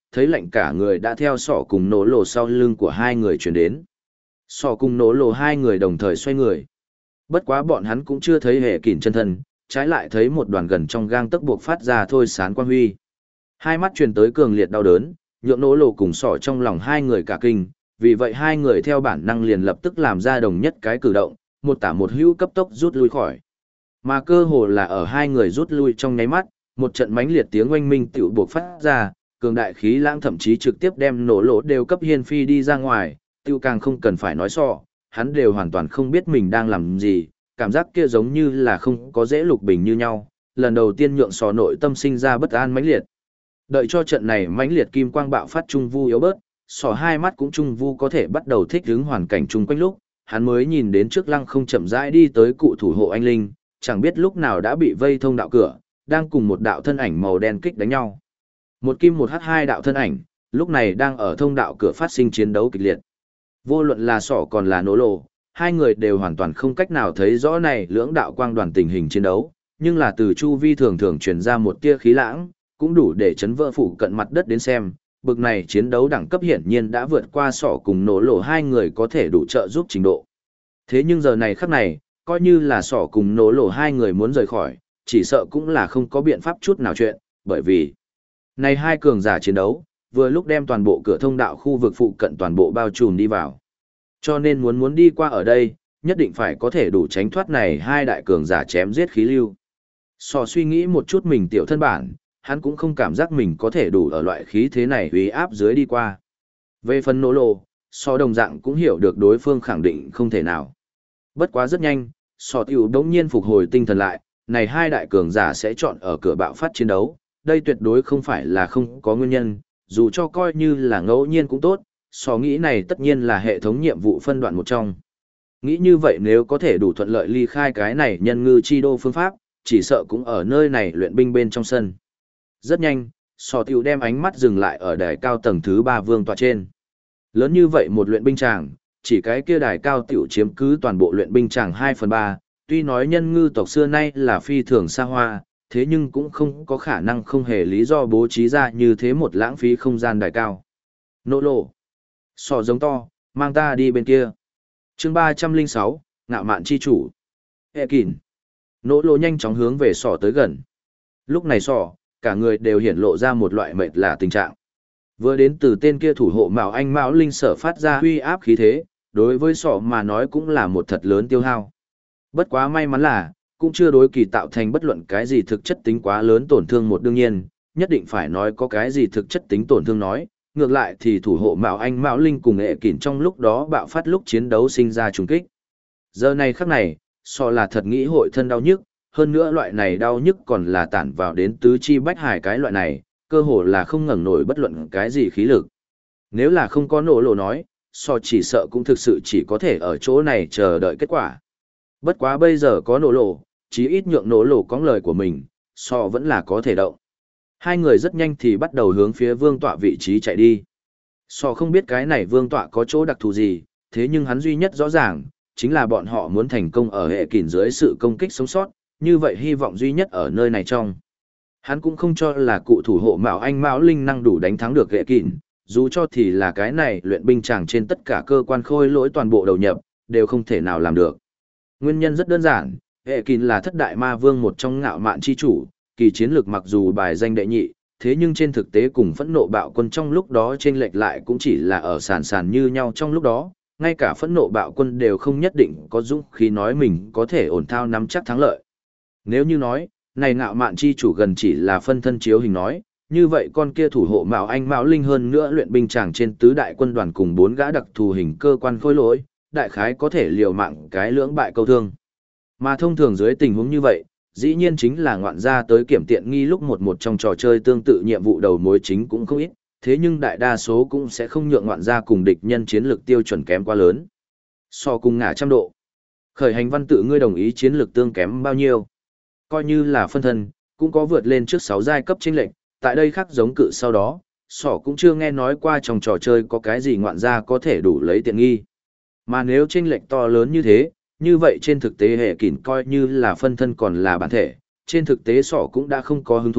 thấy lạnh cả người đã theo sỏ cùng nổ lộ sau lưng của hai người chuyển đến. Sỏ cùng nổ lộ hai người đồng thời xoay người. Bất quá bọn hắn cũng chưa thấy hệ kỉn chân thân, trái lại thấy một đoàn gần trong gang tấc buộc phát ra thôi sán quang huy. Hai mắt truyền tới cường liệt đau đớn, nhượng nổ lộ cùng sỏ trong lòng hai người cả kinh, vì vậy hai người theo bản năng liền lập tức làm ra đồng nhất cái cử động, một tả một hữu cấp tốc rút lui khỏi. Mà cơ hồ là ở hai người rút lui trong nháy mắt, một trận mãnh liệt tiếng oanh minh tiểu buộc phát ra, cường đại khí lãng thậm chí trực tiếp đem nổ lộ đều cấp hiên phi đi ra ngoài, tiêu càng không cần phải nói sọ, hắn đều hoàn toàn không biết mình đang làm gì, cảm giác kia giống như là không có dễ lục bình như nhau, lần đầu tiên nhượng sọ nội tâm sinh ra bất an mãnh liệt. Đợi cho trận này mãnh liệt kim quang bạo phát trung vu yếu bớt, sọ hai mắt cũng trung vu có thể bắt đầu thích ứng hoàn cảnh chung quanh lúc, hắn mới nhìn đến trước lăng không chậm rãi đi tới cụ thủ hộ anh linh, chẳng biết lúc nào đã bị vây thông đạo cửa, đang cùng một đạo thân ảnh màu đen kích đánh nhau. Một kim một hắc hai đạo thân ảnh, lúc này đang ở thông đạo cửa phát sinh chiến đấu kịch liệt. Vô luận là sỏ còn là nổ lộ, hai người đều hoàn toàn không cách nào thấy rõ này lưỡng đạo quang đoàn tình hình chiến đấu, nhưng là từ chu vi thường thường truyền ra một tia khí lãng, cũng đủ để chấn vỡ phủ cận mặt đất đến xem. Bực này chiến đấu đẳng cấp hiển nhiên đã vượt qua sỏ cùng nổ lộ hai người có thể đủ trợ giúp trình độ. Thế nhưng giờ này khắc này, coi như là sỏ cùng nổ lộ hai người muốn rời khỏi, chỉ sợ cũng là không có biện pháp chút nào chuyện, bởi vì này hai cường giả chiến đấu, vừa lúc đem toàn bộ cửa thông đạo khu vực phụ cận toàn bộ bao trùm đi vào. Cho nên muốn đi qua ở đây, nhất định phải có thể đủ tránh thoát này hai đại cường giả chém giết khí lưu. Sỏ suy nghĩ một chút mình tiểu thân bản, hắn cũng không cảm giác mình có thể đủ ở loại khí thế này uy áp dưới đi qua. Về phần nổ lộ, sỏ đồng dạng cũng hiểu được đối phương khẳng định không thể nào. Bất quá rất nhanh, sỏ tiểu đống nhiên phục hồi tinh thần lại, này hai đại cường giả sẽ chọn ở cửa bạo phát chiến đấu, đây tuyệt đối không phải là không có nguyên nhân, dù cho coi như là ngẫu nhiên cũng tốt, sỏ nghĩ này tất nhiên là hệ thống nhiệm vụ phân đoạn một trong. Nghĩ như vậy nếu có thể đủ thuận lợi ly khai cái này nhân ngư chi đô phương pháp, chỉ sợ cũng ở nơi này luyện binh bên trong sân. Rất nhanh, sỏ tiểu đem ánh mắt dừng lại ở đài cao tầng thứ 3 vương tọa trên. Lớn như vậy một luyện binh tràng, chỉ cái kia đài cao tiểu chiếm cứ toàn bộ luyện binh tràng 2/3, tuy nói nhân ngư tộc xưa nay là phi thường xa hoa, thế nhưng cũng không có khả năng không hề lý do bố trí ra như thế một lãng phí không gian đài cao. Nỗ lộ. Sỏ giống to, mang ta đi bên kia. Chương 306, ngạo mạn chi chủ. Hệ kỉn. Nỗ lộ nhanh chóng hướng về sỏ tới gần. Lúc này sỏ, cả người đều hiển lộ ra một loại mệt lạ tình trạng. Vừa đến từ tên kia thủ hộ Mạo Anh Mão Linh sở phát ra huy áp khí thế, đối với sỏ mà nói cũng là một thật lớn tiêu hao. Bất quá may mắn là, cũng chưa đối kỳ tạo thành bất luận cái gì thực chất tính quá lớn tổn thương một đương nhiên, nhất định phải nói có cái gì thực chất tính tổn thương nói, ngược lại thì thủ hộ Mạo Anh Mão Linh cùng hệ kỉn trong lúc đó bạo phát lúc chiến đấu sinh ra trùng kích. Giờ này khắc này, sỏ là thật nghĩ hội thân đau nhức, hơn nữa loại này đau nhức còn là tản vào đến tứ chi bách hải cái loại này, cơ hồ là không ngẩng nổi bất luận cái gì khí lực. Nếu là không có nổ lộ nói, sỏ chỉ sợ cũng thực sự chỉ có thể ở chỗ này chờ đợi kết quả. Bất quá bây giờ có nổ lộ, chí ít nhượng nổ lộ có lời của mình, sỏ vẫn là có thể động. Hai người rất nhanh thì bắt đầu hướng phía vương tọa vị trí chạy đi. Sỏ không biết cái này vương tọa có chỗ đặc thù gì, thế nhưng hắn duy nhất rõ ràng, chính là bọn họ muốn thành công ở hệ kỉn dưới sự công kích sống sót, như vậy hy vọng duy nhất ở nơi này trong. Hắn cũng không cho là cụ thủ hộ Mạo Anh Mão Linh năng đủ đánh thắng được hệ kỉn, dù cho thì là cái này luyện binh chàng trên tất cả cơ quan khôi lỗi toàn bộ đầu nhập, đều không thể nào làm được. Nguyên nhân rất đơn giản, hệ kỉn là thất đại ma vương một trong ngạo mạn chi chủ, kỳ chiến lược mặc dù bài danh đệ nhị, thế nhưng trên thực tế cùng phẫn nộ bạo quân trong lúc đó chênh lệch lại cũng chỉ là ở sàn như nhau trong lúc đó, ngay cả phẫn nộ bạo quân đều không nhất định có dũng khí nói mình có thể ổn thao nắm chắc thắng lợi. Nếu như nói, này ngạo mạn chi chủ gần chỉ là phân thân chiếu hình nói, như vậy con kia thủ hộ Mạo Anh Mão Linh hơn nữa luyện binh chàng trên tứ đại quân đoàn cùng 4 gã đặc thù hình cơ quan khôi lỗi, đại khái có thể liều mạng cái lưỡng bại câu thương. Mà thông thường dưới tình huống như vậy, dĩ nhiên chính là ngoạn gia tới kiểm tiện nghi lúc một trong trò chơi tương tự nhiệm vụ đầu mối chính cũng không ít, thế nhưng đại đa số cũng sẽ không nhượng ngoạn gia cùng địch nhân chiến lược tiêu chuẩn kém quá lớn. So cùng ngả trăm độ. Khởi hành văn tự ngươi đồng ý chiến lược tương kém bao nhiêu? Coi như là phân thân, cũng có vượt lên trước 6 giai cấp chênh lệnh, tại đây khác giống cự sau đó, sỏ cũng chưa nghe nói qua trong trò chơi có cái gì ngoạn gia có thể đủ lấy tiện nghi. Mà nếu chênh lệnh to lớn như thế, như vậy trên thực tế hệ kỉn coi như là phân thân còn là bản thể, trên thực tế sỏ cũng đã không có hứng thú,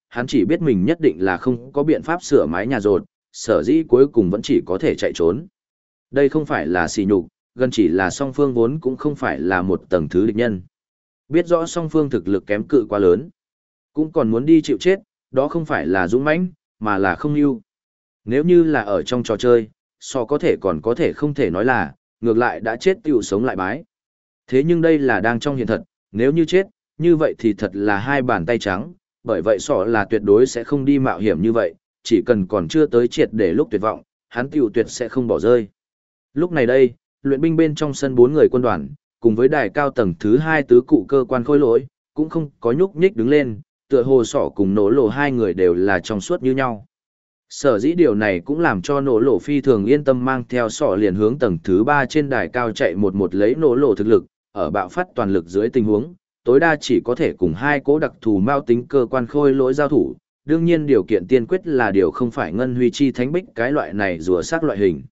hắn chỉ biết mình nhất định là không có biện pháp sửa mái nhà rột, sở dĩ cuối cùng vẫn chỉ có thể chạy trốn. Đây không phải là sỉ nhục, gần chỉ là song phương vốn cũng không phải là một tầng thứ địch nhân. Biết rõ song phương thực lực kém cự quá lớn, cũng còn muốn đi chịu chết, đó không phải là dũng mãnh, mà là không ưu. Nếu như là ở trong trò chơi, có thể còn có thể không thể nói là, ngược lại đã chết tiểu sống lại bái. Thế nhưng đây là đang trong hiện thật, nếu như chết, như vậy thì thật là hai bàn tay trắng, bởi vậy là tuyệt đối sẽ không đi mạo hiểm như vậy, chỉ cần còn chưa tới triệt để lúc tuyệt vọng, hắn tiểu tuyệt sẽ không bỏ rơi. Lúc này đây, luyện binh bên trong sân 4 người quân đoàn, cùng với đài cao tầng thứ 2 tứ cụ cơ quan khôi lỗi, cũng không có nhúc nhích đứng lên, tựa hồ cùng nổ lộ hai người đều là trong suốt như nhau. Sở dĩ điều này cũng làm cho nổ lộ phi thường yên tâm mang theo liền hướng tầng thứ 3 trên đài cao chạy một lấy nổ lộ thực lực, ở bạo phát toàn lực dưới tình huống, tối đa chỉ có thể cùng hai cố đặc thù mao tính cơ quan khôi lỗi giao thủ, đương nhiên điều kiện tiên quyết là điều không phải ngân huy chi thánh bích cái loại này rùa xác loại hình.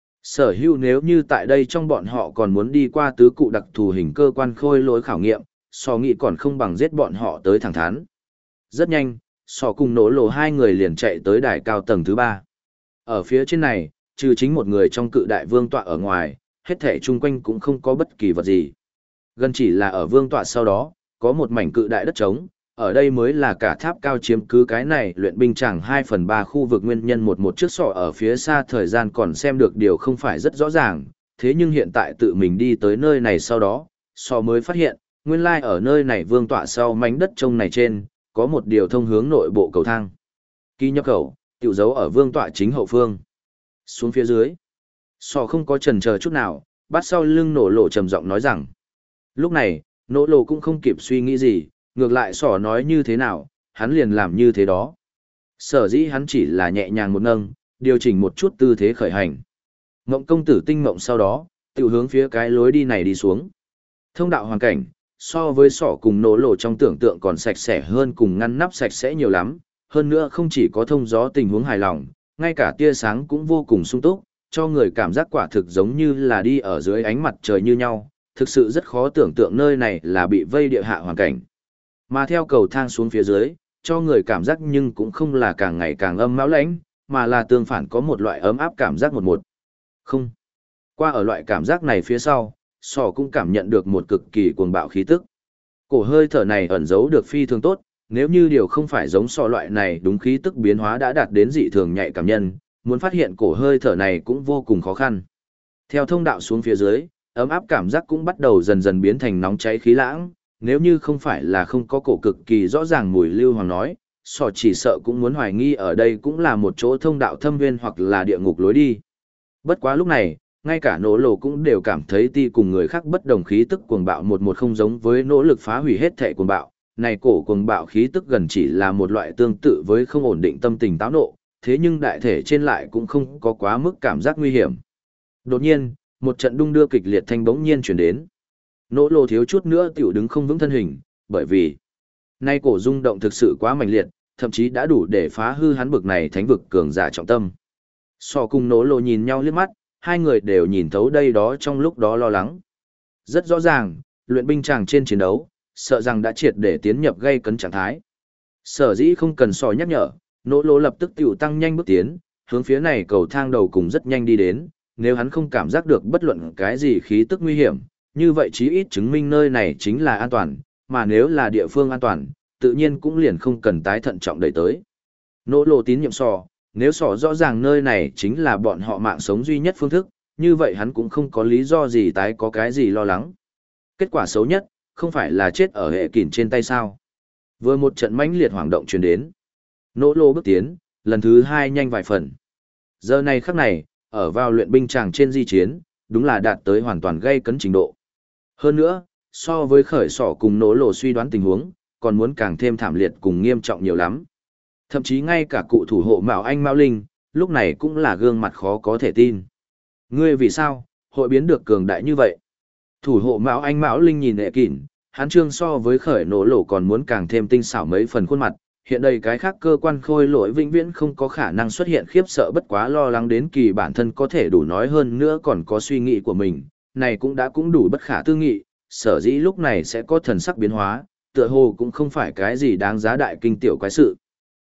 Sở hữu nếu như tại đây trong bọn họ còn muốn đi qua tứ cụ đặc thù hình cơ quan khôi lỗi khảo nghiệm, nghĩ còn không bằng giết bọn họ tới thẳng thắn. Rất nhanh, cùng nổ lộ hai người liền chạy tới đài cao tầng thứ 3. Ở phía trên này, trừ chính một người trong cự đại vương tọa ở ngoài, hết thể chung quanh cũng không có bất kỳ vật gì. Gần chỉ là ở vương tọa sau đó, có một mảnh cự đại đất trống, ở đây mới là cả tháp cao chiếm cứ cái này luyện binh chẳng 2/3 khu vực nguyên nhân một chiếc ở phía xa thời gian còn xem được điều không phải rất rõ ràng, thế nhưng hiện tại tự mình đi tới nơi này sau đó, mới phát hiện, nguyên lai ở nơi này vương tọa sau mảnh đất trông này trên, có một điều thông hướng nội bộ cầu thang. Ký nhập khẩu, tiểu dấu ở vương tọa chính hậu phương. Xuống phía dưới, không có chần chờ chút nào, bắt sau lưng nổ lộ trầm giọng nói rằng. Lúc này, nổ lộ cũng không kịp suy nghĩ gì, ngược lại nói như thế nào, hắn liền làm như thế đó. Sở dĩ hắn chỉ là nhẹ nhàng một nâng, điều chỉnh một chút tư thế khởi hành. Ngộng công tử tinh mộng sau đó, tiểu hướng phía cái lối đi này đi xuống. Thông đạo hoàn cảnh, so với cùng nổ lộ trong tưởng tượng còn sạch sẽ hơn cùng ngăn nắp sạch sẽ nhiều lắm, hơn nữa không chỉ có thông gió tình huống hài lòng, ngay cả tia sáng cũng vô cùng sung túc, cho người cảm giác quả thực giống như là đi ở dưới ánh mặt trời như nhau, thực sự rất khó tưởng tượng nơi này là bị vây địa hạ hoàn cảnh. Mà theo cầu thang xuống phía dưới, cho người cảm giác nhưng cũng không là càng ngày càng âm máu lãnh, mà là tương phản có một loại ấm áp cảm giác một. Không. Qua ở loại cảm giác này phía sau, cũng cảm nhận được một cực kỳ cuồng bạo khí tức. Cổ hơi thở này ẩn giấu được phi thường tốt, nếu như điều không phải giống loại này đúng khí tức biến hóa đã đạt đến dị thường nhạy cảm nhân, muốn phát hiện cổ hơi thở này cũng vô cùng khó khăn. Theo thông đạo xuống phía dưới, ấm áp cảm giác cũng bắt đầu dần dần biến thành nóng cháy khí lãng, nếu như không phải là không có cổ cực kỳ rõ ràng mùi lưu hoàng nói, chỉ sợ cũng muốn hoài nghi ở đây cũng là một chỗ thông đạo thâm nguyên hoặc là địa ngục lối đi. Bất quá lúc này, ngay cả nỗ lộ cũng đều cảm thấy cùng người khác bất đồng khí tức cuồng bạo một không giống với nỗ lực phá hủy hết thể cuồng bạo, này cổ cuồng bạo khí tức gần chỉ là một loại tương tự với không ổn định tâm tình táo nộ, thế nhưng đại thể trên lại cũng không có quá mức cảm giác nguy hiểm. Đột nhiên, một trận đung đưa kịch liệt thanh bỗng nhiên chuyển đến. Nỗ lộ thiếu chút nữa tiểu đứng không vững thân hình, bởi vì nay cổ rung động thực sự quá mạnh liệt, thậm chí đã đủ để phá hư hắn bực này thánh vực cường giả trọng tâm. Cùng nỗ lộ nhìn nhau liếc mắt, hai người đều nhìn thấu đây đó trong lúc đó lo lắng. Rất rõ ràng, luyện binh chàng trên chiến đấu, sợ rằng đã triệt để tiến nhập gây cấn trạng thái. Sở dĩ không cần nhắc nhở, nỗ lộ lập tức tiểu tăng nhanh bước tiến, hướng phía này cầu thang đầu cùng rất nhanh đi đến, nếu hắn không cảm giác được bất luận cái gì khí tức nguy hiểm, như vậy chí ít chứng minh nơi này chính là an toàn, mà nếu là địa phương an toàn, tự nhiên cũng liền không cần tái thận trọng đẩy tới. Nỗ lộ tín nhiệm nếu rõ ràng nơi này chính là bọn họ mạng sống duy nhất phương thức, như vậy hắn cũng không có lý do gì tái có cái gì lo lắng. Kết quả xấu nhất, không phải là chết ở hệ kỉn trên tay sao. Vừa một trận mãnh liệt hoảng động truyền đến. Nỗ lộ bước tiến, lần thứ 2 nhanh vài phần. Giờ này khắc này, ở vào luyện binh tràng trên di chiến, đúng là đạt tới hoàn toàn gây cấn trình độ. Hơn nữa, so với khởi cùng nỗ lộ suy đoán tình huống, còn muốn càng thêm thảm liệt cùng nghiêm trọng nhiều lắm. Thậm chí ngay cả cụ thủ hộ Mạo Anh Mạo Linh, lúc này cũng là gương mặt khó có thể tin. Ngươi vì sao, hội biến được cường đại như vậy? Thủ hộ Mạo Anh Mạo Linh nhìn hệ kỉn, hắn trương so với khởi nổ lộ còn muốn càng thêm tinh xảo mấy phần khuôn mặt, hiện đây cái khác cơ quan khôi lỗi vĩnh viễn không có khả năng xuất hiện khiếp sợ bất quá lo lắng đến kỳ bản thân có thể đủ nói hơn nữa còn có suy nghĩ của mình, này cũng đủ bất khả tư nghị, sở dĩ lúc này sẽ có thần sắc biến hóa, tựa hồ cũng không phải cái gì đáng giá đại kinh tiểu quái sự.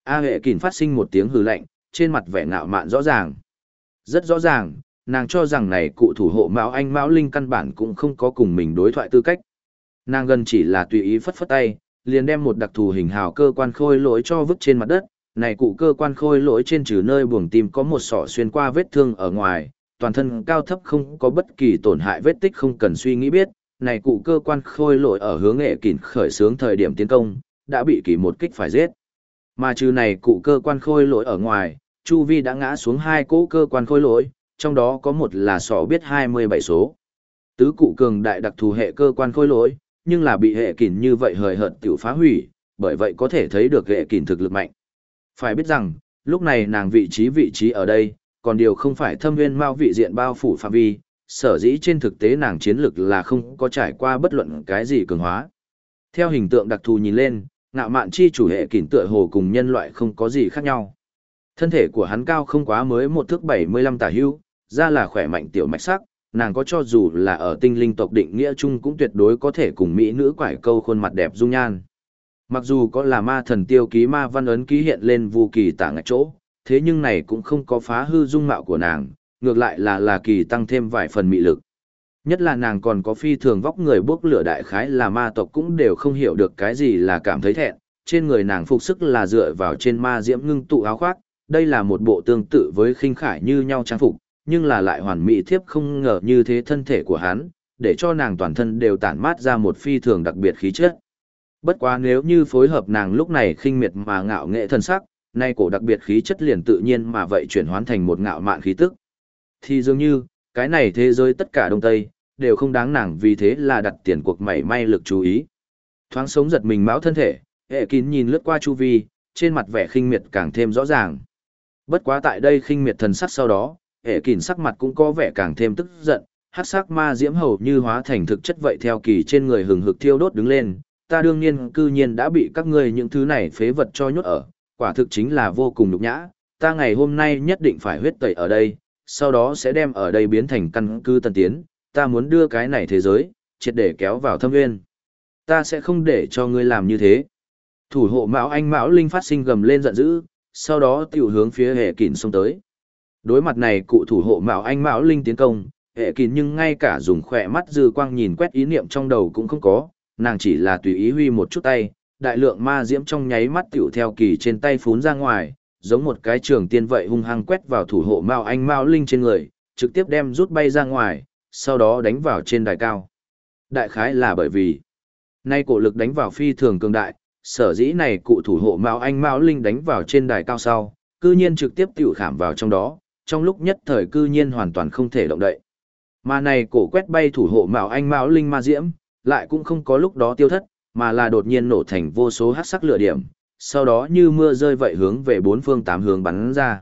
A Hệ Kỳn phát sinh một tiếng hừ lạnh, trên mặt vẻ ngạo mạn rõ ràng. Rất rõ ràng, nàng cho rằng này cụ thủ hộ Mão Anh Mão Linh căn bản cũng không có cùng mình đối thoại tư cách. Nàng gần chỉ là tùy ý phất phất tay, liền đem một đặc thù hình hào cơ quan khôi lỗi cho vứt trên mặt đất. Này cụ cơ quan khôi lỗi trên trừ nơi buồng tim có một sọ xuyên qua vết thương ở ngoài, toàn thân cao thấp không có bất kỳ tổn hại vết tích không cần suy nghĩ biết. Này cụ cơ quan khôi lỗi ở hướng Hệ Kỳn khởi xướng thời điểm tiến công, đã bị kỳ một kích phải giết. Mà trừ này cụ cơ quan khôi lỗi ở ngoài, chu vi đã ngã xuống hai cỗ cơ quan khôi lỗi, trong đó có một là sọ biết 27 số. Tứ cụ cường đại đặc thù hệ cơ quan khôi lỗi, nhưng là bị Hệ Kỳn như vậy hời hợt tiểu phá hủy, bởi vậy có thể thấy được Hệ Kỳn thực lực mạnh. Phải biết rằng, lúc này nàng vị trí ở đây, còn điều không phải Thâm Nguyên Mao vị diện bao phủ phạm vi, sở dĩ trên thực tế nàng chiến lực là không có trải qua bất luận cái gì cường hóa. Theo hình tượng đặc thù nhìn lên, Ngạo Mạn chi chủ Hệ Kỳn tựa hồ cùng nhân loại không có gì khác nhau. Thân thể của hắn cao không quá mới 1 thước 75 tả hữu, da là khỏe mạnh tiểu mạch sắc, nàng có cho dù là ở tinh linh tộc định nghĩa chung cũng tuyệt đối có thể cùng mỹ nữ quải câu khuôn mặt đẹp dung nhan. Mặc dù có là ma thần tiêu ký ma văn ấn ký hiện lên vô kỳ tả ngạch chỗ, thế nhưng này cũng không có phá hư dung mạo của nàng, ngược lại là kỳ tăng thêm vài phần mị lực. Nhất là nàng còn có phi thường vóc người bốc lửa đại khái là ma tộc cũng đều không hiểu được cái gì là cảm thấy thẹn, trên người nàng phục sức là dựa vào trên ma diễm ngưng tụ áo khoác, đây là một bộ tương tự với khinh khải như nhau trang phục, nhưng là lại hoàn mỹ thiếp không ngờ như thế thân thể của hắn, để cho nàng toàn thân đều tản mát ra một phi thường đặc biệt khí chất. Bất quá nếu như phối hợp nàng lúc này khinh miệt mà ngạo nghệ thân sắc, nay cổ đặc biệt khí chất liền tự nhiên mà vậy chuyển hóa thành một ngạo mạn khí tức. Thì dường như, cái này thế giới tất cả Đông Tây, đều không đáng nàng vì thế là đặt tiền cuộc mảy may lực chú ý. Thoáng sống giật mình máu thân thể, Hệ Kín nhìn lướt qua chu vi, trên mặt vẻ khinh miệt càng thêm rõ ràng. Bất quá tại đây khinh miệt thần sắc sau đó, Hệ Kín sắc mặt cũng có vẻ càng thêm tức giận, hắc sắc ma diễm hầu như hóa thành thực chất vậy theo kỳ trên người hừng hực thiêu đốt đứng lên, ta đương nhiên cư nhiên đã bị các ngươi những thứ này phế vật cho nhốt ở, quả thực chính là vô cùng nhục nhã, ta ngày hôm nay nhất định phải huyết tẩy ở đây, sau đó sẽ đem ở đây biến thành căn cứ tân tiến, ta muốn đưa cái này thế giới, triệt để kéo vào thâm nguyên. Ta sẽ không để cho ngươi làm như thế. Thủ hộ Mão Anh Mão Linh phát sinh gầm lên giận dữ, sau đó tiểu hướng phía Hệ Kín xông tới. Đối mặt này cụ thủ hộ Mão Anh Mão Linh tiến công, Hệ Kín nhưng ngay cả dùng khỏe mắt dư quang nhìn quét ý niệm trong đầu cũng không có, nàng chỉ là tùy ý huy một chút tay, đại lượng ma diễm trong nháy mắt tiểu theo kỳ trên tay phún ra ngoài, giống một cái trường tiên vậy hung hăng quét vào thủ hộ Mao Anh Mao Linh trên người, trực tiếp đem rút bay ra ngoài, sau đó đánh vào trên đài cao. Đại khái là bởi vì, nay cổ lực đánh vào phi thường cường đại, sở dĩ này cụ thủ hộ Mao Anh Mao Linh đánh vào trên đài cao sau, cư nhiên trực tiếp tiểu khảm vào trong đó, trong lúc nhất thời cư nhiên hoàn toàn không thể động đậy. Mà này cổ quét bay thủ hộ Mao Anh Mao Linh ma diễm, lại cũng không có lúc đó tiêu thất, mà là đột nhiên nổ thành vô số hắc sắc lửa điểm, sau đó như mưa rơi vậy hướng về bốn phương tám hướng bắn ra.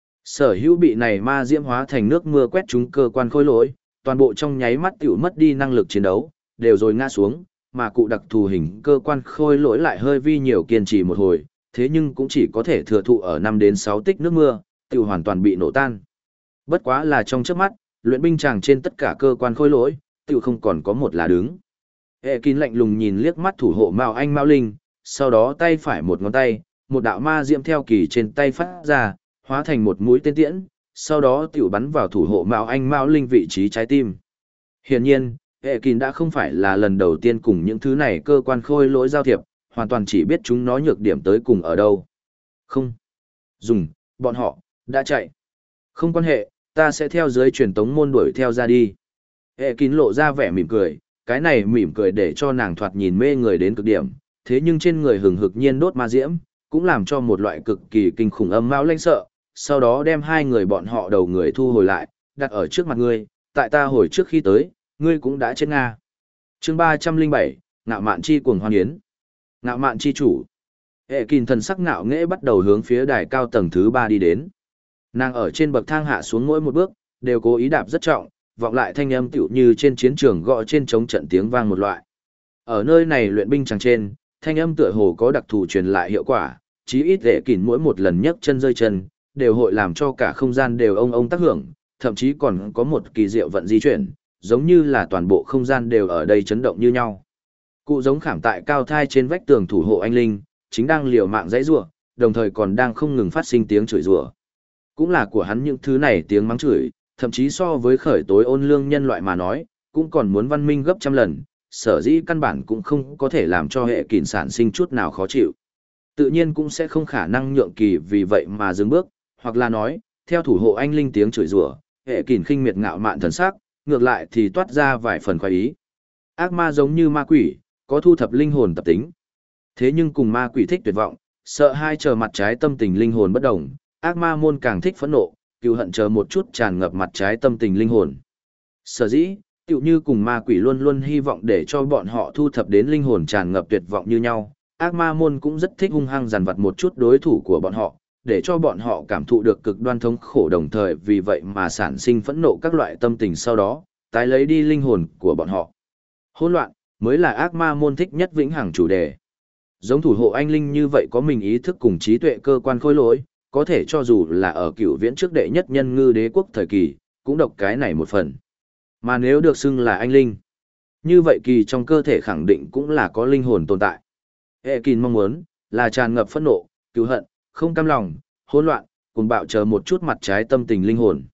Sở hữu bị này ma diễm hóa thành nước mưa quét trúng cơ quan khôi lỗi, toàn bộ trong nháy mắt tiểu mất đi năng lực chiến đấu, đều rồi ngã xuống, mà cụ đặc thù hình cơ quan khôi lỗi lại hơi vi nhiều kiên trì một hồi, thế nhưng cũng chỉ có thể thừa thụ ở 5 đến 6 tích nước mưa, tiểu hoàn toàn bị nổ tan. Bất quá là trong chớp mắt, luyện binh chàng trên tất cả cơ quan khôi lỗi, tiểu không còn có một là đứng. Hệ Kín lạnh lùng nhìn liếc mắt thủ hộ Mao Anh Mao Linh, sau đó tay phải một ngón tay, một đạo ma diễm theo kỳ trên tay phát ra, hóa thành một mũi tên tiễn, sau đó tiểu bắn vào thủ hộ Mao Anh Mao Linh vị trí trái tim. Hiển nhiên, Hệ Kín đã không phải là lần đầu tiên cùng những thứ này cơ quan khôi lỗi giao thiệp, hoàn toàn chỉ biết chúng nó nhược điểm tới cùng ở đâu. Không. Dùng, bọn họ, đã chạy. Không quan hệ, ta sẽ theo dưới truyền tống môn đuổi theo ra đi. Hệ Kín lộ ra vẻ mỉm cười, cái này mỉm cười để cho nàng thoạt nhìn mê người đến cực điểm, thế nhưng trên người hừng hực nhiên đốt ma diễm, cũng làm cho một loại cực kỳ kinh khủng âm mao lanh sợ, sau đó đem hai người bọn họ đầu người thu hồi lại, đặt ở trước mặt ngươi, tại ta hồi trước khi tới, ngươi cũng đã chết Nga. Chương 307, Ngạo Mạn chi cuồng hoan yến. Ngạo Mạn chi chủ. Hệ Kín thần sắc ngạo nghễ bắt đầu hướng phía đài cao tầng thứ 3 đi đến. Nàng ở trên bậc thang hạ xuống mỗi một bước, đều cố ý đạp rất trọng, vọng lại thanh âm tựu như trên chiến trường gõ trên trống trận tiếng vang một loại. Ở nơi này luyện binh chàng trên, thanh âm tựa hồ có đặc thù truyền lại hiệu quả, chí ít Hệ Kín mỗi một lần nhấc chân rơi chân, đều hội làm cho cả không gian đều ông tác hưởng, thậm chí còn có một kỳ diệu vận di chuyển, giống như là toàn bộ không gian đều ở đây chấn động như nhau. Cụ giống khảm tại cao thai trên vách tường thủ hộ anh linh, chính đang liều mạng dãy rủa, đồng thời còn đang không ngừng phát sinh tiếng chửi rủa. Cũng là của hắn những thứ này tiếng mắng chửi, thậm chí so với khởi tối ôn lương nhân loại mà nói, cũng còn muốn văn minh gấp trăm lần, sở dĩ căn bản cũng không có thể làm cho hệ kỷ sản sinh chút nào khó chịu. Tự nhiên cũng sẽ không khả năng nhượng kỳ vì vậy mà dừng bước, hoặc là nói, theo thủ hộ anh linh tiếng chửi rủa, hệ kỷ khinh miệt ngạo mạn thần sắc, ngược lại thì toát ra vài phần khoái ý. Ác ma giống như ma quỷ, có thu thập linh hồn tập tính. Thế nhưng cùng ma quỷ thích tuyệt vọng, sợ hai chờ mặt trái tâm tình linh hồn bất đồng, ác ma môn càng thích phẫn nộ, cừu hận chờ một chút tràn ngập mặt trái tâm tình linh hồn. Sở dĩ, tựu như cùng ma quỷ luôn luôn hy vọng để cho bọn họ thu thập đến linh hồn tràn ngập tuyệt vọng như nhau, ác ma môn cũng rất thích hung hăng dằn vặt một chút đối thủ của bọn họ, để cho bọn họ cảm thụ được cực đoan thống khổ, đồng thời vì vậy mà sản sinh phẫn nộ các loại tâm tình, sau đó tái lấy đi linh hồn của bọn họ. Hỗn loạn mới là ác ma môn thích nhất vĩnh hằng chủ đề. Giống thủ hộ anh linh như vậy có mình ý thức cùng trí tuệ cơ quan khôi lỗi, có thể cho dù là ở cựu viễn trước đệ nhất nhân ngư đế quốc thời kỳ, cũng độc cái này một phần. Mà nếu được xưng là anh linh, như vậy kỳ trong cơ thể khẳng định cũng là có linh hồn tồn tại. Hệ kỳ mong muốn là tràn ngập phẫn nộ, cứu hận, không cam lòng, hỗn loạn, cùng bạo chờ một chút mặt trái tâm tình linh hồn.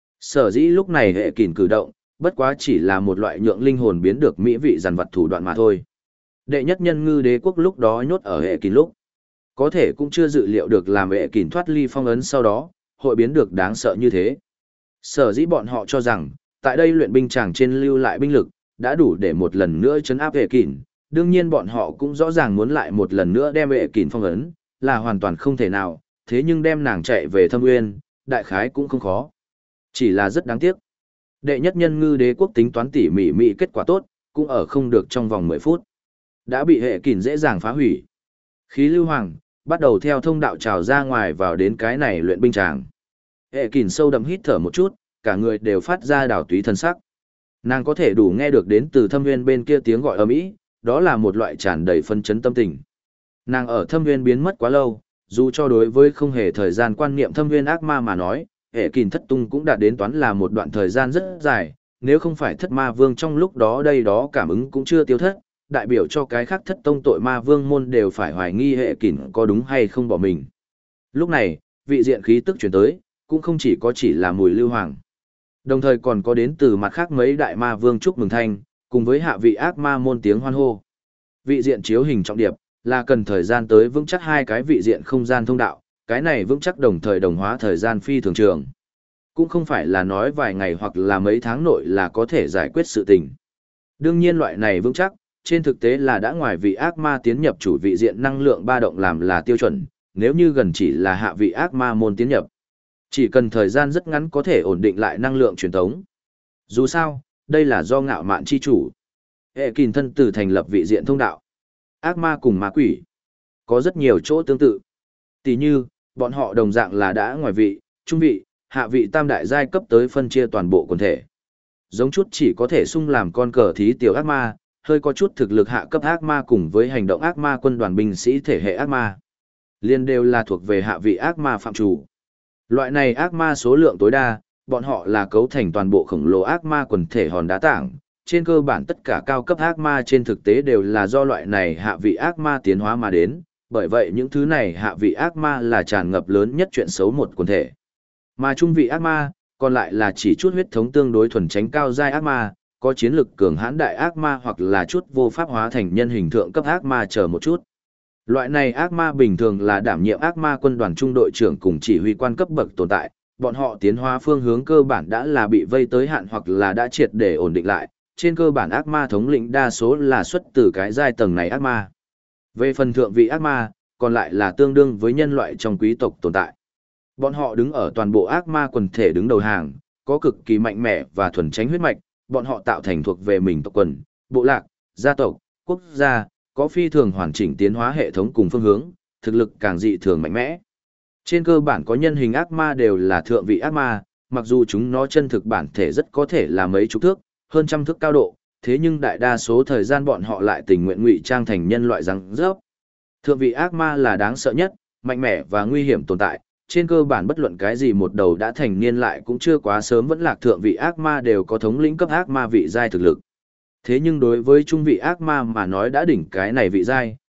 Sở dĩ lúc này hệ kỳ cử động, bất quá chỉ là một loại nhượng linh hồn biến được mỹ vị dằn vặt thủ đoạn mà thôi. Đệ nhất nhân ngư đế quốc lúc đó nhốt ở hệ kỳ lúc, có thể cũng chưa dự liệu được làm hệ kỳ thoát ly phong ấn sau đó, hội biến được đáng sợ như thế. Sở dĩ bọn họ cho rằng, tại đây luyện binh tràng trên lưu lại binh lực, đã đủ để một lần nữa trấn áp hệ kỳ. Đương nhiên bọn họ cũng rõ ràng muốn lại một lần nữa đem hệ kỳ phong ấn, là hoàn toàn không thể nào, thế nhưng đem nàng chạy về thâm nguyên, đại khái cũng không khó. Chỉ là rất đáng tiếc. Đệ nhất nhân ngư đế quốc tính toán tỉ mỉ mỉ kết quả tốt, cũng ở không được trong vòng 10 phút. Đã bị hệ kỷ dễ dàng phá hủy. Khí lưu hoàng, bắt đầu theo thông đạo trào ra ngoài vào đến cái này luyện binh tràng. Hệ kỷ sâu đậm hít thở một chút, cả người đều phát ra đảo túy thân sắc. Nàng có thể đủ nghe được đến từ thâm nguyên bên kia tiếng gọi ầm ĩ, đó là một loại tràn đầy phân chấn tâm tình. Nàng ở thâm nguyên biến mất quá lâu, dù cho đối với không hề thời gian quan niệm thâm nguyên ác ma mà nói, hệ kình thất tung cũng đã đến toán là một đoạn thời gian rất dài, nếu không phải thất ma vương trong lúc đó đây đó cảm ứng cũng chưa tiêu thất, đại biểu cho cái khác thất tông tội ma vương môn đều phải hoài nghi hệ kình có đúng hay không bỏ mình. Lúc này, vị diện khí tức chuyển tới, cũng không chỉ là mùi lưu hoàng. Đồng thời còn có đến từ mặt khác mấy đại ma vương chúc mừng thanh, cùng với hạ vị ác ma môn tiếng hoan hô. Vị diện chiếu hình trọng điệp, là cần thời gian tới vững chắc hai cái vị diện không gian thông đạo, cái này vững chắc đồng thời đồng hóa thời gian phi thường trường. Cũng không phải là nói vài ngày hoặc là mấy tháng nội là có thể giải quyết sự tình. Đương nhiên loại này vững chắc, trên thực tế là đã ngoài vị ác ma tiến nhập chủ vị diện năng lượng ba động làm là tiêu chuẩn, nếu như gần chỉ là hạ vị ác ma môn tiến nhập. Chỉ cần thời gian rất ngắn có thể ổn định lại năng lượng truyền tống. Dù sao, đây là do ngạo mạn chi chủ. Hệ kình thân từ thành lập vị diện thông đạo. Ác ma cùng ma quỷ. Có rất nhiều chỗ tương tự. Tỷ như, bọn họ đồng dạng là đã ngoài vị, trung vị, hạ vị tam đại giai cấp tới phân chia toàn bộ quần thể. Giống chút chỉ có thể sung làm con cờ thí tiểu ác ma, hơi có chút thực lực hạ cấp ác ma cùng với hành động ác ma quân đoàn binh sĩ thể hệ ác ma. Liên đều là thuộc về hạ vị ác ma phạm chủ. Loại này ác ma số lượng tối đa, bọn họ là cấu thành toàn bộ khổng lồ ác ma quần thể hòn đá tảng. Trên cơ bản tất cả cao cấp ác ma trên thực tế đều là do loại này hạ vị ác ma tiến hóa mà đến, bởi vậy những thứ này hạ vị ác ma là tràn ngập lớn nhất chuyện xấu một quần thể. Mà trung vị ác ma, còn lại là chỉ chút huyết thống tương đối thuần tránh cao giai ác ma, có chiến lực cường hãn đại ác ma hoặc là chút vô pháp hóa thành nhân hình thượng cấp ác ma chờ một chút. Loại này ác ma bình thường là đảm nhiệm ác ma quân đoàn trung đội trưởng cùng chỉ huy quan cấp bậc tồn tại, bọn họ tiến hóa phương hướng cơ bản đã là bị vây tới hạn hoặc là đã triệt để ổn định lại, trên cơ bản ác ma thống lĩnh đa số là xuất từ cái giai tầng này ác ma. Về phần thượng vị ác ma, còn lại là tương đương với nhân loại trong quý tộc tồn tại. Bọn họ đứng ở toàn bộ ác ma quần thể đứng đầu hàng, có cực kỳ mạnh mẽ và thuần tránh huyết mạch, bọn họ tạo thành thuộc về mình tộc quần, bộ lạc, gia tộc, quốc gia, có phi thường hoàn chỉnh tiến hóa hệ thống cùng phương hướng, thực lực càng dị thường mạnh mẽ. Trên cơ bản có nhân hình ác ma đều là thượng vị ác ma, mặc dù chúng nó chân thực bản thể rất có thể là mấy chục thước, hơn trăm thước cao độ, thế nhưng đại đa số thời gian bọn họ lại tình nguyện ngụy trang thành nhân loại răng rớp. Thượng vị ác ma là đáng sợ nhất, mạnh mẽ và nguy hiểm tồn tại, trên cơ bản bất luận cái gì một đầu đã thành niên lại cũng chưa quá sớm vẫn lạc thượng vị ác ma đều có thống lĩnh cấp ác ma vị giai thực lực. Thế nhưng đối với trung vị ác ma mà nói đã đỉnh cái này vị giai,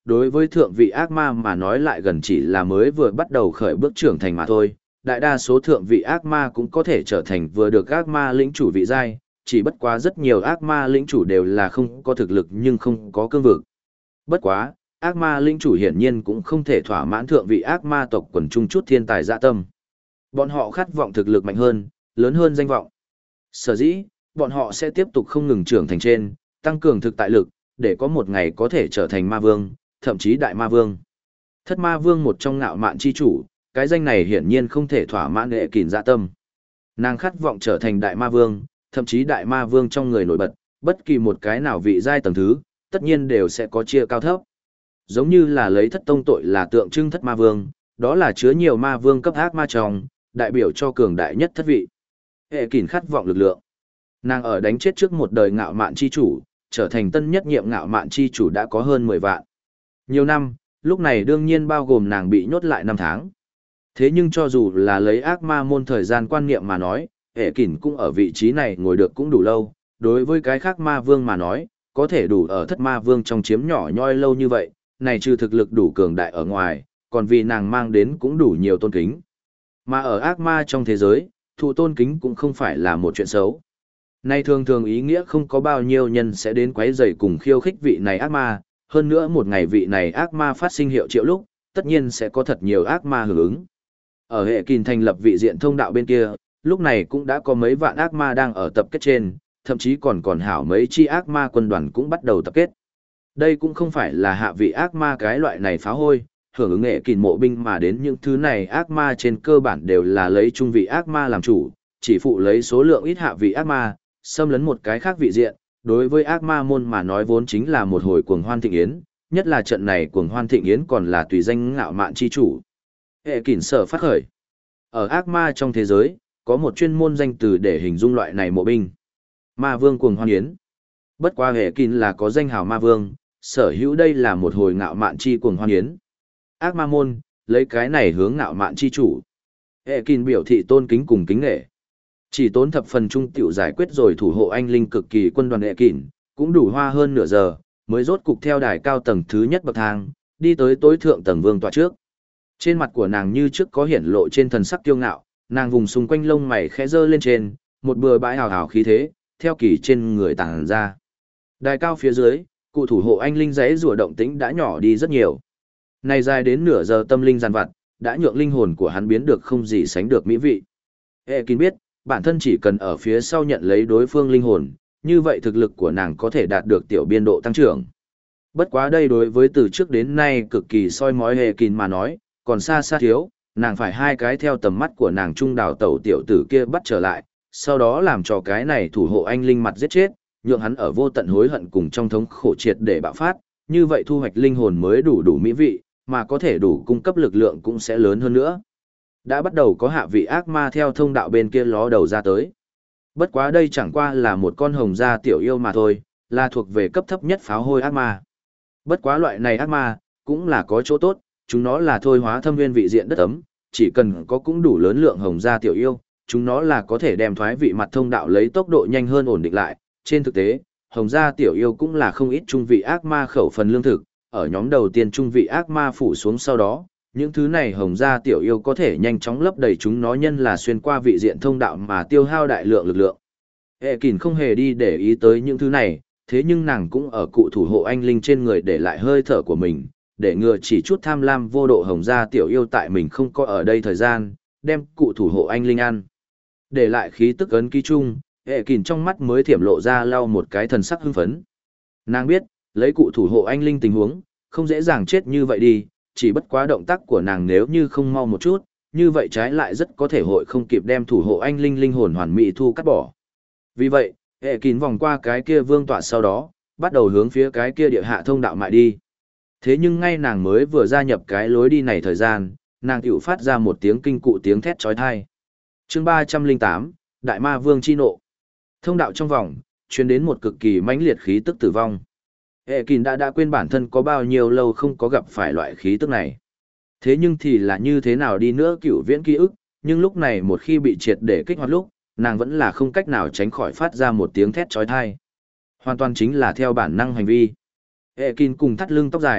đối với thượng vị ác ma mà nói lại gần chỉ là mới vừa bắt đầu khởi bước trưởng thành mà thôi. Đại đa số thượng vị ác ma cũng có thể trở thành vừa được ác ma lĩnh chủ vị giai, chỉ bất quá rất nhiều ác ma lĩnh chủ đều là không có thực lực nhưng không có cương vực. Bất quá, ác ma lĩnh chủ hiển nhiên cũng không thể thỏa mãn thượng vị ác ma tộc quần trung chút thiên tài dạ tâm. Bọn họ khát vọng thực lực mạnh hơn, lớn hơn danh vọng. Sở dĩ, bọn họ sẽ tiếp tục không ngừng trưởng thành trên, tăng cường thực tại lực, để có một ngày có thể trở thành ma vương, thậm chí đại ma vương. Thất ma vương một trong ngạo mạn chi chủ, cái danh này hiển nhiên không thể thỏa mãn hệ kỷ dạ tâm. Nàng khát vọng trở thành đại ma vương, thậm chí đại ma vương trong người nổi bật, bất kỳ một cái nào vị giai tầng thứ, tất nhiên đều sẽ có chia cao thấp. Giống như là lấy thất tông tội là tượng trưng thất ma vương, đó là chứa nhiều ma vương cấp ác ma trong, đại biểu cho cường đại nhất thất vị. Hệ kỷ khát vọng lực lượng. Nàng ở đánh chết trước một đời ngạo mạn chi chủ, trở thành tân nhất nhiệm ngạo mạn chi chủ đã có hơn 10 vạn. Nhiều năm, lúc này đương nhiên bao gồm nàng bị nhốt lại 5 tháng. Thế nhưng cho dù là lấy ác ma môn thời gian quan niệm mà nói, hệ kỷ cũng ở vị trí này ngồi được cũng đủ lâu, đối với cái khác ma vương mà nói, có thể đủ ở thất ma vương trong chiếm nhỏ nhoi lâu như vậy, này trừ thực lực đủ cường đại ở ngoài, còn vì nàng mang đến cũng đủ nhiều tôn kính. Mà ở ác ma trong thế giới, thụ tôn kính cũng không phải là một chuyện xấu. Này thường thường ý nghĩa không có bao nhiêu nhân sẽ đến quấy rầy cùng khiêu khích vị này ác ma, hơn nữa một ngày vị này ác ma phát sinh hiệu triệu lúc, tất nhiên sẽ có thật nhiều ác ma hưởng ứng. Ở hệ kình thành lập vị diện thông đạo bên kia, lúc này cũng đã có mấy vạn ác ma đang ở tập kết trên, thậm chí còn hảo mấy chi ác ma quân đoàn cũng bắt đầu tập kết. Đây cũng không phải là hạ vị ác ma cái loại này phá hôi, hưởng ứng hệ kình mộ binh mà đến những thứ này ác ma trên cơ bản đều là lấy trung vị ác ma làm chủ, chỉ phụ lấy số lượng ít hạ vị ác ma, xâm lấn một cái khác vị diện, đối với ác ma môn mà nói vốn chính là một hồi cuồng hoan thịnh yến, nhất là trận này cuồng hoan thịnh yến còn là tùy danh ngạo mạn chi chủ. Hệ kỷ sở phát khởi. Ở ác ma trong thế giới, có một chuyên môn danh từ để hình dung loại này mộ binh. Ma vương cuồng hoan yến. Bất qua hệ kỷ là có danh hào ma vương, sở hữu đây là một hồi ngạo mạn chi cuồng hoan yến. Ác ma môn, lấy cái này hướng ngạo mạn chi chủ. Hệ kỷ biểu thị tôn kính cùng kính nghệ. Chỉ tốn thập phần trung tiểu giải quyết rồi thủ hộ anh linh cực kỳ quân đoàn hệ kỷ, cũng đủ hoa hơn nửa giờ, mới rốt cục theo đài cao tầng thứ nhất bậc thang, đi tới tối thượng tầng vương tọa trước. Trên mặt của nàng như trước có hiển lộ trên thần sắc kiêu ngạo, nàng vùng xung quanh lông mày khẽ giơ lên trên, một bừa bãi hào hào khí thế, theo kỳ trên người tàng ra. Đài cao phía dưới, cụ thủ hộ anh linh giấy rùa động tĩnh đã nhỏ đi rất nhiều. Này dài đến nửa giờ tâm linh giàn vặt, đã nhượng linh hồn của hắn biến được không gì sánh được mỹ vị. Hệ kín biết, bản thân chỉ cần ở phía sau nhận lấy đối phương linh hồn, như vậy thực lực của nàng có thể đạt được tiểu biên độ tăng trưởng. Bất quá đây đối với từ trước đến nay cực kỳ soi mói hệ kín mà nói, còn xa xa thiếu, nàng phải hai cái theo tầm mắt của nàng trung đào tẩu tiểu tử kia bắt trở lại, sau đó làm cho cái này thủ hộ anh linh mặt giết chết, nhượng hắn ở vô tận hối hận cùng trong thống khổ triệt để bạo phát, như vậy thu hoạch linh hồn mới đủ mỹ vị, mà có thể đủ cung cấp lực lượng cũng sẽ lớn hơn nữa. Đã bắt đầu có hạ vị ác ma theo thông đạo bên kia ló đầu ra tới. Bất quá đây chẳng qua là một con hồng gia tiểu yêu mà thôi, là thuộc về cấp thấp nhất pháo hôi ác ma. Bất quá loại này ác ma, cũng là có chỗ tốt, chúng nó là thôi hóa thâm viên vị diện đất ấm, chỉ cần có cũng đủ lớn lượng hồng gia tiểu yêu, chúng nó là có thể đem thoái vị mặt thông đạo lấy tốc độ nhanh hơn ổn định lại. Trên thực tế, hồng gia tiểu yêu cũng là không ít trung vị ác ma khẩu phần lương thực, ở nhóm đầu tiên trung vị ác ma phủ xuống sau đó, những thứ này hồng gia tiểu yêu có thể nhanh chóng lấp đầy chúng nó nhân là xuyên qua vị diện thông đạo mà tiêu hao đại lượng lực lượng. Hệ kỷ không hề đi để ý tới những thứ này, thế nhưng nàng cũng ở cụ thủ hộ anh linh trên người để lại hơi thở của mình, để ngừa chỉ chút tham lam vô độ hồng gia tiểu yêu tại mình không có ở đây thời gian, đem cụ thủ hộ anh linh ăn. Để lại khí tức ấn ký chung, hệ kỷ trong mắt mới thiểm lộ ra lau một cái thần sắc hưng phấn. Nàng biết, lấy cụ thủ hộ anh linh tình huống, không dễ dàng chết như vậy đi, chỉ bất quá động tác của nàng nếu như không mau một chút, như vậy trái lại rất có thể hội không kịp đem thủ hộ anh linh linh hồn hoàn mỹ thu cắt bỏ. Vì vậy, hệ kín vòng qua cái kia vương tọa sau đó, bắt đầu hướng phía cái kia địa hạ thông đạo mại đi. Thế nhưng ngay nàng mới vừa gia nhập cái lối đi này thời gian, nàng tiểu phát ra một tiếng kinh cụ tiếng thét chói tai. Chương 308, Đại Ma Vương chi nộ. Thông đạo trong vòng, truyền đến một cực kỳ mãnh liệt khí tức tử vong. Hệ kín đã quên bản thân có bao nhiêu lâu không có gặp phải loại khí tức này. Thế nhưng thì là như thế nào đi nữa cựu viễn ký ức, nhưng lúc này một khi bị triệt để kích hoạt lúc, nàng vẫn là không cách nào tránh khỏi phát ra một tiếng thét chói tai. Hoàn toàn chính là theo bản năng hành vi. Hệ kín cùng thắt lưng tóc dài,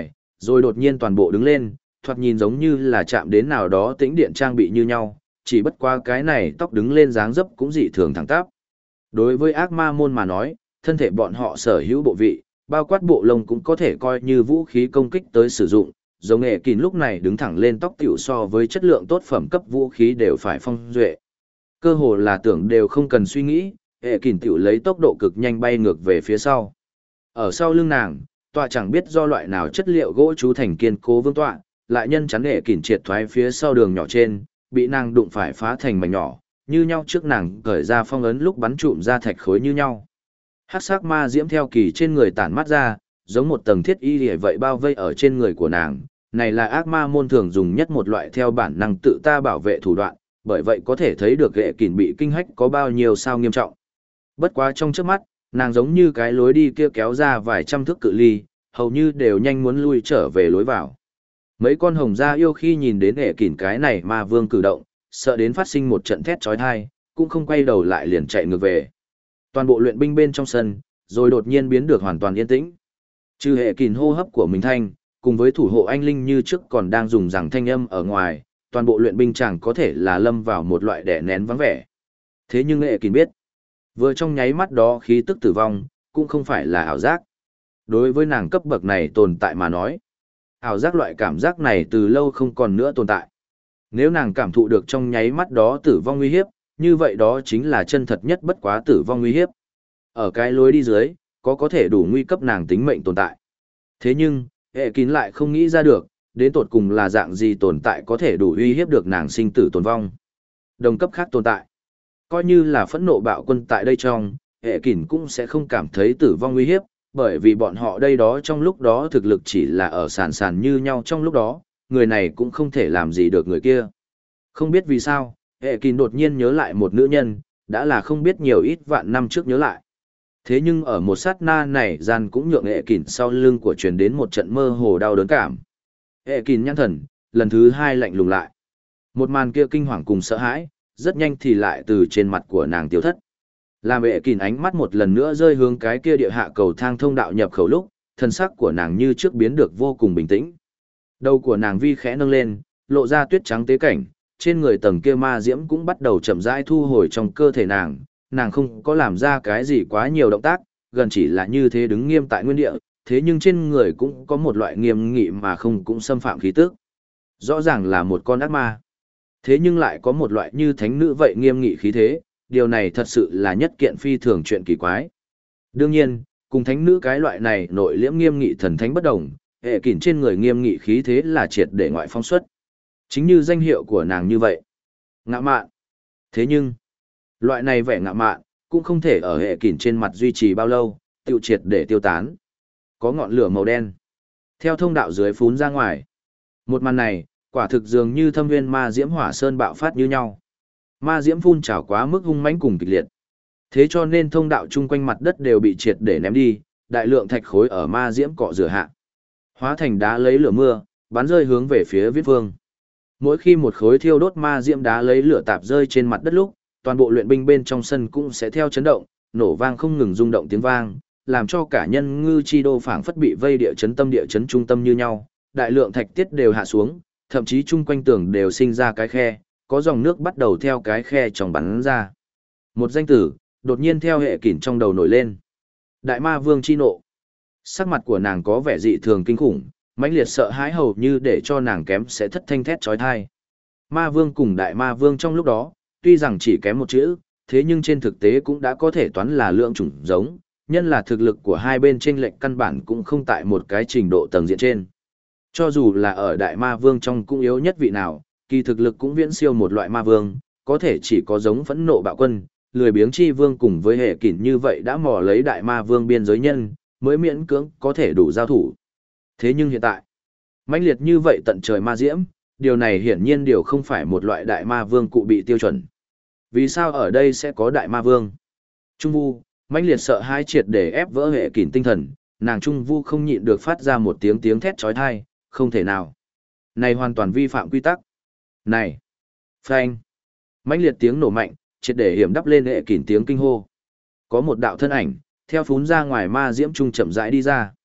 Rồi đột nhiên toàn bộ đứng lên, thoạt nhìn giống như là chạm đến nào đó tĩnh điện trang bị như nhau, chỉ bất qua cái này tóc đứng lên dáng dấp cũng dị thường thẳng tắp. Đối với ác ma môn mà nói, thân thể bọn họ sở hữu bộ vị, bao quát bộ lông cũng có thể coi như vũ khí công kích tới sử dụng, giống nghệ kín lúc này đứng thẳng lên tóc tiểu so với chất lượng tốt phẩm cấp vũ khí đều phải phong duệ. Cơ hồ là tưởng đều không cần suy nghĩ, hệ kín tiểu lấy tốc độ cực nhanh bay ngược về phía sau. Ở sau lưng nàng, tọa chẳng biết do loại nào chất liệu gỗ chú thành kiên cố vương tọa, lại nhân chắn hệ kín triệt thoái phía sau đường nhỏ trên, bị nàng đụng phải phá thành mảnh nhỏ, như nhau trước nàng cởi ra phong ấn lúc bắn trụm ra thạch khối như nhau. Hắc sắc ma diễm theo kỳ trên người tản mắt ra, giống một tầng thiết y liễu vậy bao vây ở trên người của nàng. Này là ác ma môn thường dùng nhất một loại theo bản năng tự ta bảo vệ thủ đoạn, bởi vậy có thể thấy được hệ kín bị kinh hách có bao nhiêu sao nghiêm trọng. Bất quá trong trước mắt, nàng giống như cái lối đi kia kéo ra vài trăm thước cự ly, hầu như đều nhanh muốn lui trở về lối vào. Mấy con hồng gia yêu khi nhìn đến hệ kín cái này ma vương cử động, sợ đến phát sinh một trận thét chói tai, cũng không quay đầu lại liền chạy ngược về. Toàn bộ luyện binh bên trong sân, rồi đột nhiên biến được hoàn toàn yên tĩnh. Trừ hệ kín hô hấp của mình thanh, cùng với thủ hộ anh linh như trước còn đang dùng rằng thanh âm ở ngoài, toàn bộ luyện binh chẳng có thể là lâm vào một loại đè nén vắng vẻ. Thế nhưng hệ kín biết, vừa trong nháy mắt đó khí tức tử vong, cũng không phải là ảo giác. Đối với nàng cấp bậc này tồn tại mà nói, ảo giác loại cảm giác này từ lâu không còn nữa tồn tại. Nếu nàng cảm thụ được trong nháy mắt đó tử vong nguy hiếp, như vậy đó chính là chân thật nhất bất quá tử vong nguy hiếp. Ở cái lối đi dưới, có thể đủ nguy cấp nàng tính mệnh tồn tại. Thế nhưng, hệ kín lại không nghĩ ra được, đến tột cùng là dạng gì tồn tại có thể đủ uy hiếp được nàng sinh tử tồn vong. Đồng cấp khác tồn tại. Coi như là phẫn nộ bạo quân tại đây trong, hệ kín cũng sẽ không cảm thấy tử vong uy hiếp, bởi vì bọn họ đây đó trong lúc đó thực lực chỉ là ở sàn như nhau trong lúc đó, người này cũng không thể làm gì được người kia. Không biết vì sao, hệ kín đột nhiên nhớ lại một nữ nhân, đã là không biết nhiều ít vạn năm trước nhớ lại. Thế nhưng ở một sát na này gian cũng nhượng hệ kín sau lưng của truyền đến một trận mơ hồ đau đớn cảm. Hệ kín nhãn thần, lần thứ hai lạnh lùng lại. Một màn kia kinh hoàng cùng sợ hãi, rất nhanh thì lại từ trên mặt của nàng tiêu thất. Làm hệ kín ánh mắt một lần nữa rơi hướng cái kia địa hạ cầu thang thông đạo nhập khẩu lúc, thân sắc của nàng như trước biến được vô cùng bình tĩnh. Đầu của nàng vi khẽ nâng lên, lộ ra tuyết trắng tế cảnh, trên người tầng kia ma diễm cũng bắt đầu chậm rãi thu hồi trong cơ thể nàng không có làm ra cái gì quá nhiều động tác, gần chỉ là như thế đứng nghiêm tại nguyên địa, thế nhưng trên người cũng có một loại nghiêm nghị mà không cũng xâm phạm khí tức. Rõ ràng là một con ác ma. Thế nhưng lại có một loại như thánh nữ vậy nghiêm nghị khí thế, điều này thật sự là nhất kiện phi thường chuyện kỳ quái. Đương nhiên, cùng thánh nữ cái loại này nội liễm nghiêm nghị thần thánh bất đồng, hệ kín trên người nghiêm nghị khí thế là triệt để ngoại phong xuất. Chính như danh hiệu của nàng như vậy. Ngạo mạn. Thế nhưng, loại này vẻ ngạo mạn, cũng không thể ở hệ kín trên mặt duy trì bao lâu, tiêu triệt để tiêu tán. Có ngọn lửa màu đen. Theo thông đạo dưới phún ra ngoài. Một màn này, quả thực dường như thâm viên ma diễm hỏa sơn bạo phát như nhau. Ma diễm phun trào quá mức hung mãnh cùng kịch liệt. Thế cho nên thông đạo chung quanh mặt đất đều bị triệt để ném đi, đại lượng thạch khối ở ma diễm cọ rửa hạ. Hóa thành đá lấy lửa mưa, bắn rơi hướng về phía Viễn Vương. Mỗi khi một khối thiêu đốt ma diễm đá lấy lửa tạp rơi trên mặt đất lúc, toàn bộ luyện binh bên trong sân cũng sẽ theo chấn động, nổ vang không ngừng rung động tiếng vang, làm cho cả nhân ngư chi đô phảng phất bị vây địa chấn trung tâm như nhau, đại lượng thạch tiết đều hạ xuống, thậm chí chung quanh tường đều sinh ra cái khe, có dòng nước bắt đầu theo cái khe trong bắn ra. Một danh tử, đột nhiên theo hệ kín trong đầu nổi lên. Đại ma vương chi nộ. Sắc mặt của nàng có vẻ dị thường kinh khủng, mãnh liệt sợ hãi hầu như để cho nàng kém sẽ thất thanh thét chói tai. Ma vương cùng đại ma vương trong lúc đó, tuy rằng chỉ kém một chữ, thế nhưng trên thực tế cũng đã có thể toán là lượng chủng giống, nhân là thực lực của hai bên chênh lệch căn bản cũng không tại một cái trình độ tầng diện trên. Cho dù là ở đại ma vương trong cũng yếu nhất vị nào, kỳ thực lực cũng viễn siêu một loại ma vương, có thể chỉ có giống phẫn nộ bạo quân, lười biếng chi vương cùng với hệ kín như vậy đã mò lấy đại ma vương biên giới nhân, mới miễn cưỡng có thể đủ giao thủ. Thế nhưng hiện tại, mãnh liệt như vậy tận trời ma diễm, điều này hiển nhiên điều không phải một loại đại ma vương cụ bị tiêu chuẩn. Vì sao ở đây sẽ có đại ma vương? Trung Vu, mãnh liệt sợ hãi triệt để ép vỡ hệ kín tinh thần, nàng Trung Vu không nhịn được phát ra một tiếng thét chói tai, không thể nào. Này hoàn toàn vi phạm quy tắc. Này! Phanh! Mãnh liệt tiếng nổ mạnh, triệt để hiểm đắp lên hệ kín tiếng kinh hô. Có một đạo thân ảnh, theo phún ra ngoài ma diễm trung chậm rãi đi ra.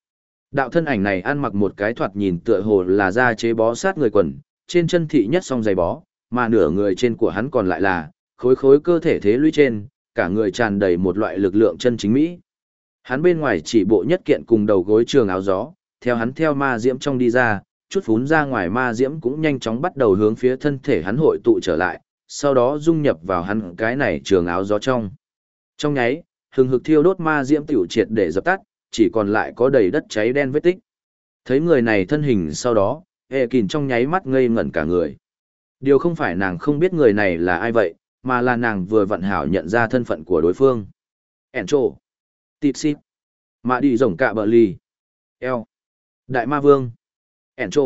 Đạo thân ảnh này ăn mặc một cái thoạt nhìn tựa hồ là da chế bó sát người quần, trên chân thị nhất song giày bó, mà nửa người trên của hắn còn lại là khối khối cơ thể thế lũy trên, cả người tràn đầy một loại lực lượng chân chính mỹ. Hắn bên ngoài chỉ bộ nhất kiện cùng đầu gối trường áo gió, theo hắn theo ma diễm trong đi ra, chút phún ra ngoài ma diễm cũng nhanh chóng bắt đầu hướng phía thân thể hắn hội tụ trở lại, sau đó dung nhập vào hắn cái này trường áo gió trong. Trong nháy, hừng hực thiêu đốt ma diễm tiểu triệt để dập tắt, chỉ còn lại có đầy đất cháy đen vết tích. Thấy người này thân hình sau đó, hệ kìn trong nháy mắt ngây ngẩn cả người. Điều không phải nàng không biết người này là ai vậy, mà là nàng vừa vận hảo nhận ra thân phận của đối phương. Encho, Tịp Xịp, Mạ Đi Rồng Cạ Bờ Lì, El, Đại Ma Vương, Encho,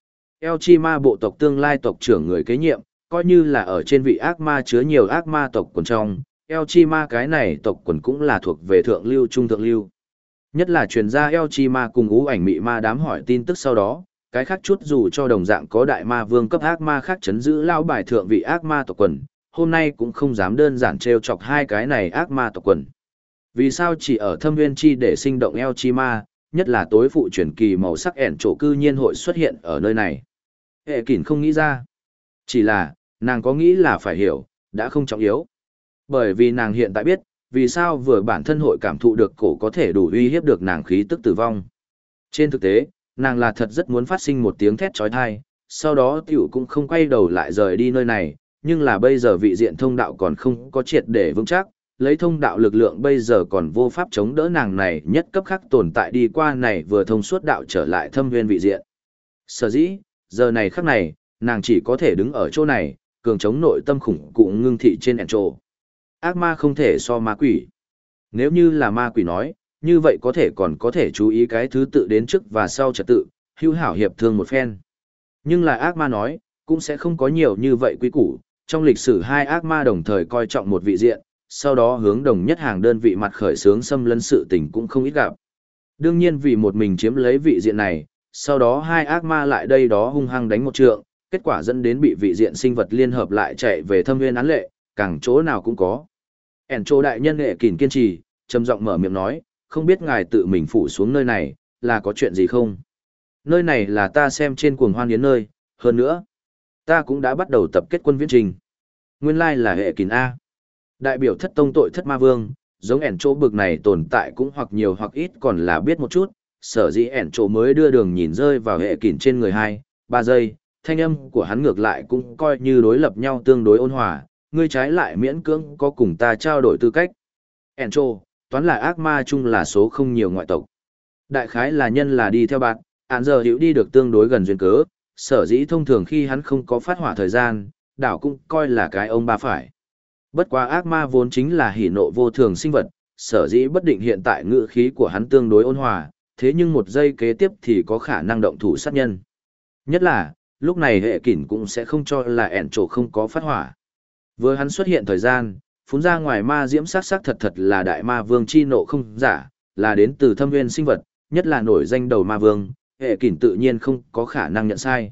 El Chi Ma bộ tộc tương lai tộc trưởng người kế nhiệm, coi như là ở trên vị ác ma chứa nhiều ác ma tộc quần trong, El Chi Ma cái này tộc quần cũng là thuộc về thượng lưu trung thượng lưu. Nhất là truyền ra El Chi Ma cùng ú ảnh mị ma đám hỏi tin tức sau đó, cái khác chút dù cho đồng dạng có đại ma vương cấp ác ma khác chấn giữ lao bài thượng vị ác ma tộc quần, hôm nay cũng không dám đơn giản trêu chọc hai cái này ác ma tộc quần. Vì sao chỉ ở thâm nguyên chi để sinh động El Chi Ma, nhất là tối phụ truyền kỳ màu sắc ẻn chỗ cư nhiên hội xuất hiện ở nơi này. Hệ kỷ không nghĩ ra. Chỉ là, nàng có nghĩ là phải hiểu, đã không trọng yếu. Bởi vì nàng hiện tại biết, vì sao vừa bản thân hội cảm thụ được cổ có thể đủ uy hiếp được nàng khí tức tử vong. Trên thực tế, nàng là thật rất muốn phát sinh một tiếng thét trói thai, sau đó tiểu cũng không quay đầu lại rời đi nơi này, nhưng là bây giờ vị diện thông đạo còn không có triệt để vững chắc, lấy thông đạo lực lượng bây giờ còn vô pháp chống đỡ nàng này nhất cấp khắc tồn tại đi qua này vừa thông suốt đạo trở lại thâm nguyên vị diện. Sở dĩ, giờ này khắc này, nàng chỉ có thể đứng ở chỗ này, cường chống nội tâm khủng cụ ngưng thị trên ẻn trồ. Ác ma không thể so ma quỷ. Nếu như là ma quỷ nói, như vậy có thể còn có thể chú ý cái thứ tự đến trước và sau trật tự, hữu hảo hiệp thương một phen. Nhưng là ác ma nói, cũng sẽ không có nhiều như vậy quý củ. Trong lịch sử hai ác ma đồng thời coi trọng một vị diện, sau đó hướng đồng nhất hàng đơn vị mặt khởi xướng xâm lấn sự tình cũng không ít gặp. Đương nhiên vì một mình chiếm lấy vị diện này, sau đó hai ác ma lại đây đó hung hăng đánh một trượng, kết quả dẫn đến bị vị diện sinh vật liên hợp lại chạy về thâm nguyên án lệ, càng chỗ nào cũng có. Ẻn chỗ đại nhân hệ kỷ kiên trì, trầm giọng mở miệng nói, không biết ngài tự mình phủ xuống nơi này, là có chuyện gì không? Nơi này là ta xem trên cuồng hoan yến nơi, hơn nữa, ta cũng đã bắt đầu tập kết quân viễn trình. Nguyên lai là hệ kỷ A. Đại biểu thất tông tội thất ma vương, giống ẻn chỗ bực này tồn tại cũng hoặc nhiều hoặc ít còn là biết một chút, sở dĩ ẻn chỗ mới đưa đường nhìn rơi vào hệ kỷ trên người 2-3 giây, thanh âm của hắn ngược lại cũng coi như đối lập nhau tương đối ôn hòa, ngươi trái lại miễn cưỡng có cùng ta trao đổi tư cách. Ẻn chỗ, toán là ác ma chung là số không nhiều ngoại tộc. Đại khái là nhân là đi theo bạn, án giờ hiểu đi được tương đối gần duyên cớ, sở dĩ thông thường khi hắn không có phát hỏa thời gian, đảo cũng coi là cái ông ba phải. Bất quá ác ma vốn chính là hỉ nộ vô thường sinh vật, sở dĩ bất định hiện tại ngữ khí của hắn tương đối ôn hòa, thế nhưng một giây kế tiếp thì có khả năng động thủ sát nhân. Nhất là, lúc này hệ kỷ cũng sẽ không cho là ẻn chỗ không có phát hỏa. Vừa hắn xuất hiện thời gian, phun ra ngoài ma diễm sắc sắc thật thật là đại ma vương chi nộ không giả, là đến từ thâm nguyên sinh vật, nhất là nổi danh đầu ma vương, hệ kỷ tự nhiên không có khả năng nhận sai.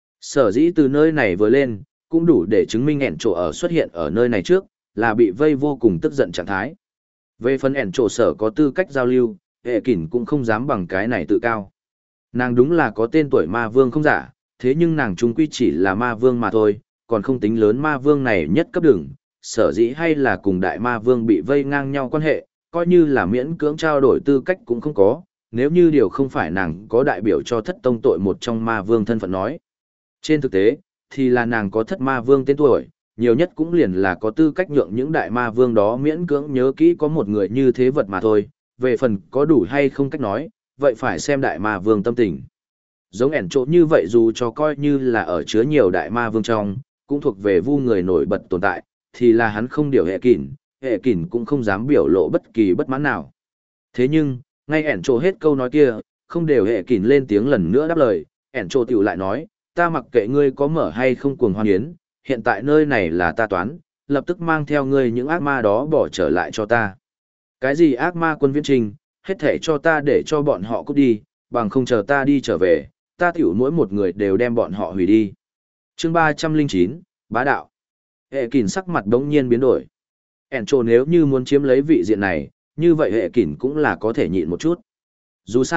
Sở dĩ từ nơi này vừa lên, cũng đủ để chứng minh ẻn chỗ ở xuất hiện ở nơi này trước, là bị vây vô cùng tức giận trạng thái. Về phần ẻn chỗ sở có tư cách giao lưu, hệ kỷ cũng không dám bằng cái này tự cao. Nàng đúng là có tên tuổi ma vương không giả, thế nhưng nàng trung quy chỉ là ma vương mà thôi, còn không tính lớn ma vương này nhất cấp đường, sở dĩ hay là cùng đại ma vương bị vây ngang nhau quan hệ, coi như là miễn cưỡng trao đổi tư cách cũng không có, nếu như điều không phải nàng có đại biểu cho thất tông tội một trong ma vương thân phận nói. Trên thực tế, thì là nàng có thất ma vương tên tuổi, nhiều nhất cũng liền là có tư cách nhượng những đại ma vương đó miễn cưỡng nhớ kỹ có một người như thế vật mà thôi, về phần có đủ hay không cách nói, vậy phải xem đại ma vương tâm tình. Giống ẻn trộn như vậy dù cho coi như là ở chứa nhiều đại ma vương trong, cũng thuộc về vu người nổi bật tồn tại, thì là hắn không điều hệ kỷ cũng không dám biểu lộ bất kỳ bất mãn nào. Thế nhưng, ngay ẻn trộn hết câu nói kia, không đều hệ kỷ lên tiếng lần nữa đáp lời, ẻn trộn tiểu lại nói, ta mặc kệ ngươi có mở hay không cuồng hoan yến, hiện tại nơi này là ta toán, lập tức mang theo ngươi những ác ma đó bỏ trở lại cho ta. Cái gì ác ma quân viễn trình, hết thể cho ta để cho bọn họ cút đi, bằng không chờ ta đi trở về, ta tiểu mỗi một người đều đem bọn họ hủy đi. Chương 309, Bá đạo. Hệ kỷ sắc mặt đống nhiên biến đổi. ẻn trộn nếu như muốn chiếm lấy vị diện này, như vậy hệ kỷ cũng là có thể nhịn một chút. Dù sao,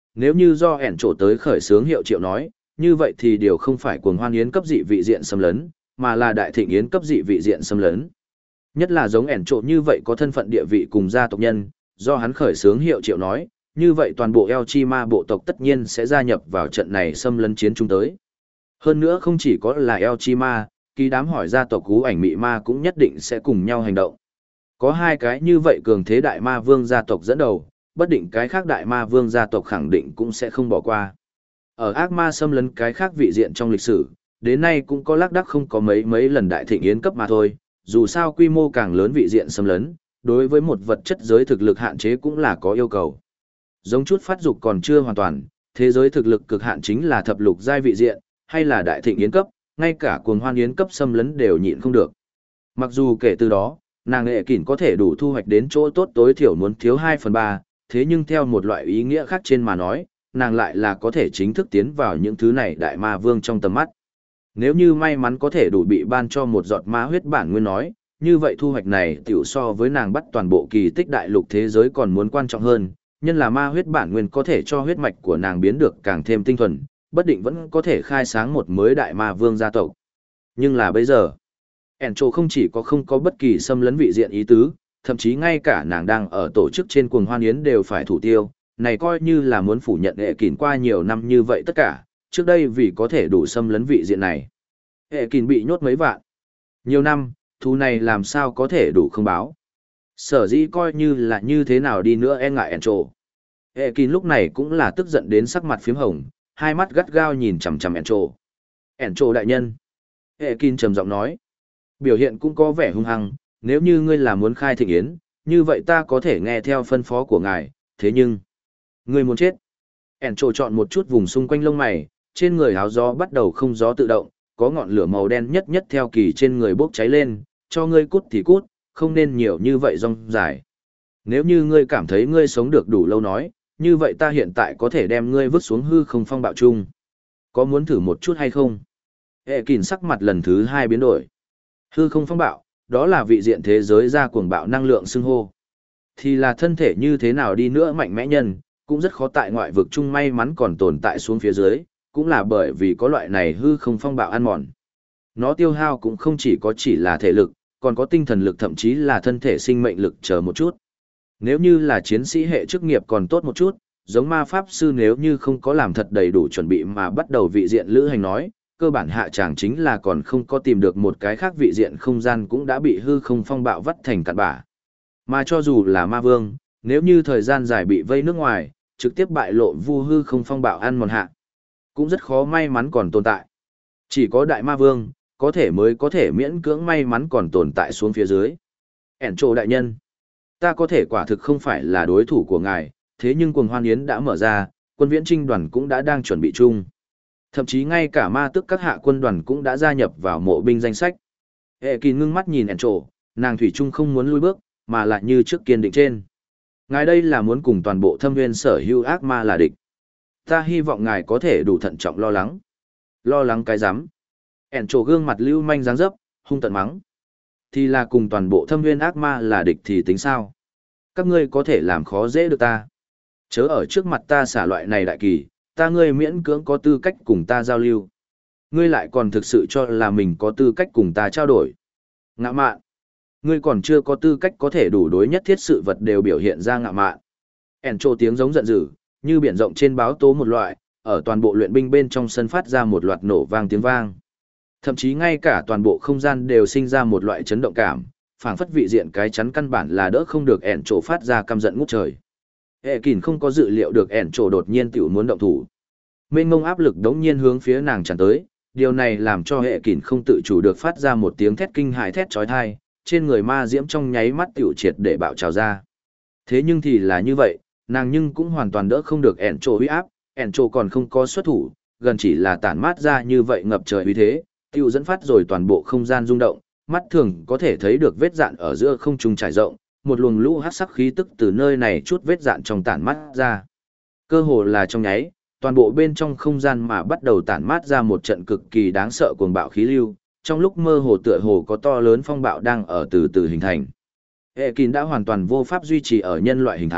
nếu như do ẻn trổ tới khởi xướng hiệu triệu nói, như vậy thì điều không phải cuồng hoan yến cấp dị vị diện xâm lấn, mà là đại thịnh yến cấp dị vị diện xâm lấn. Nhất là giống ẻn trộ như vậy có thân phận địa vị cùng gia tộc nhân, do hắn khởi xướng hiệu triệu nói, như vậy toàn bộ Elchima bộ tộc tất nhiên sẽ gia nhập vào trận này xâm lấn chiến chúng tới. Hơn nữa không chỉ có là Elchima, kỳ đám hỏi gia tộc Cú Ảnh Mị Ma cũng nhất định sẽ cùng nhau hành động. Có hai cái như vậy cường thế đại ma vương gia tộc dẫn đầu, bất định cái khác đại ma vương gia tộc khẳng định cũng sẽ không bỏ qua. Ở ác ma xâm lấn cái khác vị diện trong lịch sử, đến nay cũng có lác đác không có mấy lần đại thịnh yến cấp mà thôi, dù sao quy mô càng lớn vị diện xâm lấn, đối với một vật chất giới thực lực hạn chế cũng là có yêu cầu. Giống chút phát dục còn chưa hoàn toàn, thế giới thực lực cực hạn chính là thập lục giai vị diện, hay là đại thịnh yến cấp, ngay cả cuồng hoan yến cấp xâm lấn đều nhịn không được. Mặc dù kể từ đó, nàng nghệ kỷ có thể đủ thu hoạch đến chỗ tốt tối thiểu muốn thiếu 2/3, thế nhưng theo một loại ý nghĩa khác trên mà nói, nàng lại là có thể chính thức tiến vào những thứ này đại ma vương trong tầm mắt. Nếu như may mắn có thể đủ bị ban cho một giọt ma huyết bản nguyên nói, như vậy thu hoạch này tiểu so với nàng bắt toàn bộ kỳ tích đại lục thế giới còn muốn quan trọng hơn, nhân là ma huyết bản nguyên có thể cho huyết mạch của nàng biến được càng thêm tinh thuần, bất định vẫn có thể khai sáng một mới đại ma vương gia tộc. Nhưng là bây giờ, Encho không chỉ có không có bất kỳ xâm lấn vị diện ý tứ, thậm chí ngay cả nàng đang ở tổ chức trên cuồng hoan yến đều phải thủ tiêu, này coi như là muốn phủ nhận hệ kỷ qua nhiều năm như vậy tất cả, trước đây vì có thể đủ xâm lấn vị diện này. Hệ kỷ bị nhốt mấy vạn. Nhiều năm, thú này làm sao có thể đủ không báo. Sở dĩ coi như là như thế nào đi nữa e ngại Encho. Hệ kỷ lúc này cũng là tức giận đến sắc mặt phím hồng, hai mắt gắt gao nhìn chằm chằm Encho. Encho đại nhân. Hệ kỷ trầm giọng nói. Biểu hiện cũng có vẻ hung hăng, nếu như ngươi là muốn khai thịnh yến, như vậy ta có thể nghe theo phân phó của ngài, thế nhưng... Ngươi muốn chết. Encho chọn một chút vùng xung quanh lông mày, trên người áo gió bắt đầu không gió tự động, có ngọn lửa màu đen nhất nhất theo kỳ trên người bốc cháy lên, cho ngươi cút thì cút, không nên nhiều như vậy rong dài. Nếu như ngươi cảm thấy ngươi sống được đủ lâu nói, như vậy ta hiện tại có thể đem ngươi vứt xuống hư không phong bạo chung. Có muốn thử một chút hay không? Hệ kỳn sắc mặt lần thứ 2 biến đổi. Hư không phong bạo, đó là vị diện thế giới ra cuồng bạo năng lượng xưng hô. Thì là thân thể như thế nào đi nữa mạnh mẽ nhân, cũng rất khó tại ngoại vực chung may mắn còn tồn tại xuống phía dưới, cũng là bởi vì có loại này hư không phong bạo ăn mòn. Nó tiêu hao cũng không chỉ là thể lực, còn có tinh thần lực thậm chí là thân thể sinh mệnh lực chờ một chút. Nếu như là chiến sĩ hệ chức nghiệp còn tốt một chút, giống ma pháp sư nếu như không có làm thật đầy đủ chuẩn bị mà bắt đầu vị diện lữ hành nói, cơ bản hạ tràng chính là còn không có tìm được một cái khác vị diện không gian cũng đã bị hư không phong bạo vắt thành cặn bã. Mà cho dù là ma vương, nếu như thời gian dài bị vây nước ngoài, trực tiếp bại lộ vu hư không phong bạo ăn mòn hạ, cũng rất khó may mắn còn tồn tại. Chỉ có đại ma vương, mới có thể miễn cưỡng may mắn còn tồn tại xuống phía dưới. Encho đại nhân, ta có thể quả thực không phải là đối thủ của ngài, thế nhưng cuồng hoan yến đã mở ra, quân viễn trinh đoàn cũng đã đang chuẩn bị chung. Thậm chí ngay cả ma tức các hạ quân đoàn cũng đã gia nhập vào mộ binh danh sách. Hệ kỳ ngưng mắt nhìn Encho, nàng thủy chung không muốn lui bước, mà lại như trước kiên định trên. Ngài đây là muốn cùng toàn bộ thâm nguyên sở hữu ác ma là địch. Ta hy vọng ngài có thể đủ thận trọng lo lắng. Lo lắng cái rắm. Encho gương mặt lưu manh dáng dấp, hung tận mắng. Thì là cùng toàn bộ thâm nguyên ác ma là địch thì tính sao? Các ngươi có thể làm khó dễ được ta. Chớ ở trước mặt ta xả loại này đại kỳ, ta ngươi miễn cưỡng có tư cách cùng ta giao lưu. Ngươi lại còn thực sự cho là mình có tư cách cùng ta trao đổi. Ngạ mạn. Ngươi còn chưa có tư cách có thể đủ đối nhất thiết sự vật đều biểu hiện ra ngạ mạn. Encho tiếng giống giận dữ, như biển rộng trên báo tố một loại, ở toàn bộ luyện binh bên trong sân phát ra một loạt nổ vang tiếng vang. Thậm chí ngay cả toàn bộ không gian đều sinh ra một loại chấn động cảm, phảng phất vị diện cái chắn căn bản là đỡ không được Encho phát ra căm giận ngút trời. Hệ kỳn không có dự liệu được Encho đột nhiên tiểu muốn động thủ. Mênh mông áp lực đống nhiên hướng phía nàng tràn tới, điều này làm cho hệ kỳn không tự chủ được phát ra một tiếng thét kinh hãi thét chói tai, trên người ma diễm trong nháy mắt tiểu triệt để bạo trào ra. Thế nhưng thì là như vậy, nàng nhưng cũng hoàn toàn đỡ không được Encho uy áp, Encho còn không có xuất thủ, gần chỉ là tản mát ra như vậy ngập trời uy thế, tiêu dẫn phát rồi toàn bộ không gian rung động, mắt thường có thể thấy được vết dạn ở giữa không trung trải rộng, một luồng lũ hắc sắc khí tức từ nơi này chút vết dạn trong tản mát ra. Cơ hồ là trong nháy, toàn bộ bên trong không gian mà bắt đầu tản mát ra một trận cực kỳ đáng sợ cuồng bạo khí lưu, trong lúc mơ hồ tựa hồ có to lớn phong bạo đang ở từ từ hình thành. Hệ kín đã hoàn toàn vô pháp duy trì ở nhân loại hình thái,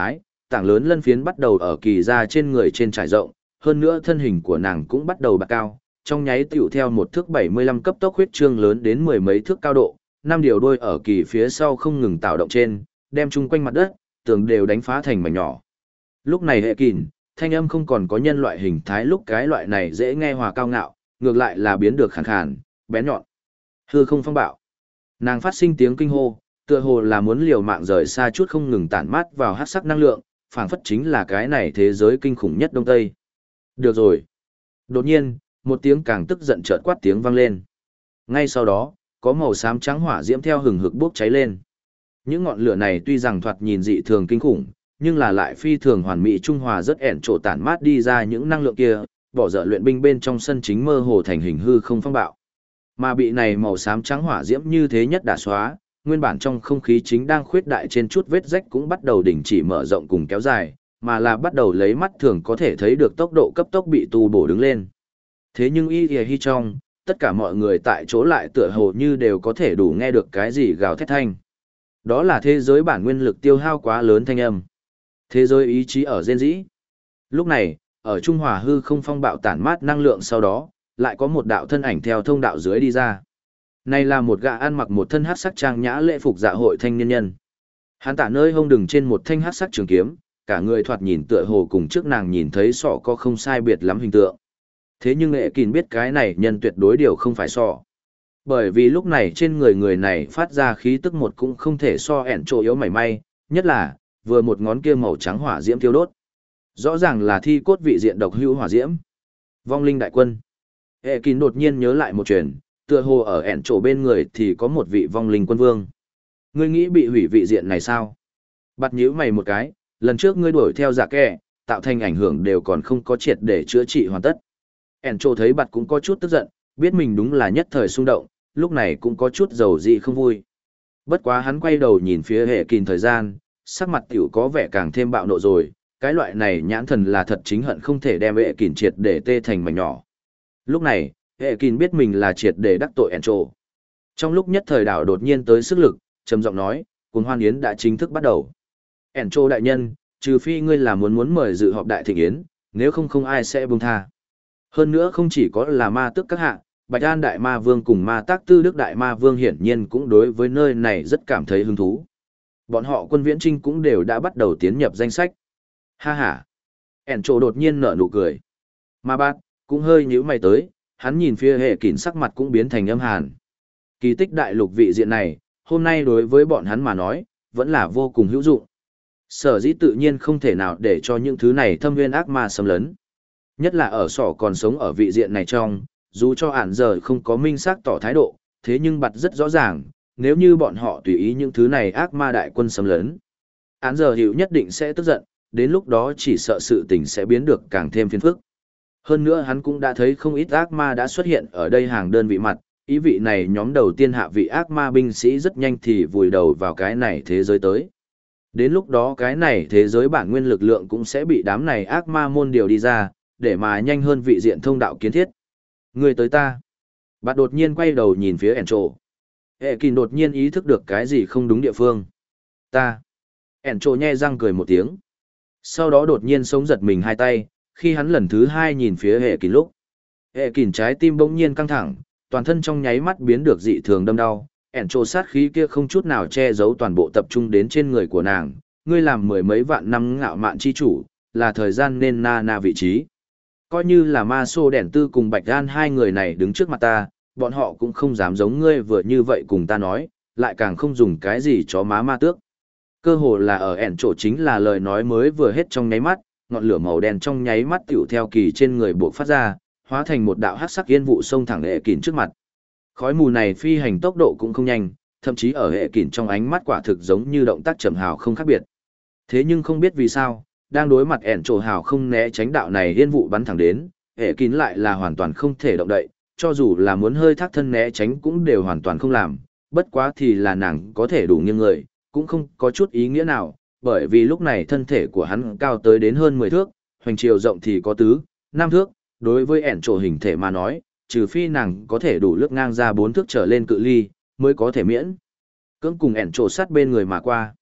tảng lớn lân phiến bắt đầu ở kỳ ra trên người trên trải rộng, hơn nữa thân hình của nàng cũng bắt đầu bạc cao, trong nháy tiểu theo một thước 75 cấp tốc huyết trương lớn đến mười mấy thước cao độ, năm điều đuôi ở kỳ phía sau không ngừng tạo động trên, đem chung quanh mặt đất, tường đều đánh phá thành mảnh nhỏ. Lúc này hệ kìn, thanh âm không còn có nhân loại hình thái lúc cái loại này dễ nghe hòa cao ngạo, ngược lại là biến được khàn khàn, bén nhọn. Hư không phong bạo. Nàng phát sinh tiếng kinh hô, tựa hồ là muốn liều mạng rời xa chút không ngừng tản mát vào hắc sắc năng lượng, phảng phất chính là cái này thế giới kinh khủng nhất Đông Tây. Được rồi. Đột nhiên, một tiếng càng tức giận chợt quát tiếng vang lên. Ngay sau đó, có màu xám trắng hỏa diễm theo hừng hực bốc cháy lên. Những ngọn lửa này tuy rằng thoạt nhìn dị thường kinh khủng, nhưng là lại phi thường hoàn mỹ trung hòa rất ẻn trổ tản mát đi ra những năng lượng kia, bỏ dở luyện binh bên trong sân chính mơ hồ thành hình hư không phong bạo. Mà bị này màu xám trắng hỏa diễm như thế nhất đả xóa, nguyên bản trong không khí chính đang khuyết đại trên chút vết rách cũng bắt đầu đình chỉ mở rộng cùng kéo dài, mà là bắt đầu lấy mắt thường có thể thấy được tốc độ cấp tốc bị tu bổ đứng lên. Thế nhưng hi trong, tất cả mọi người tại chỗ lại tựa hồ như đều có thể đủ nghe được cái gì gào thét thanh. Đó là thế giới bản nguyên lực tiêu hao quá lớn thanh âm. Thế giới ý chí ở rên rỉ. Lúc này, ở Trung Hòa hư không phong bạo tản mát năng lượng sau đó, lại có một đạo thân ảnh theo thông đạo dưới đi ra. Này là một gã ăn mặc một thân hắc sắc trang nhã lễ phục dạ hội thanh niên nhân. Hắn tả nơi hông đừng trên một thanh hắc sắc trường kiếm, cả người thoạt nhìn tựa hồ cùng trước nàng nhìn thấy sọ có không sai biệt lắm hình tượng. Thế nhưng Nghệ Kìn biết cái này nhân tuyệt đối điều không phải sọ. Bởi vì lúc này trên người người này phát ra khí tức một cũng không thể so ẻn chỗ yếu mảy may, nhất là vừa một ngón kia màu trắng hỏa diễm thiêu đốt. Rõ ràng là thi cốt vị diện độc hữu hỏa diễm. Vong linh đại quân. Hệ Kín đột nhiên nhớ lại một chuyện, tựa hồ ở ẻn chỗ bên người thì có một vị vong linh quân vương. Ngươi nghĩ bị hủy vị diện này sao? Bắt nhíu mày một cái, lần trước ngươi đuổi theo giả kẻ, tạo thành ảnh hưởng đều còn không có triệt để chữa trị hoàn tất. Ẻn chỗ thấy bặt cũng có chút tức giận, biết mình đúng là nhất thời xung động, lúc này cũng có chút dầu dị không vui. Bất quá hắn quay đầu nhìn phía Hệ Kín thời gian, sắc mặt tiểu có vẻ càng thêm bạo nộ rồi, cái loại này nhãn thần là thật chính hận không thể đem Hệ Kín triệt để tê thành mảnh nhỏ. Lúc này, Hệ Kín biết mình là triệt để đắc tội ẻn trộ. Trong lúc nhất thời đảo đột nhiên tới sức lực, trầm giọng nói, cuồng hoan yến đã chính thức bắt đầu. Ẻn trộ đại nhân, trừ phi ngươi là muốn mời dự họp đại thịnh yến, nếu không không ai sẽ buông tha. Hơn nữa không chỉ có là ma tước các hạ, Bạch An đại ma vương cùng ma tác tư đức đại ma vương hiển nhiên cũng đối với nơi này rất cảm thấy hứng thú. Bọn họ quân viễn trinh cũng đều đã bắt đầu tiến nhập danh sách. Ha ha. Ẻn trộ đột nhiên nở nụ cười. Ma bát cũng hơi nhíu mày tới, hắn nhìn phía Hệ Kín sắc mặt cũng biến thành âm hàn. Kỳ tích đại lục vị diện này, hôm nay đối với bọn hắn mà nói, vẫn là vô cùng hữu dụng. Sở dĩ tự nhiên không thể nào để cho những thứ này thâm nguyên ác ma xâm lấn. Nhất là ở sỏ còn sống ở vị diện này trong, dù cho ản giờ không có minh xác tỏ thái độ, thế nhưng bặt rất rõ ràng, nếu như bọn họ tùy ý những thứ này ác ma đại quân xâm lấn. Ản giờ hiểu nhất định sẽ tức giận, đến lúc đó chỉ sợ sự tình sẽ biến được càng thêm phiền phức. Hơn nữa hắn cũng đã thấy không ít ác ma đã xuất hiện ở đây hàng đơn vị mặt, ý vị này nhóm đầu tiên hạ vị ác ma binh sĩ rất nhanh thì vùi đầu vào cái này thế giới tới. Đến lúc đó cái này thế giới bản nguyên lực lượng cũng sẽ bị đám này ác ma môn điều đi ra, để mà nhanh hơn vị diện thông đạo kiến thiết. Người tới ta. Bạn đột nhiên quay đầu nhìn phía ẻn trộ. Hệ Kín đột nhiên ý thức được cái gì không đúng địa phương. Ta. Ẻn trộ nhe răng cười một tiếng. Sau đó đột nhiên sống giật mình hai tay, khi hắn lần thứ hai nhìn phía Hệ Kín lúc. Hệ Kín trái tim bỗng nhiên căng thẳng, toàn thân trong nháy mắt biến được dị thường đâm đau. Ẻn trộ sát khí kia không chút nào che giấu toàn bộ tập trung đến trên người của nàng. Ngươi làm mười mấy vạn năm ngạo mạn chi chủ, là thời gian nên na vị trí. Coi như là ma sô đèn tư cùng Bạch An hai người này đứng trước mặt ta, bọn họ cũng không dám giống ngươi vừa như vậy cùng ta nói, lại càng không dùng cái gì chó má ma tước. Cơ hồ là ở ẻn chỗ chính là lời nói mới vừa hết trong nháy mắt, ngọn lửa màu đen trong nháy mắt tiểu theo kỳ trên người buộc phát ra, hóa thành một đạo hắc sắc yên vụ xông thẳng Hệ Kín trước mặt. Khói mù này phi hành tốc độ cũng không nhanh, thậm chí ở Hệ Kín trong ánh mắt quả thực giống như động tác chậm hào không khác biệt. Thế nhưng không biết vì sao, đang đối mặt ẻn trổ hào không né tránh đạo này yên vụ bắn thẳng đến, Hệ Kín lại là hoàn toàn không thể động đậy, cho dù là muốn hơi thác thân né tránh cũng đều hoàn toàn không làm, bất quá thì là nàng có thể đủ nghiêng người, cũng không có chút ý nghĩa nào, bởi vì lúc này thân thể của hắn cao tới đến hơn 10 thước, hoành chiều rộng thì có tứ, 5 thước, đối với ẻn trổ hình thể mà nói, trừ phi nàng có thể đủ lướt ngang ra 4 thước trở lên cự ly, mới có thể miễn cưỡng cùng ẻn trổ sát bên người mà qua.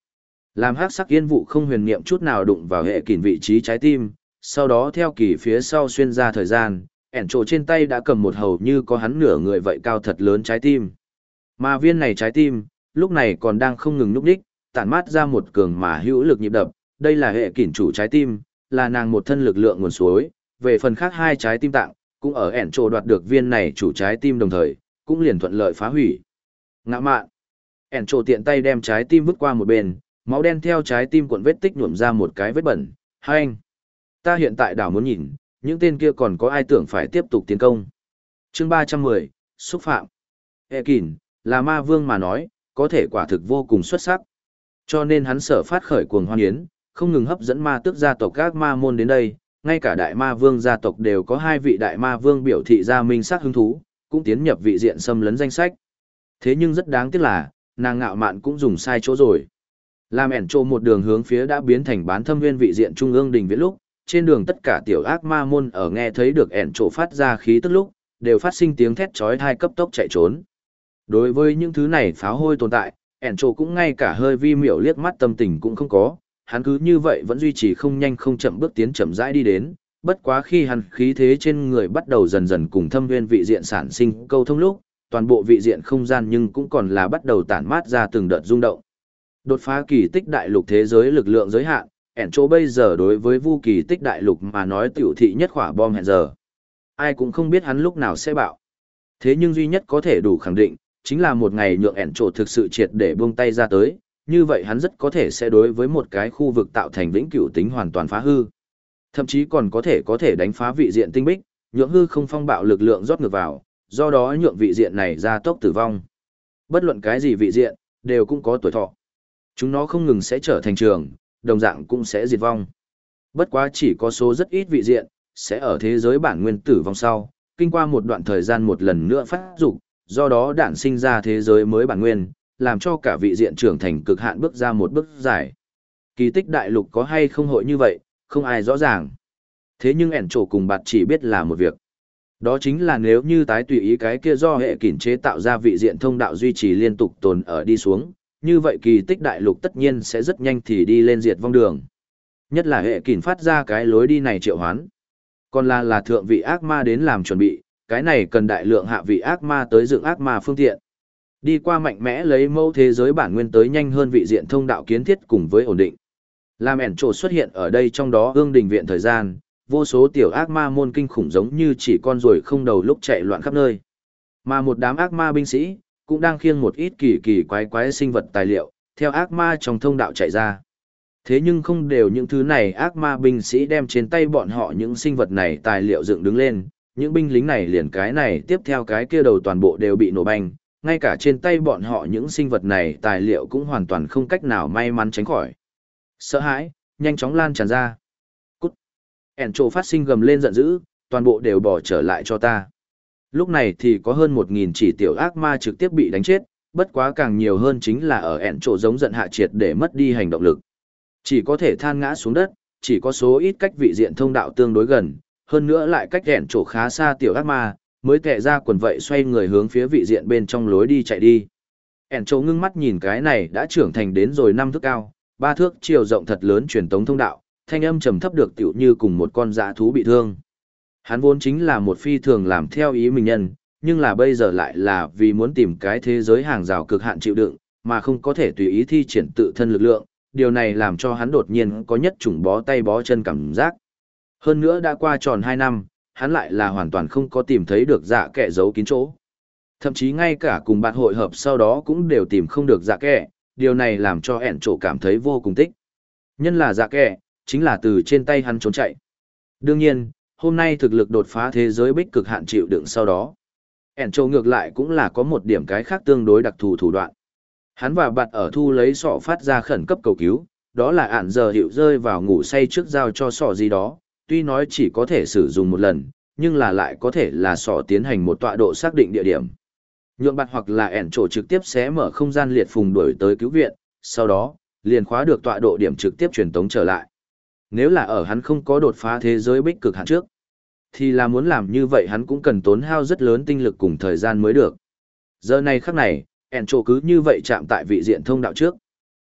Làm hắc sắc yên vụ không huyền niệm chút nào đụng vào hệ kỷ vị trí trái tim, sau đó theo kỳ phía sau xuyên ra thời gian, ẻn trộ trên tay đã cầm một hầu như có hắn nửa người vậy cao thật lớn trái tim. Mà viên này trái tim, lúc này còn đang không ngừng nhúc đích, tản mát ra một cường mà hữu lực nhịp đập, đây là hệ kỷ chủ trái tim, là nàng một thân lực lượng nguồn suối, về phần khác hai trái tim tạng, cũng ở ẻn trộ đoạt được viên này chủ trái tim đồng thời, cũng liền thuận lợi phá hủy. Ngã mạn. ẻn trộ tiện tay đem trái tim vứt qua một bên, máu đen theo trái tim cuộn vết tích nhuộm ra một cái vết bẩn. Hai anh, ta hiện tại đảo muốn nhìn, những tên kia còn có ai tưởng phải tiếp tục tiến công. Chương 310, xúc phạm. Hệ kỳn, là ma vương mà nói, có thể quả thực vô cùng xuất sắc. Cho nên hắn sở phát khởi cuồng hoan yến, không ngừng hấp dẫn ma tước gia tộc các ma môn đến đây, ngay cả đại ma vương gia tộc đều có hai vị đại ma vương biểu thị ra minh sắc hứng thú, cũng tiến nhập vị diện xâm lấn danh sách. Thế nhưng rất đáng tiếc là, nàng ngạo mạn cũng dùng sai chỗ rồi. Làm ẻn trô một đường hướng phía đã biến thành bán thâm nguyên vị diện trung ương đình viễn lúc, trên đường tất cả tiểu ác ma môn ở nghe thấy được ẻn trô phát ra khí tức lúc, đều phát sinh tiếng thét chói tai cấp tốc chạy trốn. Đối với những thứ này pháo hôi tồn tại, ẻn trô cũng ngay cả hơi vi miểu liếc mắt tâm tình cũng không có, hắn cứ như vậy vẫn duy trì không nhanh không chậm bước tiến chậm rãi đi đến, bất quá khi hắn khí thế trên người bắt đầu dần dần cùng thâm nguyên vị diện sản sinh câu thông lúc, toàn bộ vị diện không gian nhưng cũng còn là bắt đầu tản mát ra từng đợt rung động. Đột phá kỳ tích đại lục thế giới lực lượng giới hạn, ẻn chỗ bây giờ đối với vu kỳ tích đại lục mà nói tiểu thị nhất khỏa bom hẹn giờ. Ai cũng không biết hắn lúc nào sẽ bạo. Thế nhưng duy nhất có thể đủ khẳng định, chính là một ngày nhượng ẻn chỗ thực sự triệt để buông tay ra tới, như vậy hắn rất có thể sẽ đối với một cái khu vực tạo thành vĩnh cửu tính hoàn toàn phá hư. Thậm chí còn có thể đánh phá vị diện tinh bích, nhượng hư không phong bạo lực lượng rót ngược vào, do đó nhượng vị diện này ra tốc tử vong. Bất luận cái gì vị diện, đều cũng có tuổi thọ. Chúng nó không ngừng sẽ trở thành trường, đồng dạng cũng sẽ diệt vong. Bất quá chỉ có số rất ít vị diện, sẽ ở thế giới bản nguyên tử vong sau, kinh qua một đoạn thời gian một lần nữa phát dục, do đó đản sinh ra thế giới mới bản nguyên, làm cho cả vị diện trưởng thành cực hạn bước ra một bước dài. Kỳ tích đại lục có hay không hội như vậy, không ai rõ ràng. Thế nhưng ẻn trổ cùng bạt chỉ biết là một việc. Đó chính là nếu như tái tùy ý cái kia do hệ kỷ chế tạo ra vị diện thông đạo duy trì liên tục tồn ở đi xuống, như vậy kỳ tích đại lục tất nhiên sẽ rất nhanh thì đi lên diệt vong đường. Nhất là hệ kỷ phát ra cái lối đi này triệu hoán. Còn là thượng vị ác ma đến làm chuẩn bị, cái này cần đại lượng hạ vị ác ma tới dựng ác ma phương tiện. Đi qua mạnh mẽ lấy mẫu thế giới bản nguyên tới nhanh hơn vị diện thông đạo kiến thiết cùng với ổn định. Làm ẻn trổ xuất hiện ở đây trong đó ương đình viện thời gian, vô số tiểu ác ma môn kinh khủng giống như chỉ con ruồi không đầu lúc chạy loạn khắp nơi. Mà một đám ác ma binh sĩ, cũng đang khiêng một ít kỳ kỳ quái quái sinh vật tài liệu, theo ác ma trong thông đạo chạy ra. Thế nhưng không đều những thứ này ác ma binh sĩ đem trên tay bọn họ những sinh vật này tài liệu dựng đứng lên, những binh lính này liền cái này tiếp theo cái kia đầu toàn bộ đều bị nổ banh, ngay cả trên tay bọn họ những sinh vật này tài liệu cũng hoàn toàn không cách nào may mắn tránh khỏi. Sợ hãi, nhanh chóng lan tràn ra. Cút. ẻn trổ phát sinh gầm lên giận dữ, toàn bộ đều bỏ trở lại cho ta. Lúc này thì có hơn 1.000 chỉ tiểu ác ma trực tiếp bị đánh chết, bất quá càng nhiều hơn chính là ở ẻn trổ giống giận hạ triệt để mất đi hành động lực. Chỉ có thể than ngã xuống đất, chỉ có số ít cách vị diện thông đạo tương đối gần, hơn nữa lại cách ẻn trổ khá xa tiểu ác ma, mới tệ ra quần vậy xoay người hướng phía vị diện bên trong lối đi chạy đi. ẻn trổ ngưng mắt nhìn cái này đã trưởng thành đến rồi 5 thước cao, 3 thước chiều rộng thật lớn truyền tống thông đạo, thanh âm trầm thấp được tựu như cùng một con dã thú bị thương. Hắn vốn chính là một phi thường làm theo ý mình nhân, nhưng là bây giờ lại là vì muốn tìm cái thế giới hàng rào cực hạn chịu đựng, mà không có thể tùy ý thi triển tự thân lực lượng, điều này làm cho hắn đột nhiên có nhất chủng bó tay bó chân cảm giác. Hơn nữa đã qua tròn 2 năm, hắn lại là hoàn toàn không có tìm thấy được dạ kẻ giấu kín chỗ. Thậm chí ngay cả cùng bạn hội hợp sau đó cũng đều tìm không được dạ kẻ, điều này làm cho ẻn trổ cảm thấy vô cùng tích. Nhân là dạ kẻ, chính là từ trên tay hắn trốn chạy. Đương nhiên, hôm nay thực lực đột phá thế giới bích cực hạn chịu đựng sau đó. ẻn trổ ngược lại cũng là có một điểm cái khác tương đối đặc thù thủ đoạn. Hắn và bạn ở thu lấy sọ phát ra khẩn cấp cầu cứu, đó là ản giờ hiệu rơi vào ngủ say trước giao cho sọ gì đó, tuy nói chỉ có thể sử dụng một lần, nhưng là lại có thể là sọ tiến hành một tọa độ xác định địa điểm. Nhượng bạn hoặc là ẻn trổ trực tiếp xé mở không gian liệt phùng đuổi tới cứu viện, sau đó, liền khóa được tọa độ điểm trực tiếp truyền tống trở lại. Nếu là ở hắn không có đột phá thế giới bích cực hạn trước, thì là muốn làm như vậy hắn cũng cần tốn hao rất lớn tinh lực cùng thời gian mới được. Giờ này khắc này, ẻn trổ cứ như vậy chạm tại vị diện thông đạo trước.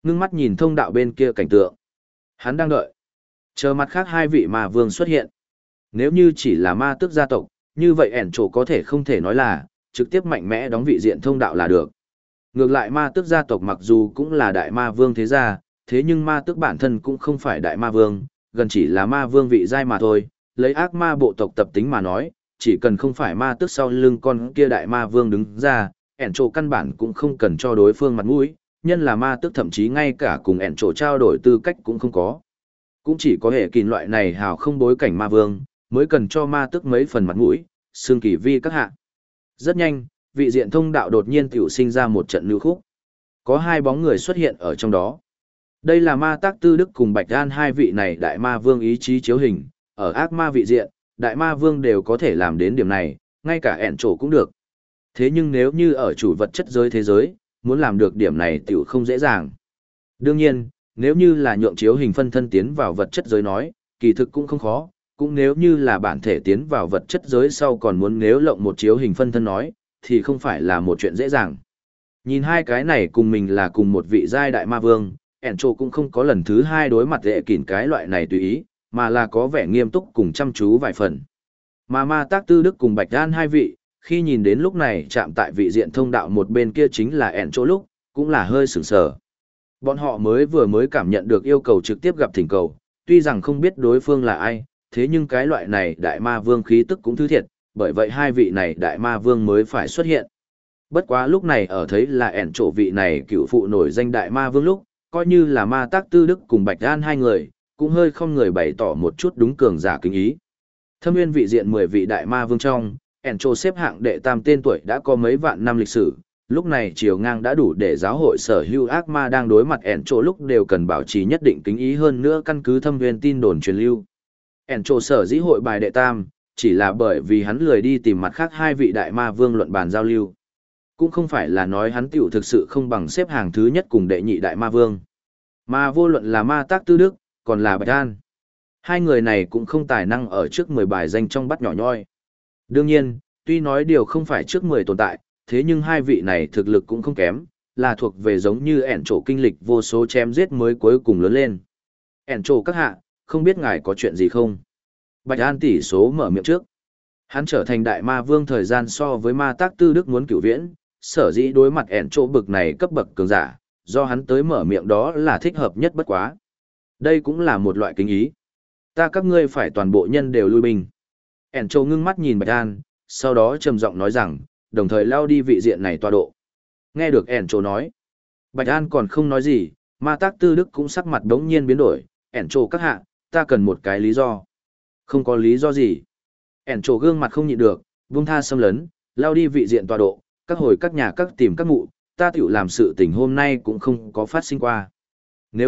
ngưng mắt nhìn thông đạo bên kia cảnh tượng. Hắn đang đợi. Chờ mặt khác hai vị ma vương xuất hiện. Nếu như chỉ là ma tước gia tộc, như vậy ẻn trổ có thể không thể nói là, trực tiếp mạnh mẽ đóng vị diện thông đạo là được. Ngược lại ma tước gia tộc mặc dù cũng là đại ma vương thế gia, thế nhưng ma tước bản thân cũng không phải đại ma vương, gần chỉ là ma vương vị giai mà thôi. Lấy ác ma bộ tộc tập tính mà nói, chỉ cần không phải ma tước sau lưng con kia đại ma vương đứng ra, ẻn trổ căn bản cũng không cần cho đối phương mặt mũi, nhân là ma tước thậm chí ngay cả cùng ẻn trổ trao đổi tư cách cũng không có. Cũng chỉ có hệ kìn loại này hào không bối cảnh ma vương, mới cần cho ma tước mấy phần mặt mũi, xương kỳ vi các hạ. Rất nhanh, vị diện thông đạo đột nhiên tiểu sinh ra một trận lưu khúc. Có hai bóng người xuất hiện ở trong đó. Đây là ma tác tư đức cùng Bạch An hai vị này đại ma vương ý chí chiếu hình, ở ác ma vị diện, đại ma vương đều có thể làm đến điểm này, ngay cả ẻn trổ cũng được. Thế nhưng nếu như ở chủ vật chất giới thế giới, muốn làm được điểm này tiểu không dễ dàng. Đương nhiên, nếu như là nhượng chiếu hình phân thân tiến vào vật chất giới nói, kỳ thực cũng không khó, cũng nếu như là bản thể tiến vào vật chất giới sau còn muốn nếu lộng một chiếu hình phân thân nói, thì không phải là một chuyện dễ dàng. Nhìn hai cái này cùng mình là cùng một vị giai đại ma vương, ẻn trổ cũng không có lần thứ hai đối mặt đệ kỉn cái loại này tùy ý, mà là có vẻ nghiêm túc cùng chăm chú vài phần. Mà ma tác tư đức cùng Bạch An hai vị, khi nhìn đến lúc này chạm tại vị diện thông đạo một bên kia chính là ẻn trổ lúc, cũng là hơi sửng sờ. Bọn họ vừa mới cảm nhận được yêu cầu trực tiếp gặp thỉnh cầu, tuy rằng không biết đối phương là ai, thế nhưng cái loại này đại ma vương khí tức cũng thứ thiệt, bởi vậy hai vị này đại ma vương mới phải xuất hiện. Bất quá lúc này ở thấy là ẻn trổ vị này cựu phụ nổi danh đại ma vương lúc, coi như là ma tác tư đức cùng Bạch An hai người, cũng hơi không người bày tỏ một chút đúng cường giả kính ý. Thâm nguyên vị diện 10 vị đại ma vương trong, ẻn trổ xếp hạng đệ tam tên tuổi đã có mấy vạn năm lịch sử, lúc này chiều ngang đã đủ để giáo hội sở hữu ác ma đang đối mặt ẻn trổ lúc đều cần bảo trì nhất định kính ý hơn nữa căn cứ thâm nguyên tin đồn truyền lưu. Ẻn trổ sở dĩ hội bài đệ tam, chỉ là bởi vì hắn lười đi tìm mặt khác hai vị đại ma vương luận bàn giao lưu. Cũng không phải là nói hắn tiểu thực sự không bằng xếp hàng thứ nhất cùng đệ nhị đại ma vương. Mà vô luận là ma tác tư đức, còn là Bạch An. Hai người này cũng không tài năng ở trước 10 bài danh trong bắt nhỏ nhoi. Đương nhiên, tuy nói điều không phải trước 10 tồn tại, thế nhưng hai vị này thực lực cũng không kém, là thuộc về giống như ẻn trổ kinh lịch vô số chém giết mới cuối cùng lớn lên. Ẻn trổ các hạ, không biết ngài có chuyện gì không? Bạch An tỷ số mở miệng trước. Hắn trở thành đại ma vương thời gian so với ma tác tư đức muốn cửu viễn, sở dĩ đối mặt ẻn trổ bực này cấp bậc cường giả, do hắn tới mở miệng đó là thích hợp nhất bất quá. Đây cũng là một loại kính ý. Ta các ngươi phải toàn bộ nhân đều lui binh. ẻn trổ ngưng mắt nhìn Bạch An, sau đó trầm giọng nói rằng, đồng thời lao đi vị diện này tọa độ. Nghe được ẻn trổ nói, Bạch An còn không nói gì, ma tác tư đức cũng sắc mặt đống nhiên biến đổi, ẻn trổ các hạ, ta cần một cái lý do. Không có lý do gì. ẻn trổ gương mặt không nhịn được, vung tha xâm lấn, lao đi vị diện tọa độ, các hồi các nhà các tìm các mụ, ta tiểu làm sự tình hôm nay cũng không có phát sinh qua. Nếu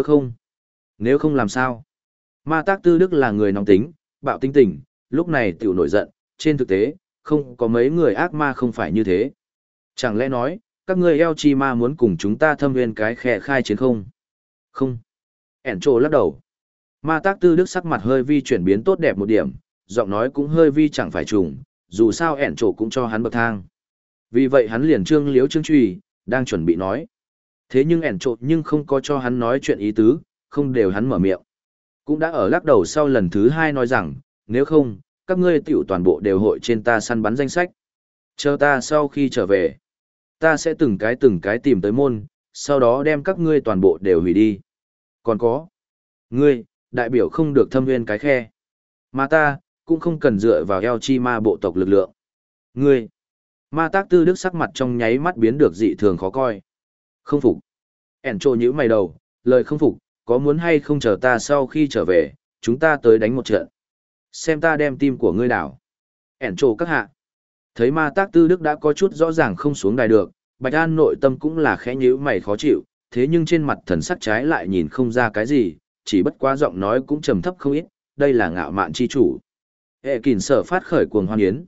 không làm sao? Ma tác tư đức là người nóng tính, bạo tinh tình, lúc này tiểu nổi giận, trên thực tế, không có mấy người ác ma không phải như thế. Chẳng lẽ nói, các ngươi eo chi ma muốn cùng chúng ta thâm nguyên cái khẽ khai chiến không? Không. ẻn trổ lắc đầu. Ma tác tư đức sắc mặt hơi vi chuyển biến tốt đẹp một điểm, giọng nói cũng hơi vi chẳng phải trùng, dù sao ẻn trổ cũng cho hắn bậc thang. Vì vậy hắn liền trương liếu trương truy, đang chuẩn bị nói. Thế nhưng ẻn trộn nhưng không có cho hắn nói chuyện ý tứ, không đều hắn mở miệng. Cũng đã ở lắc đầu sau lần thứ hai nói rằng, nếu không, các ngươi tiểu toàn bộ đều hội trên ta săn bắn danh sách. Chờ ta sau khi trở về, ta sẽ từng cái tìm tới môn, sau đó đem các ngươi toàn bộ đều hủy đi. Còn có, ngươi, đại biểu không được thâm nguyên cái khe. Mà ta, cũng không cần dựa vào eo chi ma bộ tộc lực lượng. Ngươi, ma tác tư đức sắc mặt trong nháy mắt biến được dị thường khó coi. Không phục. ẻn trổ nhíu mày đầu, lời không phục, có muốn hay không chờ ta sau khi trở về, chúng ta tới đánh một trận. Xem ta đem tim của ngươi đảo. ẻn trổ các hạ. Thấy ma tác tư đức đã có chút rõ ràng không xuống đài được, Bạch An nội tâm cũng là khẽ nhíu mày khó chịu, thế nhưng trên mặt thần sắc trái lại nhìn không ra cái gì, chỉ bất quá giọng nói cũng trầm thấp không ít, đây là ngạo mạn chi chủ. Hệ kìn sở phát khởi cuồng hoan yến,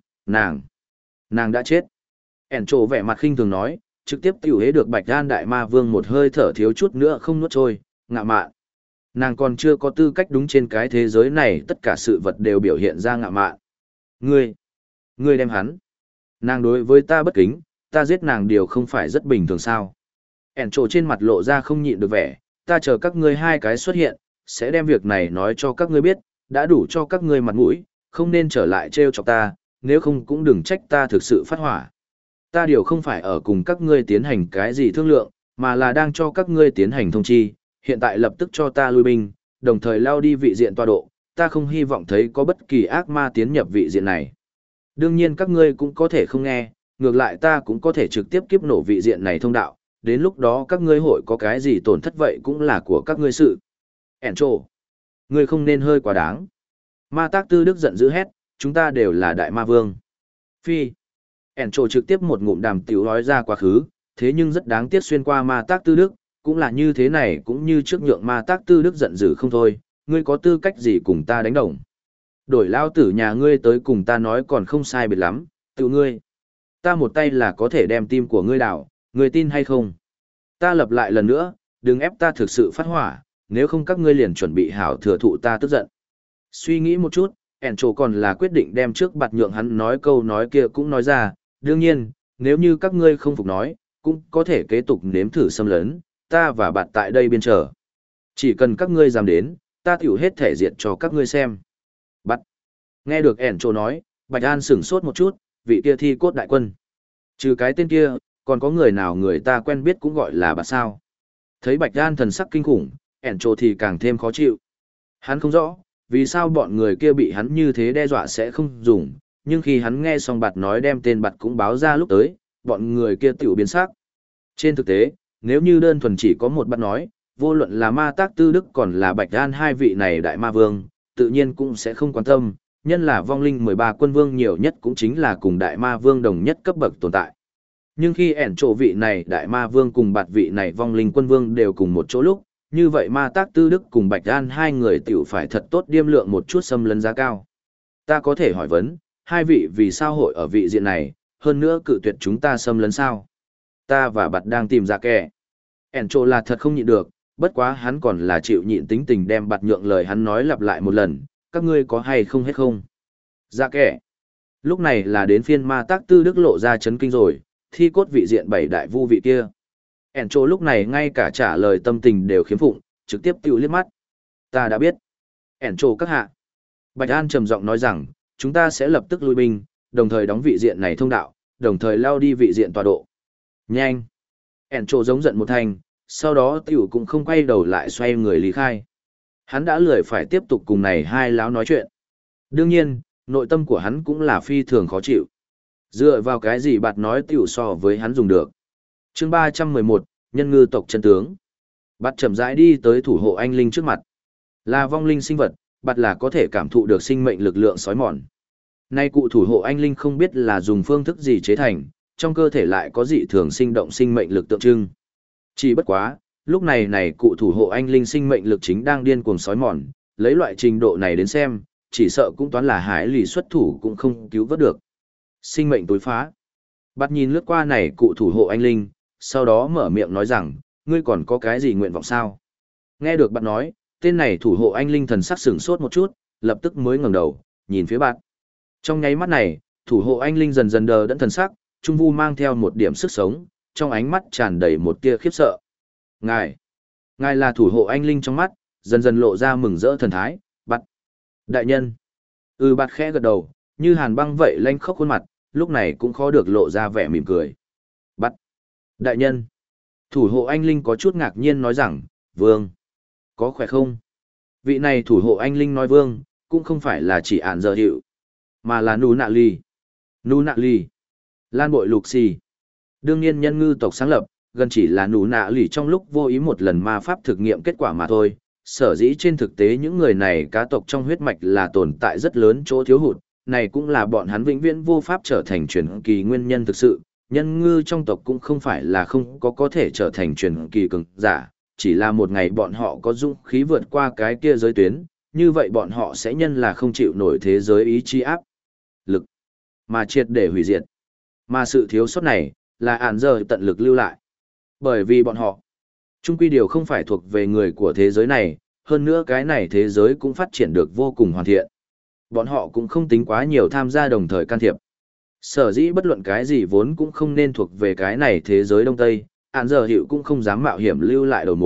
nàng đã chết. ẻn trổ vẻ mặt khinh thường nói, trực tiếp tiểu hế được Bạch An đại ma vương một hơi thở thiếu chút nữa không nuốt trôi, ngạo mạn. Nàng còn chưa có tư cách đúng trên cái thế giới này tất cả sự vật đều biểu hiện ra ngạo mạn. Ngươi đem hắn. Nàng đối với ta bất kính, ta giết nàng điều không phải rất bình thường sao. ẻn trổ trên mặt lộ ra không nhịn được vẻ, ta chờ các ngươi hai cái xuất hiện, sẽ đem việc này nói cho các ngươi biết, đã đủ cho các ngươi mặt mũi, không nên trở lại trêu chọc ta, nếu không cũng đừng trách ta thực sự phát hỏa. Ta điều không phải ở cùng các ngươi tiến hành cái gì thương lượng, mà là đang cho các ngươi tiến hành thông chi, hiện tại lập tức cho ta lui binh, đồng thời lao đi vị diện tọa độ, ta không hy vọng thấy có bất kỳ ác ma tiến nhập vị diện này. Đương nhiên các ngươi cũng có thể không nghe, ngược lại ta cũng có thể trực tiếp kiếp nổ vị diện này thông đạo, đến lúc đó các ngươi hội có cái gì tổn thất vậy cũng là của các ngươi sự. Ản trồ, ngươi không nên hơi quá đáng. Ma Tác Tư Đức giận dữ hét, chúng ta đều là đại ma vương. Phi. Ản trồ trực tiếp một ngụm đàm tiểu nói ra quá khứ, thế nhưng rất đáng tiếc xuyên qua Ma Tác Tư Đức, cũng là như thế này cũng như trước nhượng Ma Tác Tư Đức giận dữ không thôi, ngươi có tư cách gì cùng ta đánh đồng. Đổi lao tử nhà ngươi tới cùng ta nói còn không sai biệt lắm, tự ngươi. Ta một tay là có thể đem tim của ngươi đảo, ngươi tin hay không? Ta lặp lại lần nữa, đừng ép ta thực sự phát hỏa, nếu không các ngươi liền chuẩn bị hảo thừa thụ ta tức giận. Suy nghĩ một chút, ẻn trồ còn là quyết định đem trước bạt nhượng hắn nói câu nói kia cũng nói ra, đương nhiên, nếu như các ngươi không phục nói, cũng có thể kế tục nếm thử xâm lấn, ta và bạt tại đây biên chờ. Chỉ cần các ngươi dám đến, ta tiểu hết thể diệt cho các ngươi xem. Bắt. Nghe được ẻn trồ nói, Bạch An sửng sốt một chút, vị kia thi cốt đại quân. Trừ cái tên kia, còn có người nào người ta quen biết cũng gọi là bà sao. Thấy Bạch An thần sắc kinh khủng, ẻn trồ thì càng thêm khó chịu. Hắn không rõ, vì sao bọn người kia bị hắn như thế đe dọa sẽ không dùng, nhưng khi hắn nghe xong bạt nói đem tên bạt cũng báo ra lúc tới, bọn người kia tiểu biến sắc. Trên thực tế, nếu như đơn thuần chỉ có một bạt nói, vô luận là Ma Tác Tư Đức còn là Bạch An hai vị này đại ma vương, tự nhiên cũng sẽ không quan tâm, nhân là vong linh 13 quân vương nhiều nhất cũng chính là cùng đại ma vương đồng nhất cấp bậc tồn tại. Nhưng khi ẻn trộ vị này đại ma vương cùng bạt vị này vong linh quân vương đều cùng một chỗ lúc, như vậy Ma Tác Tư Đức cùng Bạch An hai người tiểu phải thật tốt điêm lượng một chút xâm lấn giá cao. Ta có thể hỏi vấn, hai vị vì sao hội ở vị diện này, hơn nữa cự tuyệt chúng ta xâm lấn sao? Ta và bạt đang tìm ra kẻ. Ẻn trộ là thật không nhịn được, bất quá hắn còn là chịu nhịn tính tình đem bạt nhượng lời hắn nói lặp lại một lần, các ngươi có hay không hết không? Dạ kẻ. Lúc này là đến phiên Ma Tác Tư Đức lộ ra chấn kinh rồi, thi cốt vị diện bảy đại vu vị kia. Ẻn trộ lúc này ngay cả trả lời tâm tình đều khiếm phụng, trực tiếp tiêu liếc mắt. Ta đã biết. Ẻn trộ các hạ. Bạch An trầm giọng nói rằng, chúng ta sẽ lập tức lui binh, đồng thời đóng vị diện này thông đạo, đồng thời lao đi vị diện tọa độ. Nhanh. Ẻn trộ giống giận một thành, sau đó tiểu cũng không quay đầu lại xoay người lý khai. Hắn đã lười phải tiếp tục cùng này hai láo nói chuyện. Đương nhiên, nội tâm của hắn cũng là phi thường khó chịu. Dựa vào cái gì bạt nói tiểu so với hắn dùng được. Chương 311, Nhân ngư tộc chân tướng. Bạt chậm rãi đi tới thủ hộ anh linh trước mặt. Là vong linh sinh vật, bạt là có thể cảm thụ được sinh mệnh lực lượng sói mòn. Nay cụ thủ hộ anh linh không biết là dùng phương thức gì chế thành, trong cơ thể lại có dị thường sinh động sinh mệnh lực tượng trưng. Chỉ bất quá, lúc này cụ thủ hộ anh linh sinh mệnh lực chính đang điên cuồng sói mòn, lấy loại trình độ này đến xem, chỉ sợ cũng toán là hải lì xuất thủ cũng không cứu vớt được. Sinh mệnh tối phá. Bắt nhìn lướt qua này cụ thủ hộ anh linh, sau đó mở miệng nói rằng, ngươi còn có cái gì nguyện vọng sao? Nghe được bạn nói, tên này thủ hộ anh linh thần sắc sửng sốt một chút, lập tức mới ngẩng đầu, nhìn phía bạn. Trong nháy mắt này, thủ hộ anh linh dần dần đờ đẫn thần sắc, trung vu mang theo một điểm sức sống, trong ánh mắt tràn đầy một tia khiếp sợ. Ngài là thủ hộ anh linh trong mắt, dần dần lộ ra mừng rỡ thần thái, bắt. Đại nhân. Bạt khẽ gật đầu, như hàn băng vậy lanh khóc khuôn mặt, lúc này cũng khó được lộ ra vẻ mỉm cười. Bắt. Đại nhân. Thủ hộ anh linh có chút ngạc nhiên nói rằng, vương. Có khỏe không? Vị này thủ hộ anh linh nói vương, cũng không phải là chỉ ản giờ hiệu, mà là nú nạ ly. Nú nạ ly. Lan bội lục xì. Đương nhiên nhân ngư tộc sáng lập, gần chỉ là nụ nạ lì trong lúc vô ý một lần ma pháp thực nghiệm kết quả mà thôi. Sở dĩ trên thực tế những người này cá tộc trong huyết mạch là tồn tại rất lớn chỗ thiếu hụt, này cũng là bọn hắn vĩnh viễn vô pháp trở thành truyền kỳ nguyên nhân thực sự. Nhân ngư trong tộc cũng không phải là không có thể trở thành truyền kỳ cường giả, chỉ là một ngày bọn họ có dũng khí vượt qua cái kia giới tuyến, như vậy bọn họ sẽ nhân là không chịu nổi thế giới ý chí áp lực, mà triệt để hủy diệt. Mà sự thiếu sót này, là ản giờ tận lực lưu lại. Bởi vì bọn họ, chung quy điều không phải thuộc về người của thế giới này, hơn nữa cái này thế giới cũng phát triển được vô cùng hoàn thiện. Bọn họ cũng không tính quá nhiều tham gia đồng thời can thiệp. Sở dĩ bất luận cái gì vốn cũng không nên thuộc về cái này thế giới Đông Tây, ản giờ hiệu cũng không dám mạo hiểm lưu lại đầu mối,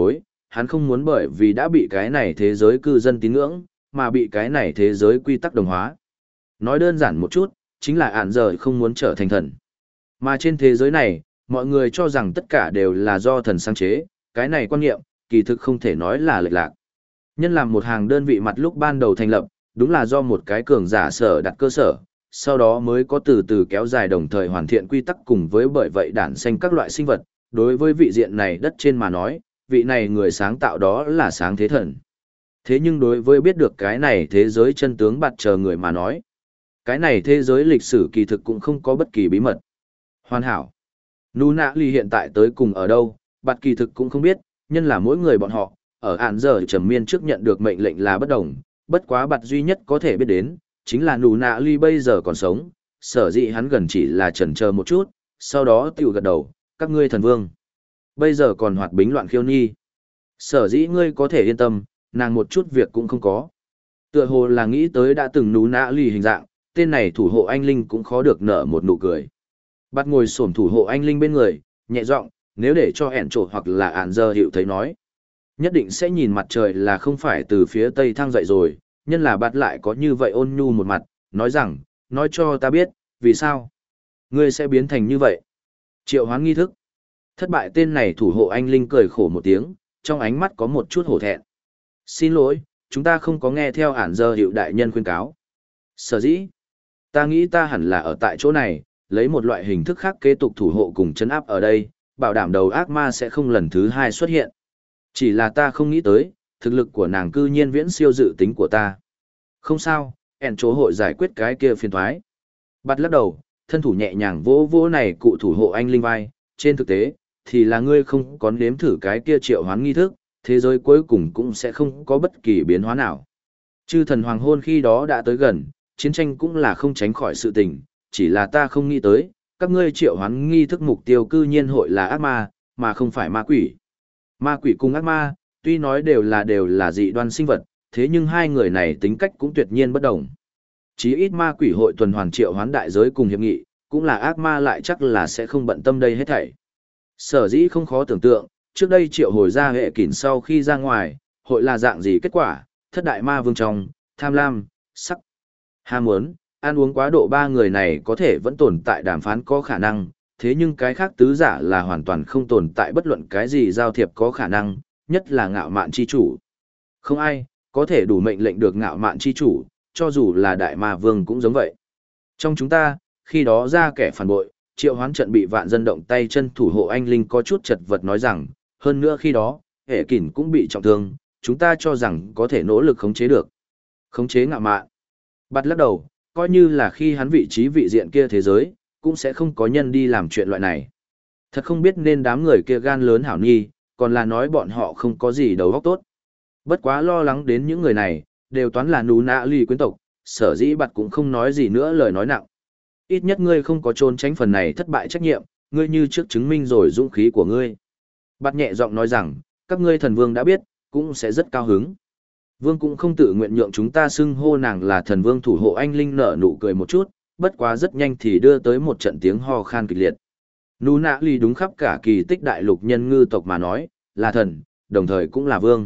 hắn không muốn bởi vì đã bị cái này thế giới cư dân tín ngưỡng, mà bị cái này thế giới quy tắc đồng hóa. Nói đơn giản một chút, chính là ản giờ không muốn trở thành thần. Mà trên thế giới này, mọi người cho rằng tất cả đều là do thần sáng chế, cái này quan niệm, kỳ thực không thể nói là lệch lạc. Nhân làm một hàng đơn vị mặt lúc ban đầu thành lập, đúng là do một cái cường giả sở đặt cơ sở, sau đó mới có từ từ kéo dài đồng thời hoàn thiện quy tắc cùng với bởi vậy đản sinh các loại sinh vật. Đối với vị diện này đất trên mà nói, vị này người sáng tạo đó là sáng thế thần. Thế nhưng đối với biết được cái này thế giới chân tướng bạt chờ người mà nói, cái này thế giới lịch sử kỳ thực cũng không có bất kỳ bí mật. Hoàn hảo. Nuna Ly hiện tại tới cùng ở đâu, bạt kỳ thực cũng không biết, nhân là mỗi người bọn họ, ở ản giờ trầm miên trước nhận được mệnh lệnh là bất đồng, bất quá bạt duy nhất có thể biết đến, chính là Nuna Ly bây giờ còn sống, sở dĩ hắn gần chỉ là chần chờ một chút, sau đó tiểu gật đầu, các ngươi thần vương. Bây giờ còn hoạt bính loạn khiêu nhi. Sở dĩ ngươi có thể yên tâm, nàng một chút việc cũng không có. Tựa hồ là nghĩ tới đã từng Nuna Ly hình dạng, tên này thủ hộ anh linh cũng khó được nở một nụ cười. Bắt ngồi xổm thủ hộ anh linh bên người, nhẹ giọng, nếu để cho ẻn trộn hoặc là ản giờ hiệu thấy nói. Nhất định sẽ nhìn mặt trời là không phải từ phía tây thăng dậy rồi, nhân là bắt lại có như vậy ôn nhu một mặt, nói rằng, nói cho ta biết, vì sao? Ngươi sẽ biến thành như vậy. Triệu hoán nghi thức. Thất bại tên này thủ hộ anh linh cười khổ một tiếng, trong ánh mắt có một chút hổ thẹn. Xin lỗi, chúng ta không có nghe theo ản giờ hiệu đại nhân khuyên cáo. Sở dĩ, ta nghĩ ta hẳn là ở tại chỗ này, lấy một loại hình thức khác kế tục thủ hộ cùng chấn áp ở đây, bảo đảm đầu ác ma sẽ không lần thứ hai xuất hiện. Chỉ là ta không nghĩ tới, thực lực của nàng cư nhiên viễn siêu dự tính của ta. Không sao, ẻn chỗ hội giải quyết cái kia phiền thoái. Bắt lắc đầu, thân thủ nhẹ nhàng vỗ vỗ này cụ thủ hộ anh linh vai, trên thực tế, thì là ngươi không có nếm thử cái kia triệu hoán nghi thức, thế giới cuối cùng cũng sẽ không có bất kỳ biến hóa nào. Chư thần hoàng hôn khi đó đã tới gần, chiến tranh cũng là không tránh khỏi sự tình, chỉ là ta không nghĩ tới, các ngươi triệu hoán nghi thức mục tiêu cư nhiên hội là ác ma, mà không phải ma quỷ. Ma quỷ cùng ác ma, tuy nói đều là dị đoan sinh vật, thế nhưng hai người này tính cách cũng tuyệt nhiên bất đồng. Chí ít ma quỷ hội tuần hoàn triệu hoán đại giới cùng hiệp nghị, cũng là ác ma lại chắc là sẽ không bận tâm đây hết thảy. Sở dĩ không khó tưởng tượng, trước đây triệu hồi ra hệ kỷ sau khi ra ngoài, hội là dạng gì kết quả, thất đại ma vương trong, tham lam, sắc, ham muốn, ăn uống quá độ ba người này có thể vẫn tồn tại đàm phán có khả năng, thế nhưng cái khác tứ giả là hoàn toàn không tồn tại bất luận cái gì giao thiệp có khả năng, nhất là ngạo mạn chi chủ. Không ai có thể đủ mệnh lệnh được ngạo mạn chi chủ, cho dù là đại ma vương cũng giống vậy. Trong chúng ta, khi đó ra kẻ phản bội, triệu hoán trận bị vạn dân động tay chân thủ hộ anh linh có chút chật vật nói rằng, hơn nữa khi đó, hệ kỷ cũng bị trọng thương, chúng ta cho rằng có thể nỗ lực khống chế được. Khống chế ngạo mạn. Bắt lắc đầu, coi như là khi hắn vị trí vị diện kia thế giới, cũng sẽ không có nhân đi làm chuyện loại này. Thật không biết nên đám người kia gan lớn hảo nhi, còn là nói bọn họ không có gì đầu óc tốt. Bất quá lo lắng đến những người này, đều toán là nú nạ ly quyến tộc, sở dĩ bặt cũng không nói gì nữa lời nói nặng. Ít nhất ngươi không có trốn tránh phần này thất bại trách nhiệm, ngươi như trước chứng minh rồi dũng khí của ngươi. Bặt nhẹ giọng nói rằng, các ngươi thần vương đã biết, cũng sẽ rất cao hứng. Vương cũng không tự nguyện nhượng chúng ta xưng hô nàng là thần vương thủ hộ anh linh nở nụ cười một chút, bất quá rất nhanh thì đưa tới một trận tiếng ho khan kịch liệt. Nú nạ ly đúng khắp cả kỳ tích đại lục nhân ngư tộc mà nói, là thần, đồng thời cũng là vương.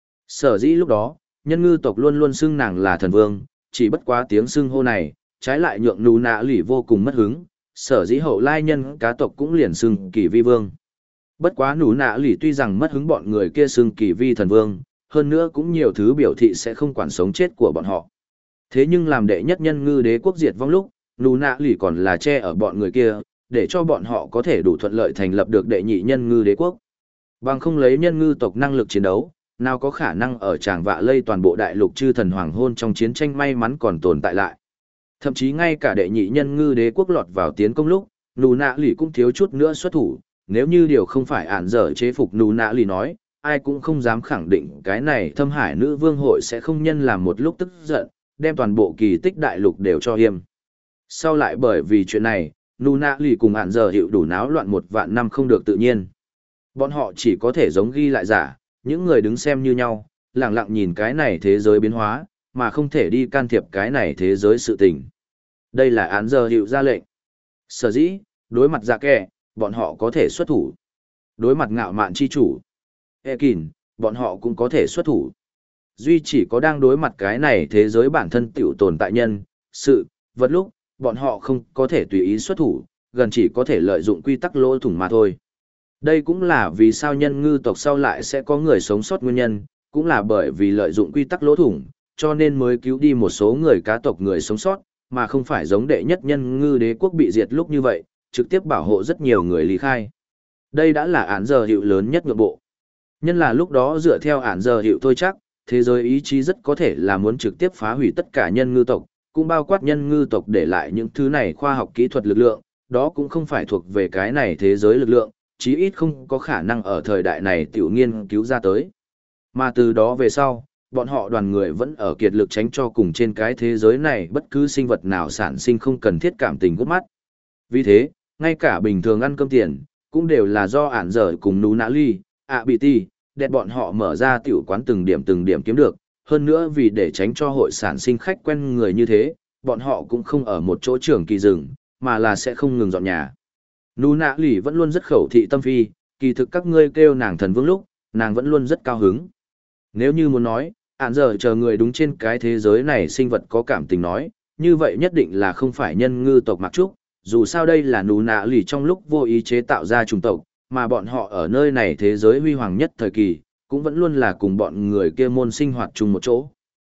Sở dĩ lúc đó, nhân ngư tộc luôn luôn xưng nàng là thần vương, chỉ bất quá tiếng xưng hô này, trái lại nhượng nú nạ ly vô cùng mất hứng, sở dĩ hậu lai nhân cá tộc cũng liền xưng kỳ vi vương. Bất quá nú nạ ly tuy rằng mất hứng bọn người kia xưng kỳ vi thần vương, hơn nữa cũng nhiều thứ biểu thị sẽ không quản sống chết của bọn họ. Thế nhưng làm đệ nhất nhân ngư đế quốc diệt vong lúc, nú nạ ly còn là che ở bọn người kia, để cho bọn họ có thể đủ thuận lợi thành lập được đệ nhị nhân ngư đế quốc. Bằng không lấy nhân ngư tộc năng lực chiến đấu, nào có khả năng ở tràng vạ lây toàn bộ đại lục chư thần hoàng hôn trong chiến tranh may mắn còn tồn tại lại. Thậm chí ngay cả đệ nhị nhân ngư đế quốc lọt vào tiến công lúc, nú nạ ly cũng thiếu chút nữa xuất thủ, nếu như điều không phải ản dở chế phục nú nạ ly nói, ai cũng không dám khẳng định cái này thâm hải nữ vương hội sẽ không nhân làm một lúc tức giận, đem toàn bộ kỳ tích đại lục đều cho hiêm. Sau lại bởi vì chuyện này, nú nạ ly cùng ản dở hiệu đủ náo loạn 1 vạn năm không được tự nhiên. Bọn họ chỉ có thể giống ghi lại giả, những người đứng xem như nhau, lặng lặng nhìn cái này thế giới biến hóa, mà không thể đi can thiệp cái này thế giới sự tình. Đây là án giờ hiệu ra lệnh. Sở dĩ, đối mặt dạ kẻ, bọn họ có thể xuất thủ. Đối mặt ngạo mạn chi chủ. Ekin, bọn họ cũng có thể xuất thủ. Duy chỉ có đang đối mặt cái này thế giới bản thân tiểu tồn tại nhân, sự, vật lúc, bọn họ không có thể tùy ý xuất thủ, gần chỉ có thể lợi dụng quy tắc lỗ thủng mà thôi. Đây cũng là vì sao nhân ngư tộc sau lại sẽ có người sống sót nguyên nhân, cũng là bởi vì lợi dụng quy tắc lỗ thủng, cho nên mới cứu đi một số người cá tộc người sống sót, mà không phải giống đệ nhất nhân ngư đế quốc bị diệt lúc như vậy, trực tiếp bảo hộ rất nhiều người ly khai. Đây đã là án giờ hiệu lớn nhất nhượng bộ. Nhân là lúc đó dựa theo án giờ hiệu thôi chắc, thế giới ý chí rất có thể là muốn trực tiếp phá hủy tất cả nhân ngư tộc, cũng bao quát nhân ngư tộc để lại những thứ này khoa học kỹ thuật lực lượng, đó cũng không phải thuộc về cái này thế giới lực lượng, chí ít không có khả năng ở thời đại này tiểu nghiên cứu ra tới. Mà từ đó về sau, bọn họ đoàn người vẫn ở kiệt lực tránh cho cùng trên cái thế giới này bất cứ sinh vật nào sản sinh không cần thiết cảm tình gút mắt. Vì thế, ngay cả bình thường ăn cơm tiền, cũng đều là do ản dở cùng nú nã ly, bị ti, đẹp bọn họ mở ra tiểu quán từng điểm kiếm được. Hơn nữa vì để tránh cho hội sản sinh khách quen người như thế, bọn họ cũng không ở một chỗ trường kỳ rừng, mà là sẽ không ngừng dọn nhà. Nú nã ly vẫn luôn rất khẩu thị tâm phi, kỳ thực các ngươi kêu nàng thần vương lúc, nàng vẫn luôn rất cao hứng. Nếu như muốn nói, ản giờ chờ người đúng trên cái thế giới này sinh vật có cảm tình nói, như vậy nhất định là không phải nhân ngư tộc Mạc Trúc, dù sao đây là nú nạ lì trong lúc vô ý chế tạo ra chủng tộc, mà bọn họ ở nơi này thế giới huy hoàng nhất thời kỳ, cũng vẫn luôn là cùng bọn người kia môn sinh hoạt chung một chỗ.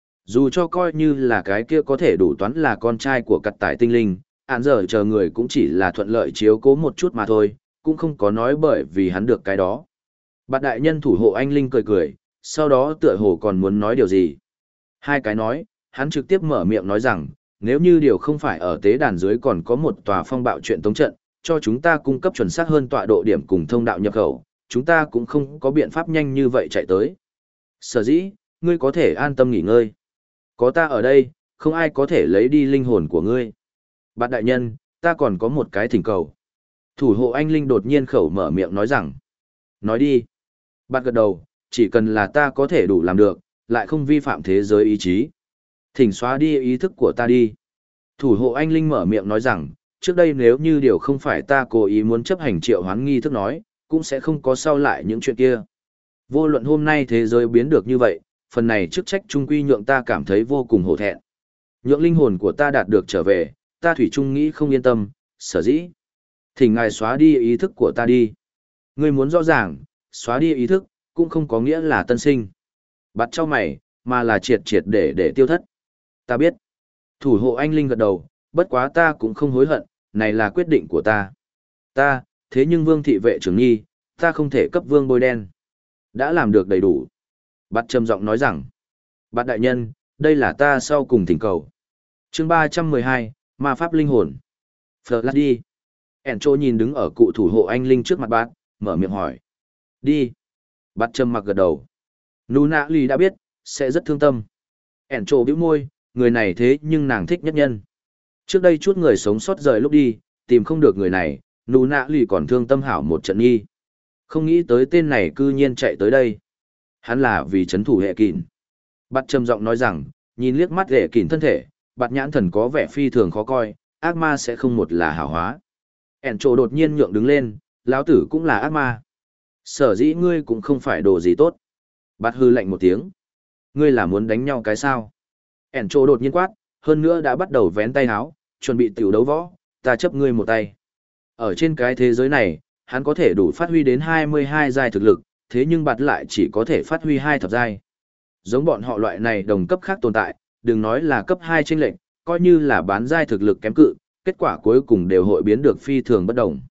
Dù cho coi như là cái kia có thể đủ toán là con trai của cặt tải tinh linh, ản giờ chờ người cũng chỉ là thuận lợi chiếu cố một chút mà thôi, cũng không có nói bởi vì hắn được cái đó. Bạt đại nhân thủ hộ anh linh cười cười, sau đó tựa hồ còn muốn nói điều gì. Hai cái nói, hắn trực tiếp mở miệng nói rằng, nếu như điều không phải ở tế đàn dưới còn có một tòa phong bạo chuyện tống trận, cho chúng ta cung cấp chuẩn xác hơn tọa độ điểm cùng thông đạo nhập khẩu, chúng ta cũng không có biện pháp nhanh như vậy chạy tới. Sở dĩ, ngươi có thể an tâm nghỉ ngơi. Có ta ở đây, không ai có thể lấy đi linh hồn của ngươi. Bạt đại nhân, ta còn có một cái thỉnh cầu. Thủ hộ anh linh đột nhiên khẩu mở miệng nói rằng, nói đi. Bạt gật đầu, chỉ cần là ta có thể đủ làm được, lại không vi phạm thế giới ý chí. Thỉnh xóa đi ý thức của ta đi. Thủ hộ anh linh mở miệng nói rằng, trước đây nếu như điều không phải ta cố ý muốn chấp hành triệu hoán nghi thức nói, cũng sẽ không có sau lại những chuyện kia. Vô luận hôm nay thế giới biến được như vậy, phần này chức trách trung quy nhượng ta cảm thấy vô cùng hổ thẹn. Nhượng linh hồn của ta đạt được trở về, ta thủy chung nghĩ không yên tâm, sở dĩ. Thỉnh ngài xóa đi ý thức của ta đi. Ngươi muốn rõ ràng, xóa đi ý thức, cũng không có nghĩa là tân sinh. Bắt cho mày, mà là triệt để tiêu thất. Ta biết. Thủ hộ anh linh gật đầu, bất quá ta cũng không hối hận, này là quyết định của ta. Ta, thế nhưng vương thị vệ trưởng nghi, ta không thể cấp vương bôi đen. Đã làm được đầy đủ. Bắt trầm giọng nói rằng, Bạt đại nhân, đây là ta sau cùng thỉnh cầu. Chương 312, Ma pháp linh hồn. Flash đi. Encho nhìn đứng ở cụ thủ hộ anh linh trước mặt bạt, mở miệng hỏi. Đi. Bạt trầm mặc gật đầu. Nú nạ lì đã biết, sẽ rất thương tâm. Encho bĩu môi, người này thế nhưng nàng thích nhất nhân. Trước đây chút người sống sót rời lúc đi, tìm không được người này, nú nạ lì còn thương tâm hảo một trận nghi. Không nghĩ tới tên này cư nhiên chạy tới đây. Hắn là vì chấn thủ hệ kìn. Bạt trầm giọng nói rằng, nhìn liếc mắt hệ kìn thân thể, bạt nhãn thần có vẻ phi thường khó coi, ác ma sẽ không một là hảo hóa. Encho đột nhiên nhượng đứng lên, lão tử cũng là ác ma. Sở dĩ ngươi cũng không phải đồ gì tốt. Bạt hư lạnh một tiếng. Ngươi là muốn đánh nhau cái sao? Encho đột nhiên quát, hơn nữa đã bắt đầu vén tay háo, chuẩn bị tiểu đấu võ, ta chấp ngươi một tay. Ở trên cái thế giới này, hắn có thể đủ phát huy đến 22 giai thực lực, thế nhưng bạt lại chỉ có thể phát huy 2 thập giai. Giống bọn họ loại này đồng cấp khác tồn tại, đừng nói là cấp 2 chênh lệnh, coi như là bán giai thực lực kém cự, kết quả cuối cùng đều hội biến được phi thường bất đồng.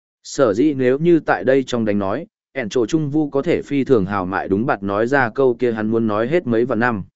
Sở dĩ nếu như tại đây trong đánh nói, Encho Trung Vu có thể phi thường hào mại đúng bạt nói ra câu kia hắn muốn nói hết mấy vạn năm.